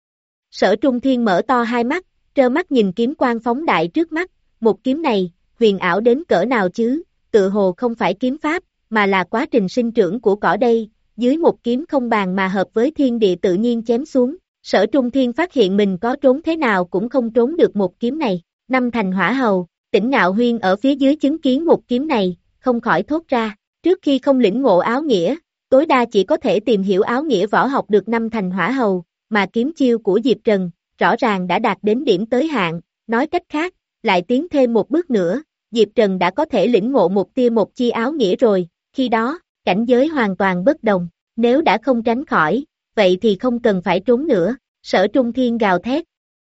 S2: Sở Trung Thiên mở to hai mắt, trơ mắt nhìn kiếm quang phóng đại trước mắt, một kiếm này, huyền ảo đến cỡ nào chứ, tự hồ không phải kiếm pháp, mà là quá trình sinh trưởng của cỏ đây, dưới một kiếm không bàn mà hợp với thiên địa tự nhiên chém xuống. Sở Trung Thiên phát hiện mình có trốn thế nào cũng không trốn được một kiếm này. Năm thành hỏa hầu, Tỉnh Ngạo Huyên ở phía dưới chứng kiến một kiếm này, không khỏi thốt ra. Trước khi không lĩnh ngộ áo nghĩa, tối đa chỉ có thể tìm hiểu áo nghĩa võ học được năm thành hỏa hầu, mà kiếm chiêu của Diệp Trần, rõ ràng đã đạt đến điểm tới hạn. Nói cách khác, lại tiến thêm một bước nữa, Diệp Trần đã có thể lĩnh ngộ một tia một chi áo nghĩa rồi. Khi đó, cảnh giới hoàn toàn bất đồng. Nếu đã không tránh khỏi, vậy thì không cần phải trốn nữa. Sở Trung Thiên gào thét,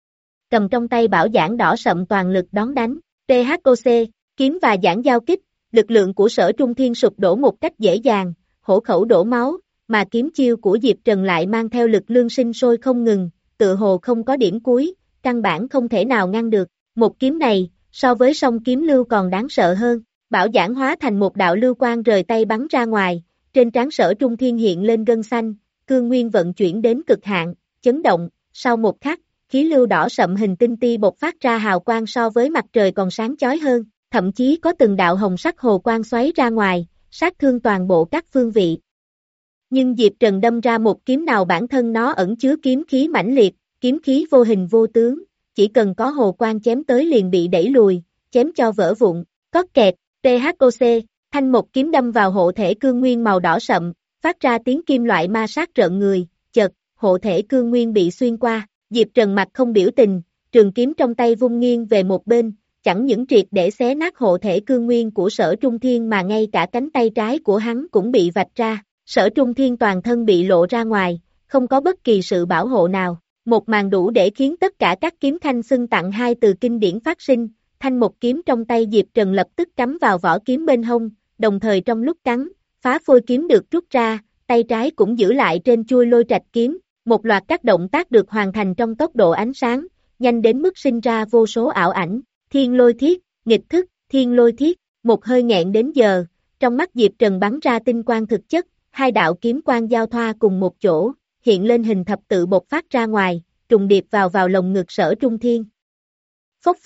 S2: cầm trong tay bảo giảng đỏ sậm toàn lực đón đánh. tê hát ô xê, kiếm và giảng giao kích, lực lượng của Sở Trung Thiên sụp đổ một cách dễ dàng, hổ khẩu đổ máu, mà kiếm chiêu của Diệp Trần lại mang theo lực lương sinh sôi không ngừng, tựa hồ không có điểm cuối, căn bản không thể nào ngăn được. Một kiếm này, so với song kiếm lưu còn đáng sợ hơn. Bảo giảng hóa thành một đạo lưu quang rời tay bắn ra ngoài, trên trán Sở Trung Thiên hiện lên gân xanh, cương nguyên vận chuyển đến cực hạn, chấn động, sau một khắc, khí lưu đỏ sậm hình tinh ti bộc phát ra hào quang so với mặt trời còn sáng chói hơn, thậm chí có từng đạo hồng sắc hồ quang xoáy ra ngoài, sát thương toàn bộ các phương vị. Nhưng Diệp Trần đâm ra một kiếm nào bản thân nó ẩn chứa kiếm khí mãnh liệt, kiếm khí vô hình vô tướng, chỉ cần có hồ quang chém tới liền bị đẩy lùi, chém cho vỡ vụn, cót kẹt, tê hát ô xê, thanh một kiếm đâm vào hộ thể cương nguyên màu đỏ sậm, phát ra tiếng kim loại ma sát rợn người, chợt, hộ thể cương nguyên bị xuyên qua, Diệp Trần mặt không biểu tình, trường kiếm trong tay vung nghiêng về một bên, chẳng những triệt để xé nát hộ thể cương nguyên của Sở Trung Thiên mà ngay cả cánh tay trái của hắn cũng bị vạch ra, Sở Trung Thiên toàn thân bị lộ ra ngoài, không có bất kỳ sự bảo hộ nào, một màn đủ để khiến tất cả các kiếm khanh xưng tặng hai từ kinh điển phát sinh. Thanh một kiếm trong tay Diệp Trần lập tức cắm vào vỏ kiếm bên hông, đồng thời trong lúc cắn, phá phôi kiếm được rút ra, tay trái cũng giữ lại trên chuôi lôi trạch kiếm, một loạt các động tác được hoàn thành trong tốc độ ánh sáng, nhanh đến mức sinh ra vô số ảo ảnh, thiên lôi thiết, nghịch thức, thiên lôi thiết, một hơi nghẹn đến giờ, trong mắt Diệp Trần bắn ra tinh quang thực chất, hai đạo kiếm quang giao thoa cùng một chỗ, hiện lên hình thập tự bộc phát ra ngoài, trùng điệp vào vào lồng ngực Sở Trung Thiên. Phốc phốc,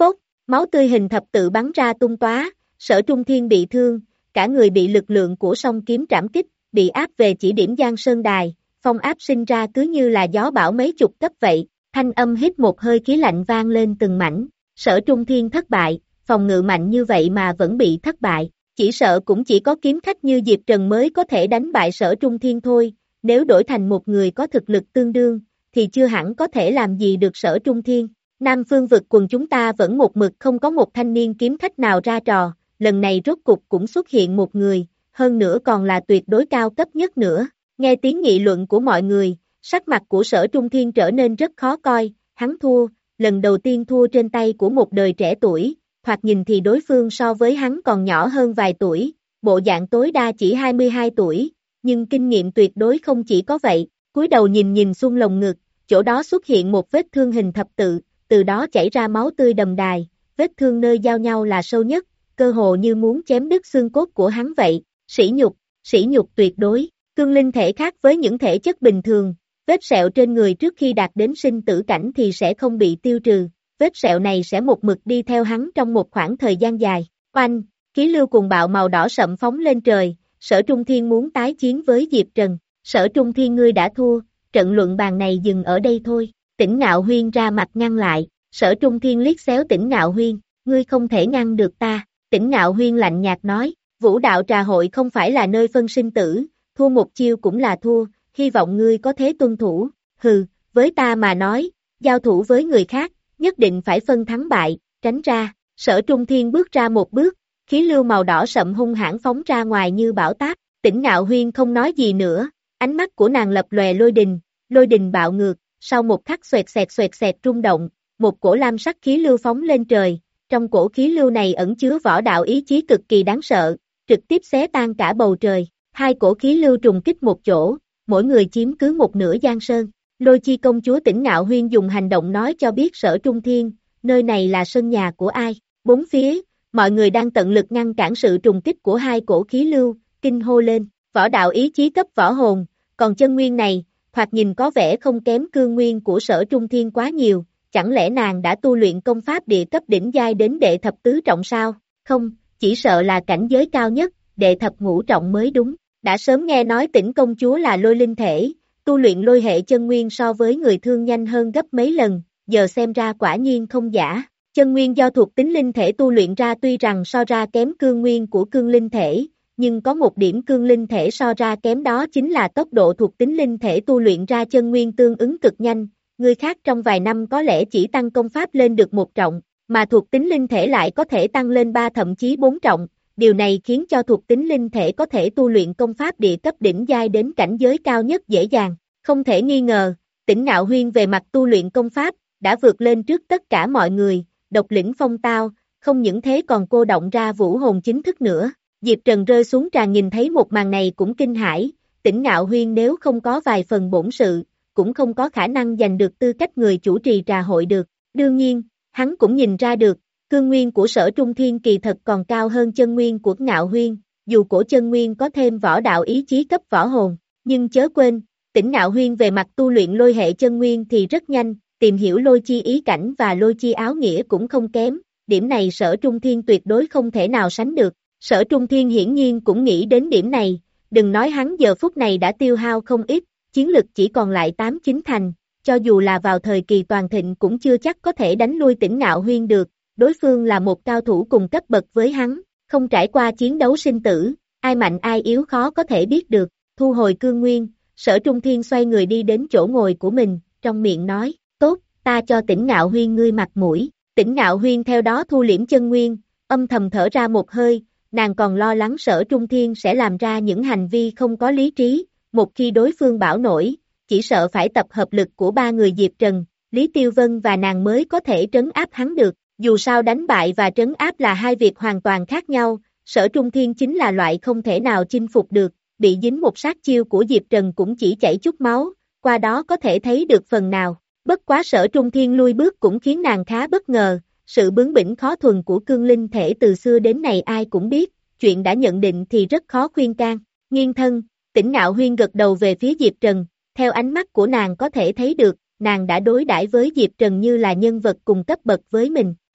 S2: máu tươi hình thập tự bắn ra tung tóa, Sở Trung Thiên bị thương, cả người bị lực lượng của song kiếm trảm kích, bị áp về chỉ điểm Giang Sơn Đài, phong áp sinh ra cứ như là gió bão mấy chục cấp vậy, thanh âm hít một hơi khí lạnh vang lên từng mảnh, Sở Trung Thiên thất bại, phòng ngự mạnh như vậy mà vẫn bị thất bại, chỉ sợ cũng chỉ có kiếm khách như Diệp Trần mới có thể đánh bại Sở Trung Thiên thôi, nếu đổi thành một người có thực lực tương đương, thì chưa hẳn có thể làm gì được Sở Trung Thiên. Nam Phương vực quần chúng ta vẫn một mực không có một thanh niên kiếm khách nào ra trò, lần này rốt cục cũng xuất hiện một người, hơn nữa còn là tuyệt đối cao cấp nhất nữa. Nghe tiếng nghị luận của mọi người, sắc mặt của Sở Trung Thiên trở nên rất khó coi, hắn thua, lần đầu tiên thua trên tay của một đời trẻ tuổi, thoạt nhìn thì đối phương so với hắn còn nhỏ hơn vài tuổi, bộ dạng tối đa chỉ hai mươi hai tuổi, nhưng kinh nghiệm tuyệt đối không chỉ có vậy, cúi đầu nhìn nhìn xung lồng ngực, chỗ đó xuất hiện một vết thương hình thập tự, từ đó chảy ra máu tươi đầm đài, vết thương nơi giao nhau là sâu nhất, cơ hồ như muốn chém đứt xương cốt của hắn vậy, sỉ nhục, sỉ nhục tuyệt đối, cương linh thể khác với những thể chất bình thường, vết sẹo trên người trước khi đạt đến sinh tử cảnh thì sẽ không bị tiêu trừ, vết sẹo này sẽ một mực đi theo hắn trong một khoảng thời gian dài, oanh, khí lưu cuồng bạo màu đỏ sậm phóng lên trời, Sở Trung Thiên muốn tái chiến với Diệp Trần, Sở Trung Thiên ngươi đã thua, trận luận bàn này dừng ở đây thôi, Tỉnh Ngạo Huyên ra mặt ngăn lại, Sở Trung Thiên liếc xéo Tỉnh Ngạo Huyên, ngươi không thể ngăn được ta, Tỉnh Ngạo Huyên lạnh nhạt nói, vũ đạo trà hội không phải là nơi phân sinh tử, thua một chiêu cũng là thua, hy vọng ngươi có thế tuân thủ, hừ, với ta mà nói, giao thủ với người khác, nhất định phải phân thắng bại, tránh ra, Sở Trung Thiên bước ra một bước, khí lưu màu đỏ sậm hung hãn phóng ra ngoài như bão táp, Tỉnh Ngạo Huyên không nói gì nữa, ánh mắt của nàng lập lòe lôi đình, lôi đình bạo ngược, sau một khắc xoẹt xẹt xoẹt xẹt rung động, một cổ lam sắc khí lưu phóng lên trời, trong cổ khí lưu này ẩn chứa võ đạo ý chí cực kỳ đáng sợ, trực tiếp xé tan cả bầu trời, hai cổ khí lưu trùng kích một chỗ, mỗi người chiếm cứ một nửa giang sơn, Lôi Chi công chúa Tỉnh Ngạo Huyên dùng hành động nói cho biết Sở Trung Thiên, nơi này là sân nhà của ai, bốn phía, mọi người đang tận lực ngăn cản sự trùng kích của hai cổ khí lưu, kinh hô lên, võ đạo ý chí cấp võ hồn, còn chân nguyên này, thoạt nhìn có vẻ không kém cương nguyên của Sở Trung Thiên quá nhiều, chẳng lẽ nàng đã tu luyện công pháp địa cấp đỉnh giai đến đệ thập tứ trọng sao, không, chỉ sợ là cảnh giới cao nhất, đệ thập ngũ trọng mới đúng, đã sớm nghe nói Tỉnh công chúa là lôi linh thể, tu luyện lôi hệ chân nguyên so với người thương nhanh hơn gấp mấy lần, giờ xem ra quả nhiên không giả. Chân nguyên do thuộc tính linh thể tu luyện ra tuy rằng so ra kém cương nguyên của cương linh thể, nhưng có một điểm cương linh thể so ra kém đó chính là tốc độ thuộc tính linh thể tu luyện ra chân nguyên tương ứng cực nhanh, người khác trong vài năm có lẽ chỉ tăng công pháp lên được một trọng, mà thuộc tính linh thể lại có thể tăng lên ba thậm chí bốn trọng, điều này khiến cho thuộc tính linh thể có thể tu luyện công pháp địa cấp đỉnh giai đến cảnh giới cao nhất dễ dàng, không thể nghi ngờ, Tỉnh Ngạo Huyên về mặt tu luyện công pháp, đã vượt lên trước tất cả mọi người, độc lĩnh phong tao, không những thế còn cô động ra vũ hồn chính thức nữa. Diệp Trần rơi xuống tràn nhìn thấy một màn này cũng kinh hãi, Tỉnh Ngạo Huyên nếu không có vài phần bổn sự, cũng không có khả năng giành được tư cách người chủ trì trà hội được. Đương nhiên, hắn cũng nhìn ra được, cương nguyên của Sở Trung Thiên kỳ thật còn cao hơn chân nguyên của Ngạo Huyên, dù cổ chân nguyên có thêm võ đạo ý chí cấp võ hồn, nhưng chớ quên, Tỉnh Ngạo Huyên về mặt tu luyện lôi hệ chân nguyên thì rất nhanh, tìm hiểu lôi chi ý cảnh và lôi chi áo nghĩa cũng không kém, điểm này Sở Trung Thiên tuyệt đối không thể nào sánh được. Sở Trung Thiên hiển nhiên cũng nghĩ đến điểm này, đừng nói hắn giờ phút này đã tiêu hao không ít, chiến lực chỉ còn lại tám chín thành, cho dù là vào thời kỳ toàn thịnh cũng chưa chắc có thể đánh lui Tỉnh Ngạo Huyên được, đối phương là một cao thủ cùng cấp bậc với hắn, không trải qua chiến đấu sinh tử, ai mạnh ai yếu khó có thể biết được, thu hồi cương nguyên, Sở Trung Thiên xoay người đi đến chỗ ngồi của mình, trong miệng nói, tốt, ta cho Tỉnh Ngạo Huyên ngươi mặt mũi, Tỉnh Ngạo Huyên theo đó thu liễm chân nguyên, âm thầm thở ra một hơi, nàng còn lo lắng Sở Trung Thiên sẽ làm ra những hành vi không có lý trí, một khi đối phương bão nổi, chỉ sợ phải tập hợp lực của ba người Diệp Trần, Lý Tiêu Vân và nàng mới có thể trấn áp hắn được, dù sao đánh bại và trấn áp là hai việc hoàn toàn khác nhau, Sở Trung Thiên chính là loại không thể nào chinh phục được, bị dính một sát chiêu của Diệp Trần cũng chỉ chảy chút máu, qua đó có thể thấy được phần nào, bất quá Sở Trung Thiên lui bước cũng khiến nàng khá bất ngờ. Sự bướng bỉnh khó thuần của cương linh thể từ xưa đến nay ai cũng biết, chuyện đã nhận định thì rất khó khuyên can. Nghiêng thân, Tỉnh Ngạo Huyên gật đầu về phía Diệp Trần, theo ánh mắt của nàng có thể thấy được, nàng đã đối đãi với Diệp Trần như là nhân vật cùng cấp bậc với mình.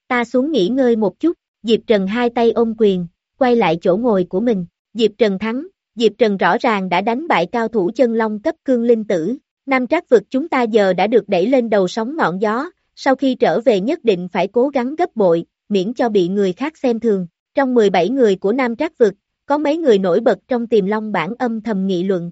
S2: ta xuống nghỉ ngơi một chút, Diệp Trần hai tay ôm quyền, quay lại chỗ ngồi của mình, Diệp Trần thắng, Diệp Trần rõ ràng đã đánh bại cao thủ chân long cấp cương linh tử, Nam Trác vực chúng ta giờ đã được đẩy lên đầu sóng ngọn gió, sau khi trở về nhất định phải cố gắng gấp bội, miễn cho bị người khác xem thường, trong mười bảy người của Nam Trác vực, có mấy người nổi bật trong Tiềm Long bảng âm thầm nghị luận.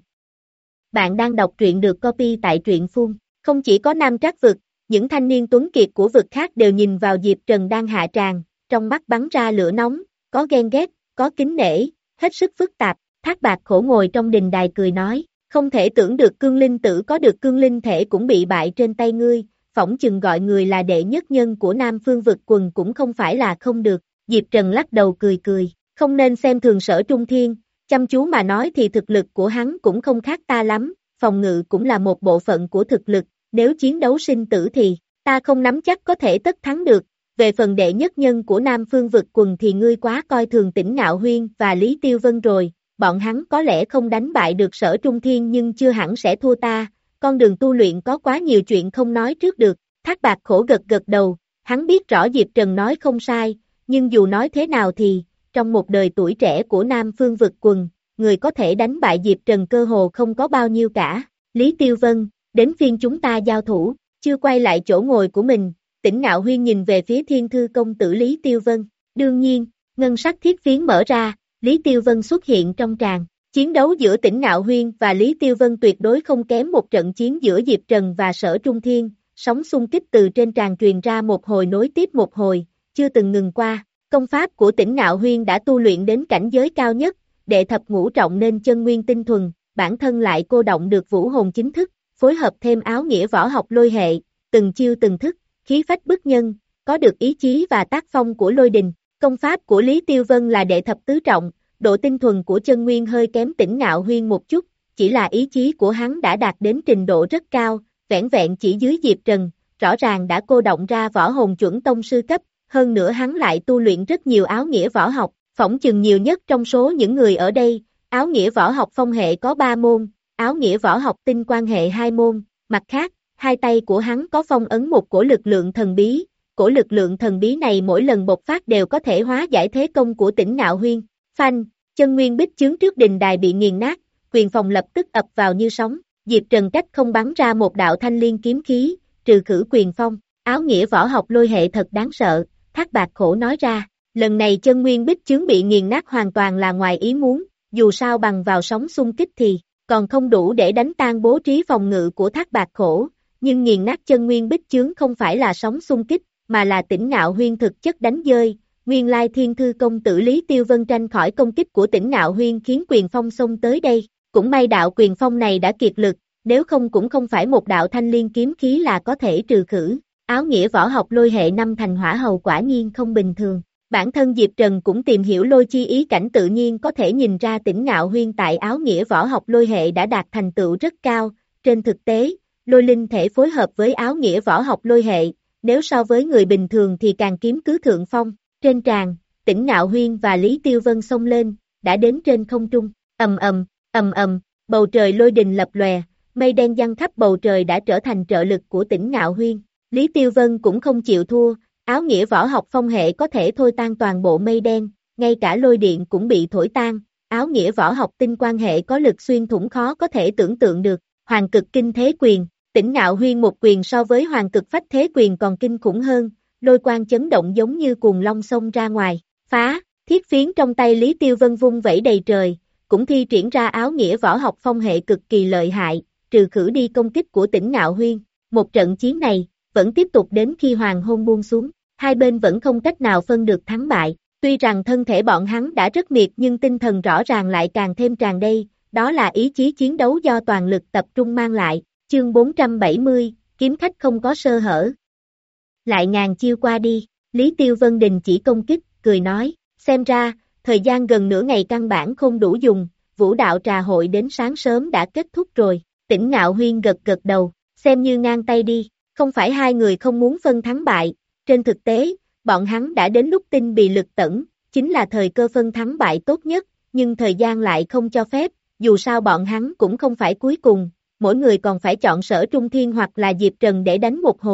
S2: Bạn đang đọc truyện được copy tại truyện phun, không chỉ có Nam Trác vực, những thanh niên tuấn kiệt của vực khác đều nhìn vào Diệp Trần đang hạ tràng, trong mắt bắn ra lửa nóng, có ghen ghét, có kính nể, hết sức phức tạp, Thác Bạt Khổ ngồi trong đình đài cười nói, không thể tưởng được cương linh tử có được cương linh thể cũng bị bại trên tay ngươi, phỏng chừng gọi người là đệ nhất nhân của Nam Phương vực quần cũng không phải là không được, Diệp Trần lắc đầu cười cười, không nên xem thường Sở Trung Thiên, chăm chú mà nói thì thực lực của hắn cũng không khác ta lắm, phòng ngự cũng là một bộ phận của thực lực, nếu chiến đấu sinh tử thì, ta không nắm chắc có thể tất thắng được, về phần đệ nhất nhân của Nam Phương vực quần thì ngươi quá coi thường Tỉnh Ngạo Huyên và Lý Tiêu Vân rồi, bọn hắn có lẽ không đánh bại được Sở Trung Thiên nhưng chưa hẳn sẽ thua ta, con đường tu luyện có quá nhiều chuyện không nói trước được, Thác Bạt Khổ gật gật đầu, hắn biết rõ Diệp Trần nói không sai, nhưng dù nói thế nào thì, trong một đời tuổi trẻ của Nam Phương vực quần, người có thể đánh bại Diệp Trần cơ hồ không có bao nhiêu cả, Lý Tiêu Vân, đến phiên chúng ta giao thủ, chưa quay lại chỗ ngồi của mình, Tỉnh Ngạo Huyên nhìn về phía Thiên Thư công tử Lý Tiêu Vân, đương nhiên, ngân sắc thiết phiến mở ra, Lý Tiêu Vân xuất hiện trong tràng, chiến đấu giữa Tỉnh Ngạo Huyên và Lý Tiêu Vân tuyệt đối không kém một trận chiến giữa Diệp Trần và Sở Trung Thiên, sóng xung kích từ trên tràng truyền ra một hồi nối tiếp một hồi, chưa từng ngừng qua, công pháp của Tỉnh Ngạo Huyên đã tu luyện đến cảnh giới cao nhất, đệ thập ngũ trọng nên chân nguyên tinh thuần, bản thân lại cô động được vũ hồn chính thức, phối hợp thêm áo nghĩa võ học lôi hệ, từng chiêu từng thức, khí phách bức nhân, có được ý chí và tác phong của lôi đình. Công pháp của Lý Tiêu Vân là đệ thập tứ trọng, độ tinh thuần của chân nguyên hơi kém Tỉnh Ngạo Huyên một chút, chỉ là ý chí của hắn đã đạt đến trình độ rất cao, vẻn vẹn chỉ dưới Diệp Trần, rõ ràng đã cô động ra võ hồn chuẩn tông sư cấp, hơn nữa hắn lại tu luyện rất nhiều áo nghĩa võ học, phỏng chừng nhiều nhất trong số những người ở đây, áo nghĩa võ học phong hệ có ba môn, áo nghĩa võ học tinh quan hệ hai môn, mặt khác, hai tay của hắn có phong ấn một cổ lực lượng thần bí, cổ lực lượng thần bí này mỗi lần bộc phát đều có thể hóa giải thế công của Tỉnh Ngạo Huyên. Phanh, chân nguyên bích chướng trước đình đài bị nghiền nát, quyền phòng lập tức ập vào như sóng, Diệp Trần cách không bắn ra một đạo thanh liên kiếm khí, trừ khử quyền phong, áo nghĩa võ học lôi hệ thật đáng sợ, Thác Bạt Khổ nói ra, lần này chân nguyên bích chướng bị nghiền nát hoàn toàn là ngoài ý muốn, dù sao bằng vào sóng xung kích thì, còn không đủ để đánh tan bố trí phòng ngự của Thác Bạt Khổ, nhưng nghiền nát chân nguyên bích chướng không phải là sóng xung kích, mà là Tỉnh Ngạo Huyên thực chất đánh dơi, nguyên lai Thiên Thư công tử Lý Tiêu Vân tranh khỏi công kích của Tỉnh Ngạo Huyên khiến quyền phong xông tới đây, cũng may đạo quyền phong này đã kiệt lực, nếu không cũng không phải một đạo thanh liên kiếm khí là có thể trừ khử, áo nghĩa võ học lôi hệ năm thành hỏa hầu quả nhiên không bình thường. Bản thân Diệp Trần cũng tìm hiểu lôi chi ý cảnh tự nhiên có thể nhìn ra Tỉnh Ngạo Huyên tại áo nghĩa võ học lôi hệ đã đạt thành tựu rất cao, trên thực tế, lôi linh thể phối hợp với áo nghĩa võ học lôi hệ, nếu so với người bình thường thì càng kiếm cứ thượng phong, trên tràng, Tỉnh Ngạo Huyên và Lý Tiêu Vân xông lên, đã đến trên không trung, ầm ầm, ầm ầm, bầu trời lôi đình lập lòe, mây đen giăng khắp bầu trời đã trở thành trợ lực của Tỉnh Ngạo Huyên, Lý Tiêu Vân cũng không chịu thua, áo nghĩa võ học phong hệ có thể thôi tan toàn bộ mây đen, ngay cả lôi điện cũng bị thổi tan, áo nghĩa võ học tinh quan hệ có lực xuyên thủng khó có thể tưởng tượng được, Hoàng Cực Kinh Thế Quyền, Tỉnh Ngạo Huyên một quyền so với Hoàng Cực Phách Thế Quyền còn kinh khủng hơn, lôi quang chấn động giống như cuồng long xông ra ngoài, phá, thiết phiến trong tay Lý Tiêu Vân vung vẩy đầy trời, cũng thi triển ra áo nghĩa võ học phong hệ cực kỳ lợi hại, trừ khử đi công kích của Tỉnh Ngạo Huyên, một trận chiến này, vẫn tiếp tục đến khi hoàng hôn buông xuống, hai bên vẫn không cách nào phân được thắng bại, tuy rằng thân thể bọn hắn đã rất miệt nhưng tinh thần rõ ràng lại càng thêm tràn đầy, đó là ý chí chiến đấu do toàn lực tập trung mang lại, chương bốn trăm bảy mươi, kiếm khách không có sơ hở. Lại ngàn chiêu qua đi, Lý Tiêu Vân đình chỉ công kích, cười nói, xem ra, thời gian gần nửa ngày căn bản không đủ dùng, vũ đạo trà hội đến sáng sớm đã kết thúc rồi, Tỉnh Ngạo Huyên gật gật đầu, xem như ngang tay đi, không phải hai người không muốn phân thắng bại, trên thực tế, bọn hắn đã đến lúc tinh bị lực tẩn, chính là thời cơ phân thắng bại tốt nhất, nhưng thời gian lại không cho phép, dù sao bọn hắn cũng không phải cuối cùng, mỗi người còn phải chọn Sở Trung Thiên hoặc là Diệp Trần để đánh một hồi,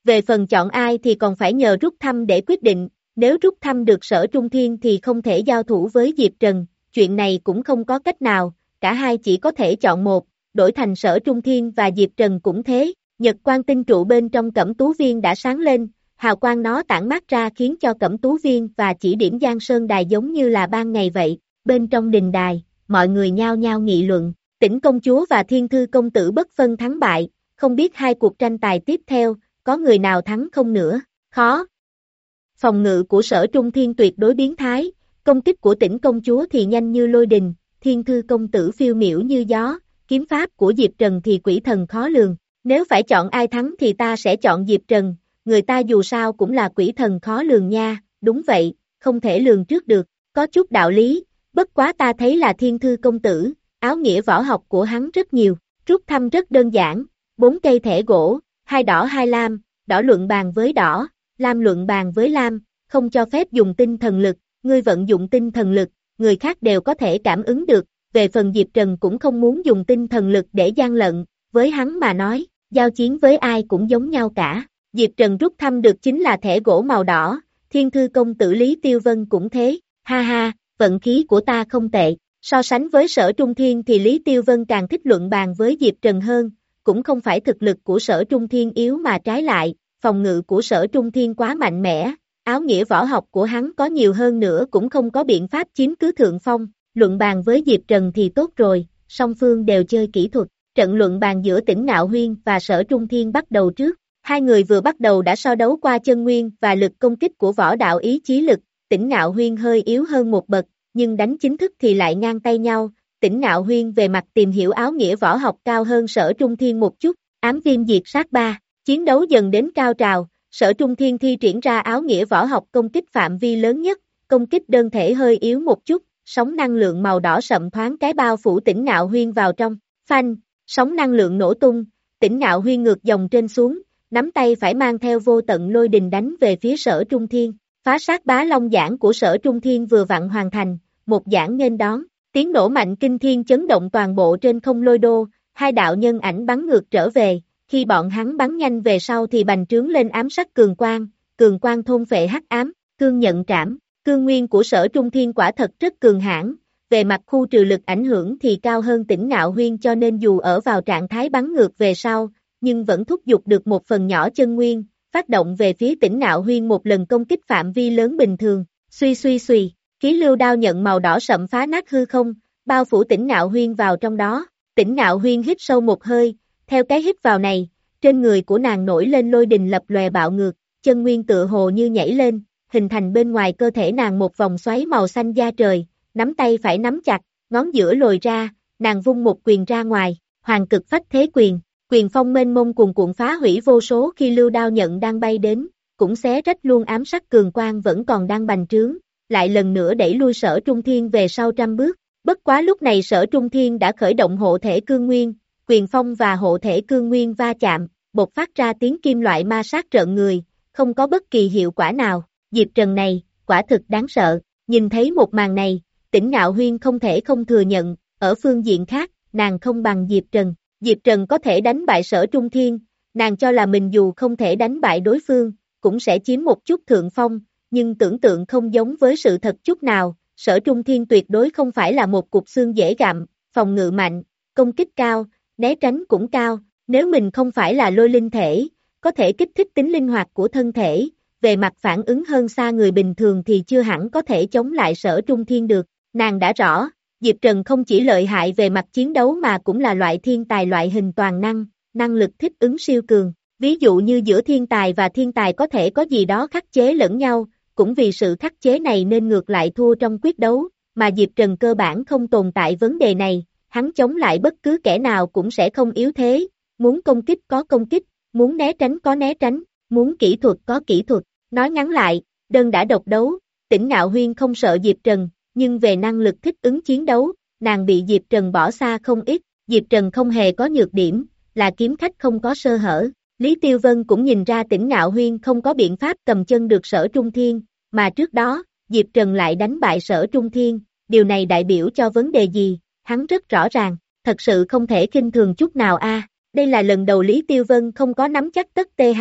S2: Về phần chọn ai thì còn phải nhờ rút thăm để quyết định, nếu rút thăm được Sở Trung Thiên thì không thể giao thủ với Diệp Trần, chuyện này cũng không có cách nào, cả hai chỉ có thể chọn một, đổi thành Sở Trung Thiên và Diệp Trần cũng thế. Nhật quang tinh trụ bên trong Cẩm Tú Viên đã sáng lên, hào quang nó tản mát ra khiến cho Cẩm Tú Viên và chỉ điểm Giang Sơn Đài giống như là ban ngày vậy. Bên trong đình đài, mọi người nhao nhao nghị luận, Tĩnh công chúa và Thiên Thư công tử bất phân thắng bại, không biết hai cuộc tranh tài tiếp theo, có người nào thắng không nữa, khó. Phòng ngự của Sở Trung Thiên tuyệt đối biến thái, công kích của Tĩnh công chúa thì nhanh như lôi đình, Thiên Thư công tử phiêu miểu như gió, kiếm pháp của Diệp Trần thì quỷ thần khó lường. Nếu phải chọn ai thắng thì ta sẽ chọn Diệp Trần, người ta dù sao cũng là quỷ thần khó lường nha, đúng vậy, không thể lường trước được, có chút đạo lý, bất quá ta thấy là Thiên Thư công tử, áo nghĩa võ học của hắn rất nhiều, rút thăm rất đơn giản, bốn cây thẻ gỗ, hai đỏ hai lam, đỏ luận bàn với đỏ, lam luận bàn với lam, không cho phép dùng tinh thần lực, ngươi vận dụng tinh thần lực, người khác đều có thể cảm ứng được, về phần Diệp Trần cũng không muốn dùng tinh thần lực để gian lận, với hắn mà nói, giao chiến với ai cũng giống nhau cả. Diệp Trần rút thăm được chính là thẻ gỗ màu đỏ, Thiên Thư công tử Lý Tiêu Vân cũng thế, ha ha, vận khí của ta không tệ, so sánh với Sở Trung Thiên thì Lý Tiêu Vân càng thích luận bàn với Diệp Trần hơn, cũng không phải thực lực của Sở Trung Thiên yếu mà trái lại, phòng ngự của Sở Trung Thiên quá mạnh mẽ, áo nghĩa võ học của hắn có nhiều hơn nữa cũng không có biện pháp chiếm cứ thượng phong, luận bàn với Diệp Trần thì tốt rồi, song phương đều chơi kỹ thuật. Trận luận bàn giữa Tĩnh Ngạo Huyên và Sở Trung Thiên bắt đầu trước, hai người vừa bắt đầu đã so đấu qua chân nguyên và lực công kích của võ đạo ý chí lực, Tĩnh Ngạo Huyên hơi yếu hơn một bậc, nhưng đánh chính thức thì lại ngang tay nhau, Tĩnh Ngạo Huyên về mặt tìm hiểu áo nghĩa võ học cao hơn Sở Trung Thiên một chút, ám viêm diệt sát ba, chiến đấu dần đến cao trào, Sở Trung Thiên thi triển ra áo nghĩa võ học công kích phạm vi lớn nhất, công kích đơn thể hơi yếu một chút, sóng năng lượng màu đỏ sậm thoáng cái bao phủ Tĩnh Ngạo Huyên vào trong, phanh. Sóng năng lượng nổ tung, Tĩnh Ngạo Huyên ngược dòng trên xuống, nắm tay phải mang theo vô tận lôi đình đánh về phía Sở Trung Thiên, phá sát bá long giảng của Sở Trung Thiên vừa vặn hoàn thành, một giảng nghênh đón, tiếng nổ mạnh kinh thiên chấn động toàn bộ trên không lôi đô, hai đạo nhân ảnh bắn ngược trở về, khi bọn hắn bắn nhanh về sau thì bành trướng lên ám sát cường quang, cường quang thôn phệ hắc ám, cương nhận trảm, cương nguyên của Sở Trung Thiên quả thật rất cường hãn. Về mặt khu trừ lực ảnh hưởng thì cao hơn Tĩnh Ngạo Huyên cho nên dù ở vào trạng thái bắn ngược về sau, nhưng vẫn thúc giục được một phần nhỏ chân nguyên, phát động về phía Tĩnh Ngạo Huyên một lần công kích phạm vi lớn bình thường, suy suy suy, khí lưu đao nhận màu đỏ sậm phá nát hư không, bao phủ Tĩnh Ngạo Huyên vào trong đó, Tĩnh Ngạo Huyên hít sâu một hơi, theo cái hít vào này, trên người của nàng nổi lên lôi đình lập lòe bạo ngược, chân nguyên tựa hồ như nhảy lên, hình thành bên ngoài cơ thể nàng một vòng xoáy màu xanh da trời. Nắm tay phải nắm chặt, ngón giữa lồi ra, nàng vung một quyền ra ngoài, hoàng cực phách thế quyền, quyền phong mênh mông cuồn cuộn phá hủy vô số khi lưu đao nhận đang bay đến, cũng xé rách luôn ám sát cường quang vẫn còn đang bành trướng, lại lần nữa đẩy lui Sở Trung Thiên về sau trăm bước, bất quá lúc này Sở Trung Thiên đã khởi động hộ thể cương nguyên, quyền phong và hộ thể cương nguyên va chạm, bộc phát ra tiếng kim loại ma sát rợn người, không có bất kỳ hiệu quả nào, Diệp Trần này, quả thực đáng sợ, nhìn thấy một màn này, Tĩnh Ngạo Huyên không thể không thừa nhận, ở phương diện khác, nàng không bằng Diệp Trần. Diệp Trần có thể đánh bại Sở Trung Thiên, nàng cho là mình dù không thể đánh bại đối phương, cũng sẽ chiếm một chút thượng phong, nhưng tưởng tượng không giống với sự thật chút nào, Sở Trung Thiên tuyệt đối không phải là một cục xương dễ gặm, phòng ngự mạnh, công kích cao, né tránh cũng cao, nếu mình không phải là lôi linh thể, có thể kích thích tính linh hoạt của thân thể, về mặt phản ứng hơn xa người bình thường thì chưa hẳn có thể chống lại Sở Trung Thiên được. Nàng đã rõ, Diệp Trần không chỉ lợi hại về mặt chiến đấu mà cũng là loại thiên tài loại hình toàn năng, năng lực thích ứng siêu cường. Ví dụ như giữa thiên tài và thiên tài có thể có gì đó khắc chế lẫn nhau, cũng vì sự khắc chế này nên ngược lại thua trong quyết đấu, mà Diệp Trần cơ bản không tồn tại vấn đề này, hắn chống lại bất cứ kẻ nào cũng sẽ không yếu thế, muốn công kích có công kích, muốn né tránh có né tránh, muốn kỹ thuật có kỹ thuật. Nói ngắn lại, đơn đã độc đấu, Tĩnh Ngạo Huyên không sợ Diệp Trần, nhưng về năng lực thích ứng chiến đấu, nàng bị Diệp Trần bỏ xa không ít, Diệp Trần không hề có nhược điểm, là kiếm khách không có sơ hở. Lý Tiêu Vân cũng nhìn ra Tĩnh Ngạo Huyên không có biện pháp cầm chân được Sở Trung Thiên, mà trước đó, Diệp Trần lại đánh bại Sở Trung Thiên, điều này đại biểu cho vấn đề gì, hắn rất rõ ràng, thật sự không thể khinh thường chút nào a. Đây là lần đầu Lý Tiêu Vân không có nắm chắc tất tê hắn,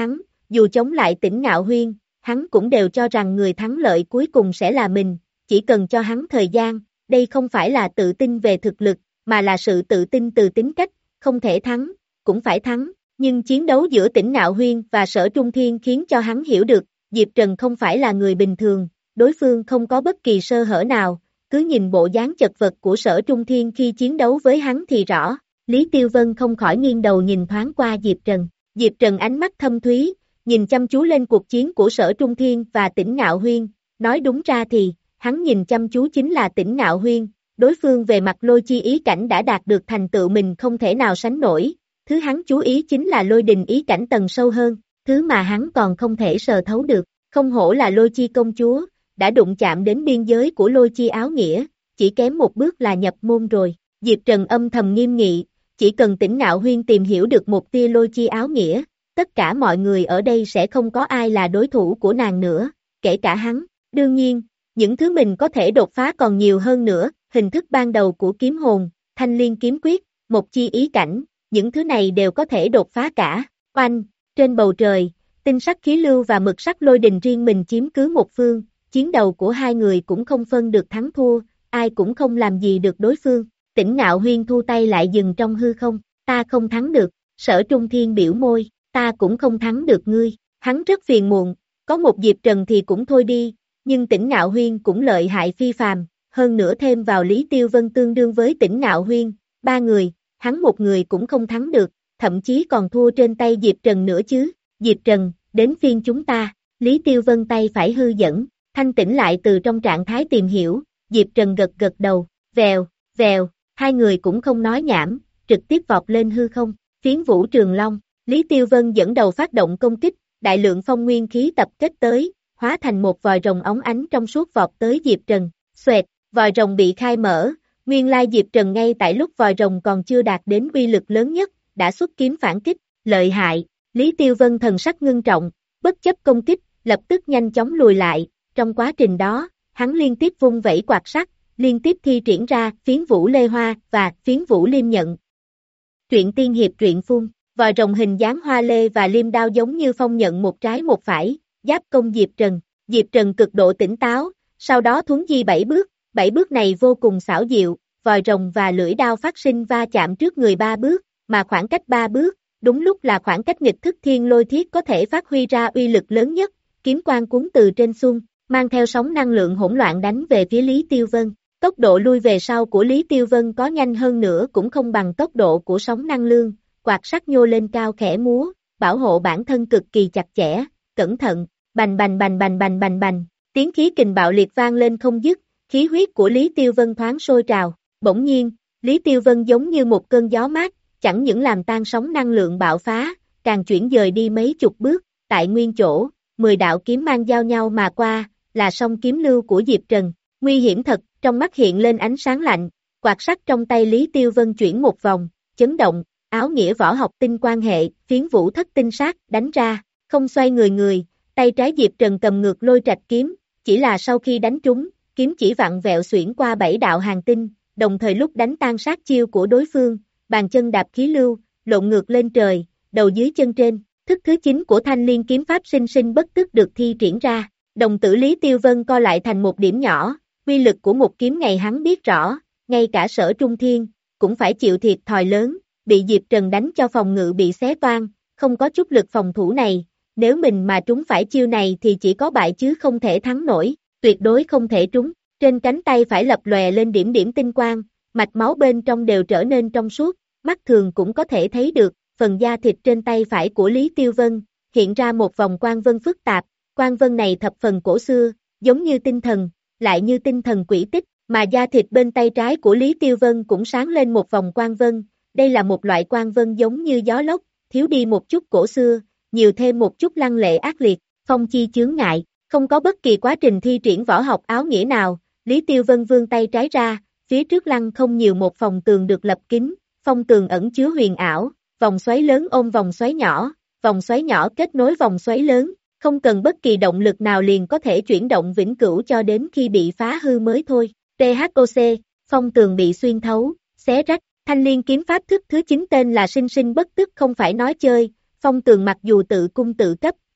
S2: dù chống lại Tỉnh Ngạo Huyên, hắn cũng đều cho rằng người thắng lợi cuối cùng sẽ là mình, chỉ cần cho hắn thời gian, đây không phải là tự tin về thực lực, mà là sự tự tin từ tính cách, không thể thắng, cũng phải thắng, nhưng chiến đấu giữa Tỉnh Ngạo Huyên và Sở Trung Thiên khiến cho hắn hiểu được, Diệp Trần không phải là người bình thường, đối phương không có bất kỳ sơ hở nào, cứ nhìn bộ dáng chật vật của Sở Trung Thiên khi chiến đấu với hắn thì rõ, Lý Tiêu Vân không khỏi nghiêng đầu nhìn thoáng qua Diệp Trần, Diệp Trần ánh mắt thâm thúy, nhìn chăm chú lên cuộc chiến của Sở Trung Thiên và Tỉnh Ngạo Huyên, nói đúng ra thì, hắn nhìn chăm chú chính là Tỉnh Ngạo Huyên, đối phương về mặt lôi chi ý cảnh đã đạt được thành tựu mình không thể nào sánh nổi, thứ hắn chú ý chính là lôi đình ý cảnh tầng sâu hơn, thứ mà hắn còn không thể sờ thấu được, không hổ là lôi chi công chúa, đã đụng chạm đến biên giới của lôi chi áo nghĩa, chỉ kém một bước là nhập môn rồi, Diệp Trần âm thầm nghiêm nghị, chỉ cần Tỉnh Ngạo Huyên tìm hiểu được một tia lôi chi áo nghĩa, tất cả mọi người ở đây sẽ không có ai là đối thủ của nàng nữa, kể cả hắn, đương nhiên, những thứ mình có thể đột phá còn nhiều hơn nữa, hình thức ban đầu của kiếm hồn, thanh liên kiếm quyết, một chi ý cảnh, những thứ này đều có thể đột phá cả, oanh, trên bầu trời, tinh sắc khí lưu và mực sắc lôi đình riêng mình chiếm cứ một phương, chiến đầu của hai người cũng không phân được thắng thua, ai cũng không làm gì được đối phương, Tỉnh Ngạo Huyên thu tay lại dừng trong hư không, ta không thắng được, Sở Trung Thiên biểu môi, ta cũng không thắng được ngươi, hắn rất phiền muộn, có một Diệp Trần thì cũng thôi đi, nhưng Tỉnh Ngạo Huyên cũng lợi hại phi phàm, hơn nữa thêm vào Lý Tiêu Vân tương đương với Tỉnh Ngạo Huyên, ba người, hắn một người cũng không thắng được, thậm chí còn thua trên tay Diệp Trần nữa chứ, Diệp Trần, đến phiên chúng ta, Lý Tiêu Vân tay phải hư dẫn, thanh tỉnh lại từ trong trạng thái tìm hiểu, Diệp Trần gật gật đầu, vèo, vèo, hai người cũng không nói nhảm, trực tiếp vọt lên hư không, phiến vũ trường long, Lý Tiêu Vân dẫn đầu phát động công kích, đại lượng phong nguyên khí tập kết tới, hóa thành một vòi rồng óng ánh trong suốt vọt tới Diệp Trần, xoẹt, vòi rồng bị khai mở, nguyên lai Diệp Trần ngay tại lúc vòi rồng còn chưa đạt đến uy lực lớn nhất, đã xuất kiếm phản kích, lợi hại, Lý Tiêu Vân thần sắc ngưng trọng, bất chấp công kích, lập tức nhanh chóng lùi lại, trong quá trình đó, hắn liên tiếp vung vẩy quạt sắt, liên tiếp thi triển ra phiến vũ lê hoa và phiến vũ liêm nhận. Truyện tiên hiệp truyện phun, vòi rồng hình dáng hoa lê và liêm đao giống như phong nhận một trái một phải, giáp công Diệp Trần, Diệp Trần cực độ tỉnh táo, sau đó thuấn di bảy bước, bảy bước này vô cùng xảo diệu, vòi rồng và lưỡi đao phát sinh va chạm trước người ba bước, mà khoảng cách ba bước, đúng lúc là khoảng cách nghịch thức thiên lôi thiết có thể phát huy ra uy lực lớn nhất, kiếm quang cuốn từ trên xuông, mang theo sóng năng lượng hỗn loạn đánh về phía Lý Tiêu Vân. Tốc độ lui về sau của Lý Tiêu Vân có nhanh hơn nữa cũng không bằng tốc độ của sóng năng lượng, quạt sắt nhô lên cao khẽ múa, bảo hộ bản thân cực kỳ chặt chẽ, cẩn thận, bành bành bành bành bành bành bành, tiếng khí kình bạo liệt vang lên không dứt, khí huyết của Lý Tiêu Vân thoáng sôi trào, bỗng nhiên, Lý Tiêu Vân giống như một cơn gió mát, chẳng những làm tan sóng năng lượng bạo phá, càng chuyển dời đi mấy chục bước, tại nguyên chỗ, mười đạo kiếm mang giao nhau mà qua, là song kiếm lưu của Diệp Trần, nguy hiểm thật, trong mắt hiện lên ánh sáng lạnh, quạt sắt trong tay Lý Tiêu Vân chuyển một vòng, chấn động, áo nghĩa võ học tinh quan hệ, phiến vũ thất tinh sát, đánh ra, không xoay người người, tay trái Diệp Trần cầm ngược lôi trạch kiếm, chỉ là sau khi đánh trúng, kiếm chỉ vặn vẹo xuyển qua bảy đạo hàng tinh, đồng thời lúc đánh tan sát chiêu của đối phương, bàn chân đạp khí lưu, lộn ngược lên trời, đầu dưới chân trên, thức thứ chín của thanh liên kiếm pháp sinh sinh bất tức được thi triển ra, đồng tử Lý Tiêu Vân co lại thành một điểm nhỏ, uy lực của một kiếm này hắn biết rõ, ngay cả Sở Trung Thiên, cũng phải chịu thiệt thòi lớn, bị Diệp Trần đánh cho phòng ngự bị xé toang, không có chút lực phòng thủ này, nếu mình mà trúng phải chiêu này thì chỉ có bại chứ không thể thắng nổi, tuyệt đối không thể trúng, trên cánh tay phải lập lòe lên điểm điểm tinh quang, mạch máu bên trong đều trở nên trong suốt, mắt thường cũng có thể thấy được, phần da thịt trên tay phải của Lý Tiêu Vân, hiện ra một vòng quang vân phức tạp, quang vân này thập phần cổ xưa, giống như tinh thần, lại như tinh thần quỷ tích, mà da thịt bên tay trái của Lý Tiêu Vân cũng sáng lên một vòng quang vân, đây là một loại quang vân giống như gió lốc, thiếu đi một chút cổ xưa, nhiều thêm một chút lăng lệ ác liệt, phong chi chướng ngại, không có bất kỳ quá trình thi triển võ học áo nghĩa nào, Lý Tiêu Vân vươn tay trái ra, phía trước lăng không nhiều một phòng tường được lập kín, phong tường ẩn chứa huyền ảo, vòng xoáy lớn ôm vòng xoáy nhỏ, vòng xoáy nhỏ kết nối vòng xoáy lớn, không cần bất kỳ động lực nào liền có thể chuyển động vĩnh cửu cho đến khi bị phá hư mới thôi. tê hát o xê, phong tường bị xuyên thấu, xé rách, thanh liên kiếm pháp thức thứ chín tên là sinh sinh bất tức không phải nói chơi, phong tường mặc dù tự cung tự cấp,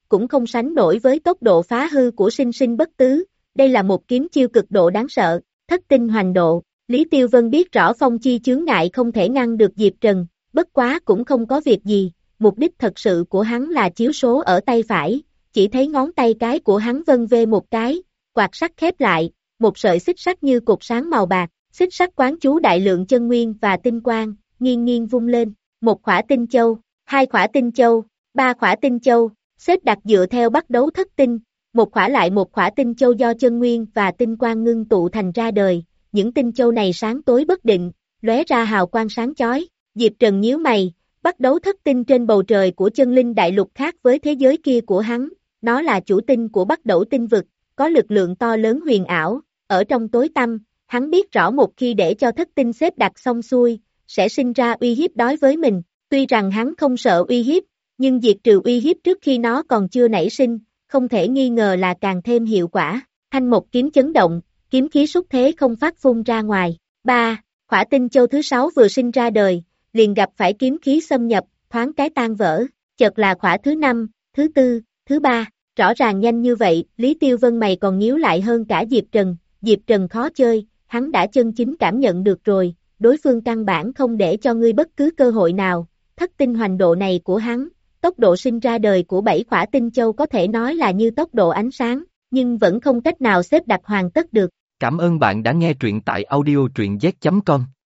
S2: cũng không sánh nổi với tốc độ phá hư của sinh sinh bất tứ, đây là một kiếm chiêu cực độ đáng sợ, thất tinh hoành độ. Lý Tiêu Vân biết rõ phong chi chướng ngại không thể ngăn được Diệp Trần, bất quá cũng không có việc gì, mục đích thật sự của hắn là chiếu số ở tay phải, chỉ thấy ngón tay cái của hắn vân vê một cái, quạt sắt khép lại, một sợi xích sắt như cột sáng màu bạc, xích sắt quán chú đại lượng chân nguyên và tinh quang, nghiêng nghiêng vung lên, một khỏa tinh châu, hai khỏa tinh châu, ba khỏa tinh châu, xếp đặt dựa theo bắt đấu thất tinh, một khỏa lại một khỏa tinh châu do chân nguyên và tinh quang ngưng tụ thành ra đời, những tinh châu này sáng tối bất định, lóe ra hào quang sáng chói. Diệp Trần nhíu mày, bắt đấu thất tinh trên bầu trời của chân linh đại lục khác với thế giới kia của hắn, nó là chủ tinh của bắt đầu tinh vực, có lực lượng to lớn huyền ảo, ở trong tối tăm, hắn biết rõ một khi để cho thất tinh xếp đặt xong xuôi, sẽ sinh ra uy hiếp đối với mình, tuy rằng hắn không sợ uy hiếp, nhưng diệt trừ uy hiếp trước khi nó còn chưa nảy sinh, không thể nghi ngờ là càng thêm hiệu quả. Thanh một kiếm chấn động, kiếm khí xúc thế không phát phun ra ngoài. ba. Khỏa tinh châu thứ sáu vừa sinh ra đời, liền gặp phải kiếm khí xâm nhập, thoáng cái tan vỡ, chợt là khỏa thứ năm, thứ tư, thứ ba, rõ ràng nhanh như vậy, Lý Tiêu Vân mày còn nhíu lại hơn cả Diệp Trần, Diệp Trần khó chơi, hắn đã chân chính cảm nhận được rồi, đối phương căn bản không để cho ngươi bất cứ cơ hội nào, thất tinh hoành độ này của hắn, tốc độ sinh ra đời của bảy khỏa tinh châu có thể nói là như tốc độ ánh sáng, nhưng vẫn không cách nào xếp đặt hoàn tất được.
S1: Cảm ơn bạn đã nghe truyện tại audio truyện z chấm com.